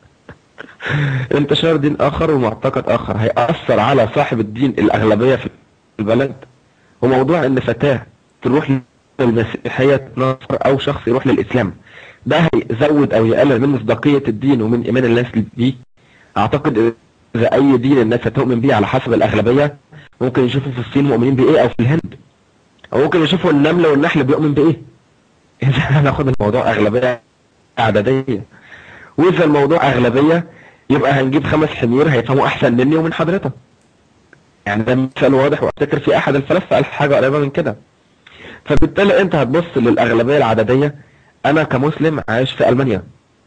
انتشار دين اخر ومعتقد اخر هيأثر على صاحب الدين الاغلبية في البلد؟ وموضوع ان فتاة تروح للمسيحية تنصر او شخص يروح للاسلام، ده هيزود او يقلل من مصداقية الدين ومن ايمان الناس بيه؟ اعتقد اذا اي دين الناس هتؤمن بيه على حسب الاغلبية، ممكن يشوفوا في الصين مؤمنين بايه، او في الهند، او ممكن يشوفوا النمل والنحل بيؤمن بايه. اذا هناخد الموضوع اغلبية اعدادية، واذا الموضوع اغلبية يبقى هنجيب خمس حمير هيفهموا احسن مني ومن حضرتك. يعني ده مثال واضح، وافتكر في احد الفلاسفة قال حاجة قريبة من كده. فبالتالي انت هتبص للاغلبية العددية. انا كمسلم عايش في المانيا،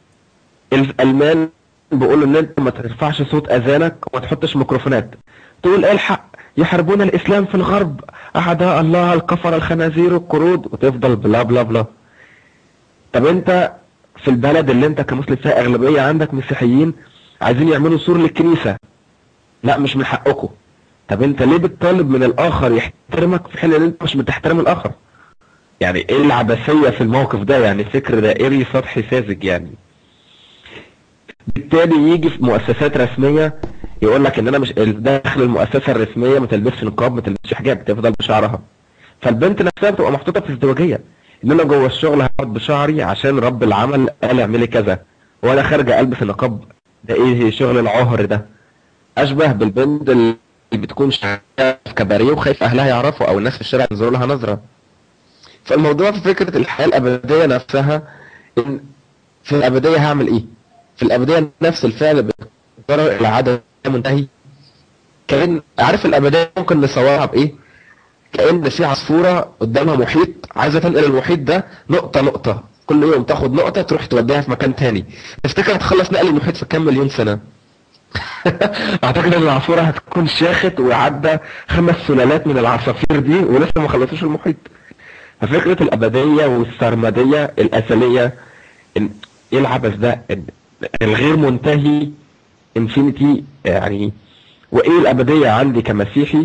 الالمان بيقولوا ان انت ما ترفعش صوت اذانك وما تحطش ميكروفونات، تقول ايه الحق يحاربون الاسلام في الغرب، اعداء الله الكفر الخنازير القرود، وتفضل بلا بلا بلا. طب انت في البلد اللي انت كمسلم فيها اغلبية عندك مسيحيين عايزين يعملوا سور للكنيسة، لا مش من حقكم. طب انت ليه بتطالب من الاخر يحترمك في حين ان انت مش بتحترم الاخر؟ يعني ايه العبثية في الموقف ده؟ يعني فكر دائري سطحي ساذج. يعني بالتالي يجي في مؤسسات رسمية يقول لك ان انا مش داخل المؤسسة الرسمية ما تلبسش نقاب، ما تلبسش حجاب، تفضل بشعرها. فالبنت نفسها بتبقى محطوطة في ازدواجية، ان انا جوه الشغل هقعد بشعري عشان رب العمل قال اعملي كذا، وانا خارجة البس النقاب. ده ايه شغل العهر ده؟ اشبه بالبنت اللي بتكون شغالة في كباريه وخايف اهلها يعرفوا او الناس في الشارع ينظروا لها نظرة. فالموضوع في فكرة الحياة الابدية نفسها، ان في الابدية هعمل ايه؟ في الابدية نفس الفعل بيتكرر الى عدد منتهي. كأن عارف الابدية ممكن نصورها بايه؟ كأن في عصفورة قدامها محيط عايزة تنقل المحيط ده نقطة نقطة، كل يوم تاخد نقطة تروح توديها في مكان تاني. تفتكر هتخلص نقل المحيط في كام مليون سنة؟ اعتقد ان العصفورة هتكون شاخت وعدى خمس سلالات من العصافير دي ولسه ما خلصوش المحيط. ففكرة الابدية والسرمدية الازلية، ايه العبث ده؟ الغير منتهي انفينيتي يعني. وايه الابدية عندي كمسيحي؟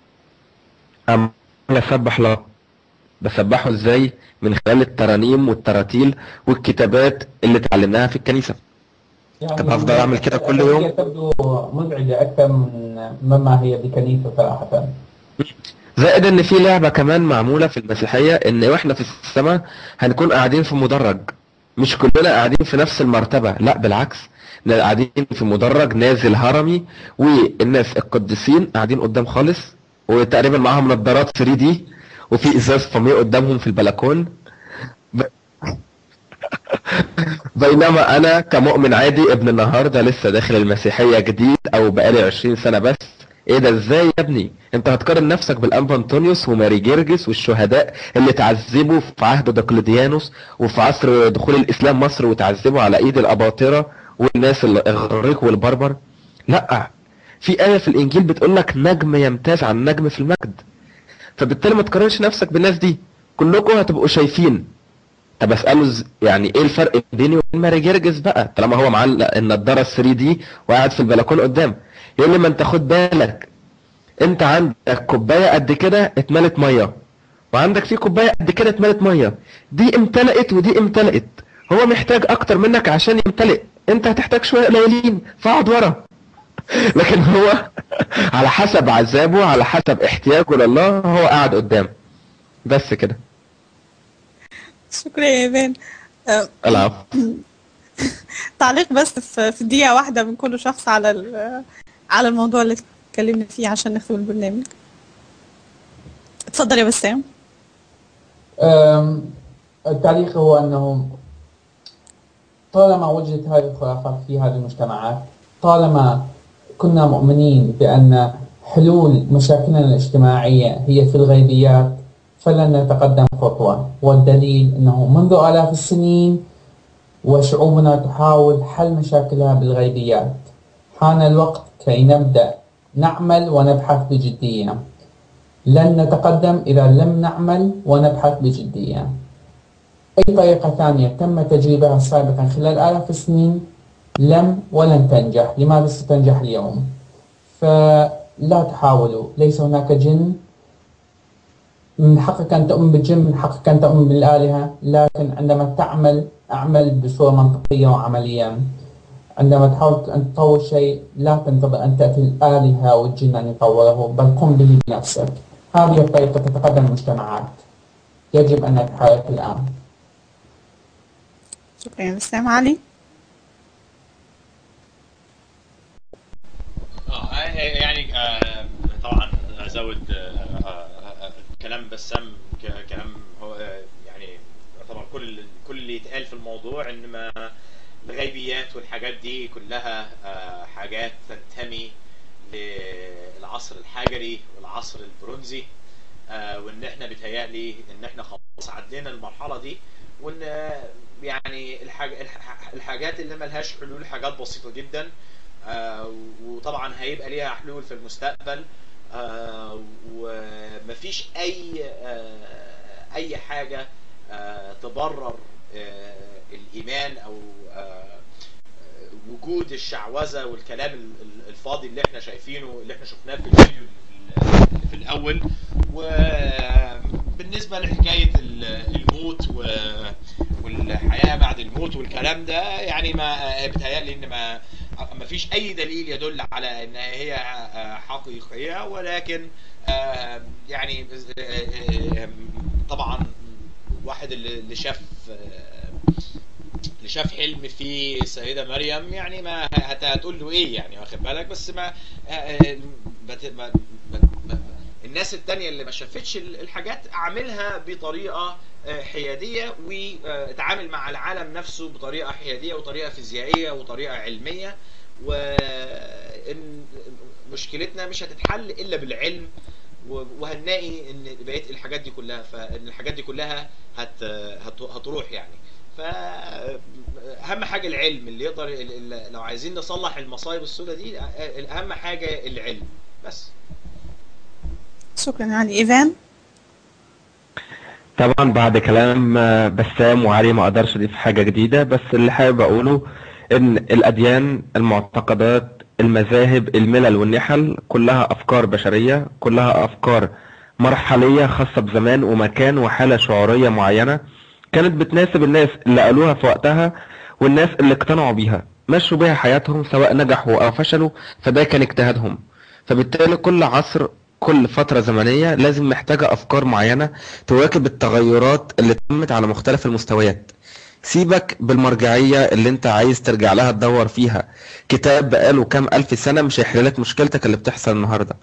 أم أسبح الله. بسبحه ازاي؟ من خلال الترانيم والتراتيل والكتابات اللي اتعلمناها في الكنيسة. يعني طب هفضل اعمل كده كل يوم؟ هي تبدو مزعجة اكثر من مما هي بكنيسة صراحة. زائد ان في لعبة كمان معمولة في المسيحية، ان واحنا في السماء هنكون قاعدين في مدرج، مش كلنا قاعدين في نفس المرتبة، لا بالعكس، قاعدين في مدرج نازل هرمي، والناس القديسين قاعدين قدام خالص، وتقريبا معاهم نظارات ثري دي، وفي ازاز فاميه قدامهم في البلكون. ب... بينما انا كمؤمن عادي ابن النهارده لسه داخل المسيحيه جديد او بقالي عشرين سنه بس، ايه ده ازاي يا ابني؟ انت هتقارن نفسك بالانبا انطونيوس وماري جرجس والشهداء اللي تعذبوا في عهد دقلديانوس وفي عصر دخول الاسلام مصر وتعذبوا على ايد الاباطره والناس الاغريق والبربر؟ لا، في آية في الإنجيل بتقول لك نجم يمتاز عن نجم في المجد. فبالتالي ما تقارنش نفسك بالناس دي، كلكم هتبقوا شايفين. طب اسأله يعني ايه الفرق بيني وبين ماري جرجس بقى طالما هو معلق النضاره ثري دي وقاعد في البلكونه قدام؟ يقول لي ما انت خد بالك، انت عندك كوبايه قد كده اتملت ميه، وعندك في كوبايه قد كده اتملت ميه، دي امتلأت ودي امتلأت، هو محتاج اكتر منك عشان يمتلئ، انت هتحتاج شويه قليلين فاقعد ورا. لكن هو على حسب عذابه، على حسب احتياجه لله، هو قاعد قدام بس كده. شكرا يا ايفان. آه، العفو. تعليق بس في في دقيقة واحدة من كل شخص على ال- على الموضوع اللي اتكلمنا فيه عشان نختم البرنامج. اتفضل يا بسام. أم، التعليق هو أنه طالما وجدت هذه الخرافات في هذه المجتمعات، طالما كنا مؤمنين بأن حلول مشاكلنا الاجتماعية هي في الغيبيات، فلن نتقدم خطوة. والدليل أنه منذ آلاف السنين وشعوبنا تحاول حل مشاكلها بالغيبيات. حان الوقت كي نبدأ نعمل ونبحث بجدية. لن نتقدم إذا لم نعمل ونبحث بجدية. أي طريقة ثانية تم تجربها سابقا خلال آلاف السنين لم ولن تنجح. لماذا ستنجح اليوم؟ فلا تحاولوا. ليس هناك جن. من حقك أن تؤمن بالجن، من حقك أن تؤمن بالآلهة، لكن عندما تعمل أعمل بصورة منطقية وعملية. عندما تحاول أن تطور شيء لا تنتظر أن تأتي الآلهة والجن أن يطوره، بل قم به بنفسك. هذه الطريقة تتقدم المجتمعات. يجب أن نتحرك الآن. شكرا يا بسام. علي. اه يعني آه طبعا ازود آه آه كلام بسام ك- كلام هو آه يعني طبعا كل كل اللي يتقال في الموضوع ان ما الغيبيات والحاجات دي كلها آه حاجات تنتمي للعصر الحجري والعصر البرونزي، آه وان احنا بيتهيألي ان احنا خلاص عدينا المرحله دي، وان آه يعني الحاج الح- الحاجات اللي ملهاش حلول حاجات بسيطه جدا، آه وطبعا هيبقى ليها حلول في المستقبل، آه ومفيش اي آه اي حاجه آه تبرر آه الايمان او آه وجود الشعوذه والكلام ال- ال- الفاضي اللي احنا شايفينه اللي احنا شفناه في الفيديو اللي في الاول. وبالنسبه لحكايه ال- الموت و- والحياه بعد الموت والكلام ده، يعني ما بيتهيألي ان ما ما فيش اي دليل يدل على ان هي حقيقيه، ولكن آه، يعني آه، طبعا واحد اللي اللي شاف آه، اللي شاف حلم في السيدة مريم، يعني ما هت- هتقول له ايه يعني، واخد بالك؟ بس ما آه، آه، بت- ما- ما- ما- الناس التانية اللي ما شافتش ال- الحاجات اعملها بطريقة آه، حيادية، واتعامل مع العالم نفسه بطريقة حيادية وطريقة فيزيائية وطريقة علمية، وإن مشكلتنا مش هتتحل إلا بالعلم، و- وهنلاقي ان بقيت الحاجات دي كلها، فان الحاجات دي كلها هت هت هتروح يعني. فاهم حاجه العلم اللي يقدر ال- ال- لو عايزين نصلح المصايب السوداء دي، اهم حاجه العلم بس. شكرا يا علي. ايفان. طبعا بعد كلام آه، بسام وعلي ما اقدرش اضيف حاجه جديده، بس اللي حابب اقوله ان الاديان، المعتقدات، المذاهب، الملل والنحل كلها افكار بشريه، كلها افكار مرحليه خاصه بزمان ومكان وحاله شعوريه معينه، كانت بتناسب الناس اللي قالوها في وقتها والناس اللي اقتنعوا بيها مشوا بيها حياتهم، سواء نجحوا او فشلوا فده كان اجتهادهم. فبالتالي كل عصر، كل فترة زمنية لازم محتاجة أفكار معينة تواكب التغيرات اللي تمت على مختلف المستويات. سيبك بالمرجعية اللي انت عايز ترجع لها تدور فيها كتاب بقاله كام ألف سنة مش هيحللك مشكلتك اللي بتحصل النهاردة.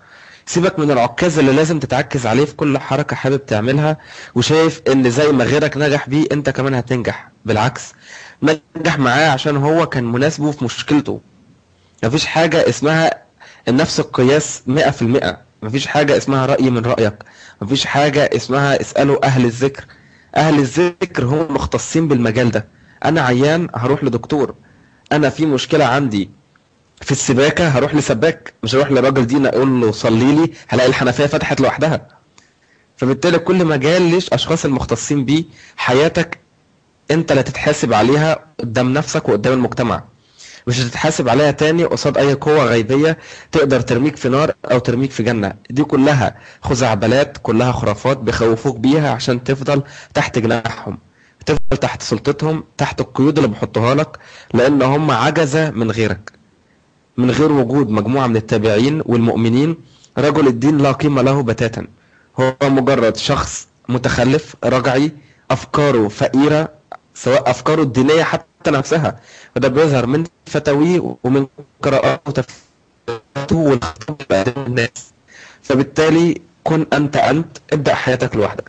سيبك من العكاز اللي لازم تتعكز عليه في كل حركة حابب تعملها، وشايف ان زي ما غيرك نجح بيه انت كمان هتنجح. بالعكس، نجح معاه عشان هو كان مناسبه في مشكلته. مفيش حاجة اسمها النفس القياس مئة في المئة، مفيش حاجة اسمها رأي من رأيك، مفيش حاجة اسمها اسألوا أهل الذكر. أهل الذكر هم مختصين بالمجال ده. أنا عيان هروح لدكتور، أنا في مشكلة عندي في السباكة هروح لسباك، مش هروح لراجل دين أقول له صلي لي هلاقي الحنفية فتحت لوحدها. فبالتالي كل مجال ليش أشخاص المختصين بيه. حياتك أنت لا تتحاسب عليها قدام نفسك وقدام المجتمع، مش هتتحاسب عليها تاني قصاد اي قوة غيبية تقدر ترميك في نار او ترميك في جنة. دي كلها خزعبلات، كلها خرافات بيخوفوك بيها عشان تفضل تحت جناحهم، تفضل تحت سلطتهم، تحت القيود اللي بيحطوها لك، لان هم عجزة من غيرك. من غير وجود مجموعة من التابعين والمؤمنين رجل الدين لا قيمة له بتاتا. هو مجرد شخص متخلف رجعي، افكاره فقيرة، سواء افكاره الدينية حتى نفسها، وده بيظهر من فتاويه ومن قراءاته وتفكيراته والخطاب بقدام الناس. فبالتالي كن انت انت ابدأ حياتك لوحدك.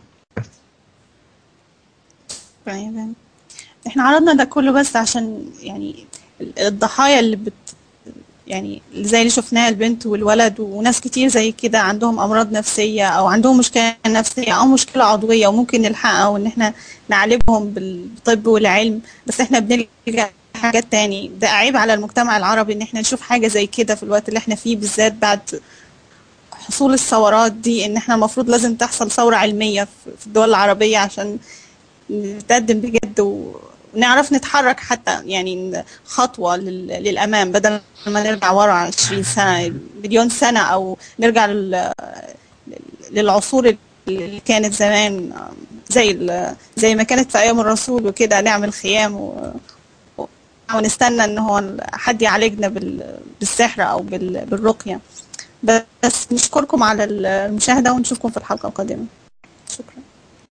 طيب احنا عرضنا ده كله بس عشان يعني الضحايا اللي بت يعني زي اللي شفناها البنت والولد وناس كتير زي كده عندهم امراض نفسيه او عندهم مشكله نفسيه او مشكله عضويه وممكن نلحقها وان احنا نعالجهم بالطب والعلم، بس احنا بنلجأ حاجات تاني. ده عيب على المجتمع العربي ان احنا نشوف حاجه زي كده في الوقت اللي احنا فيه، بالذات بعد حصول الثورات دي، ان احنا المفروض لازم تحصل ثوره علميه في الدول العربيه عشان نتقدم بجد ونعرف نتحرك حتى يعني خطوة للأمام، بدل ما نرجع ورا عشرين سنة مليون سنة أو نرجع للعصور اللي كانت زمان زي زي ما كانت في أيام الرسول وكده، نعمل خيام ونستنى إن هو حد يعالجنا بالسحر أو بالرقية. بس نشكركم على المشاهدة ونشوفكم في الحلقة القادمة. شكرا.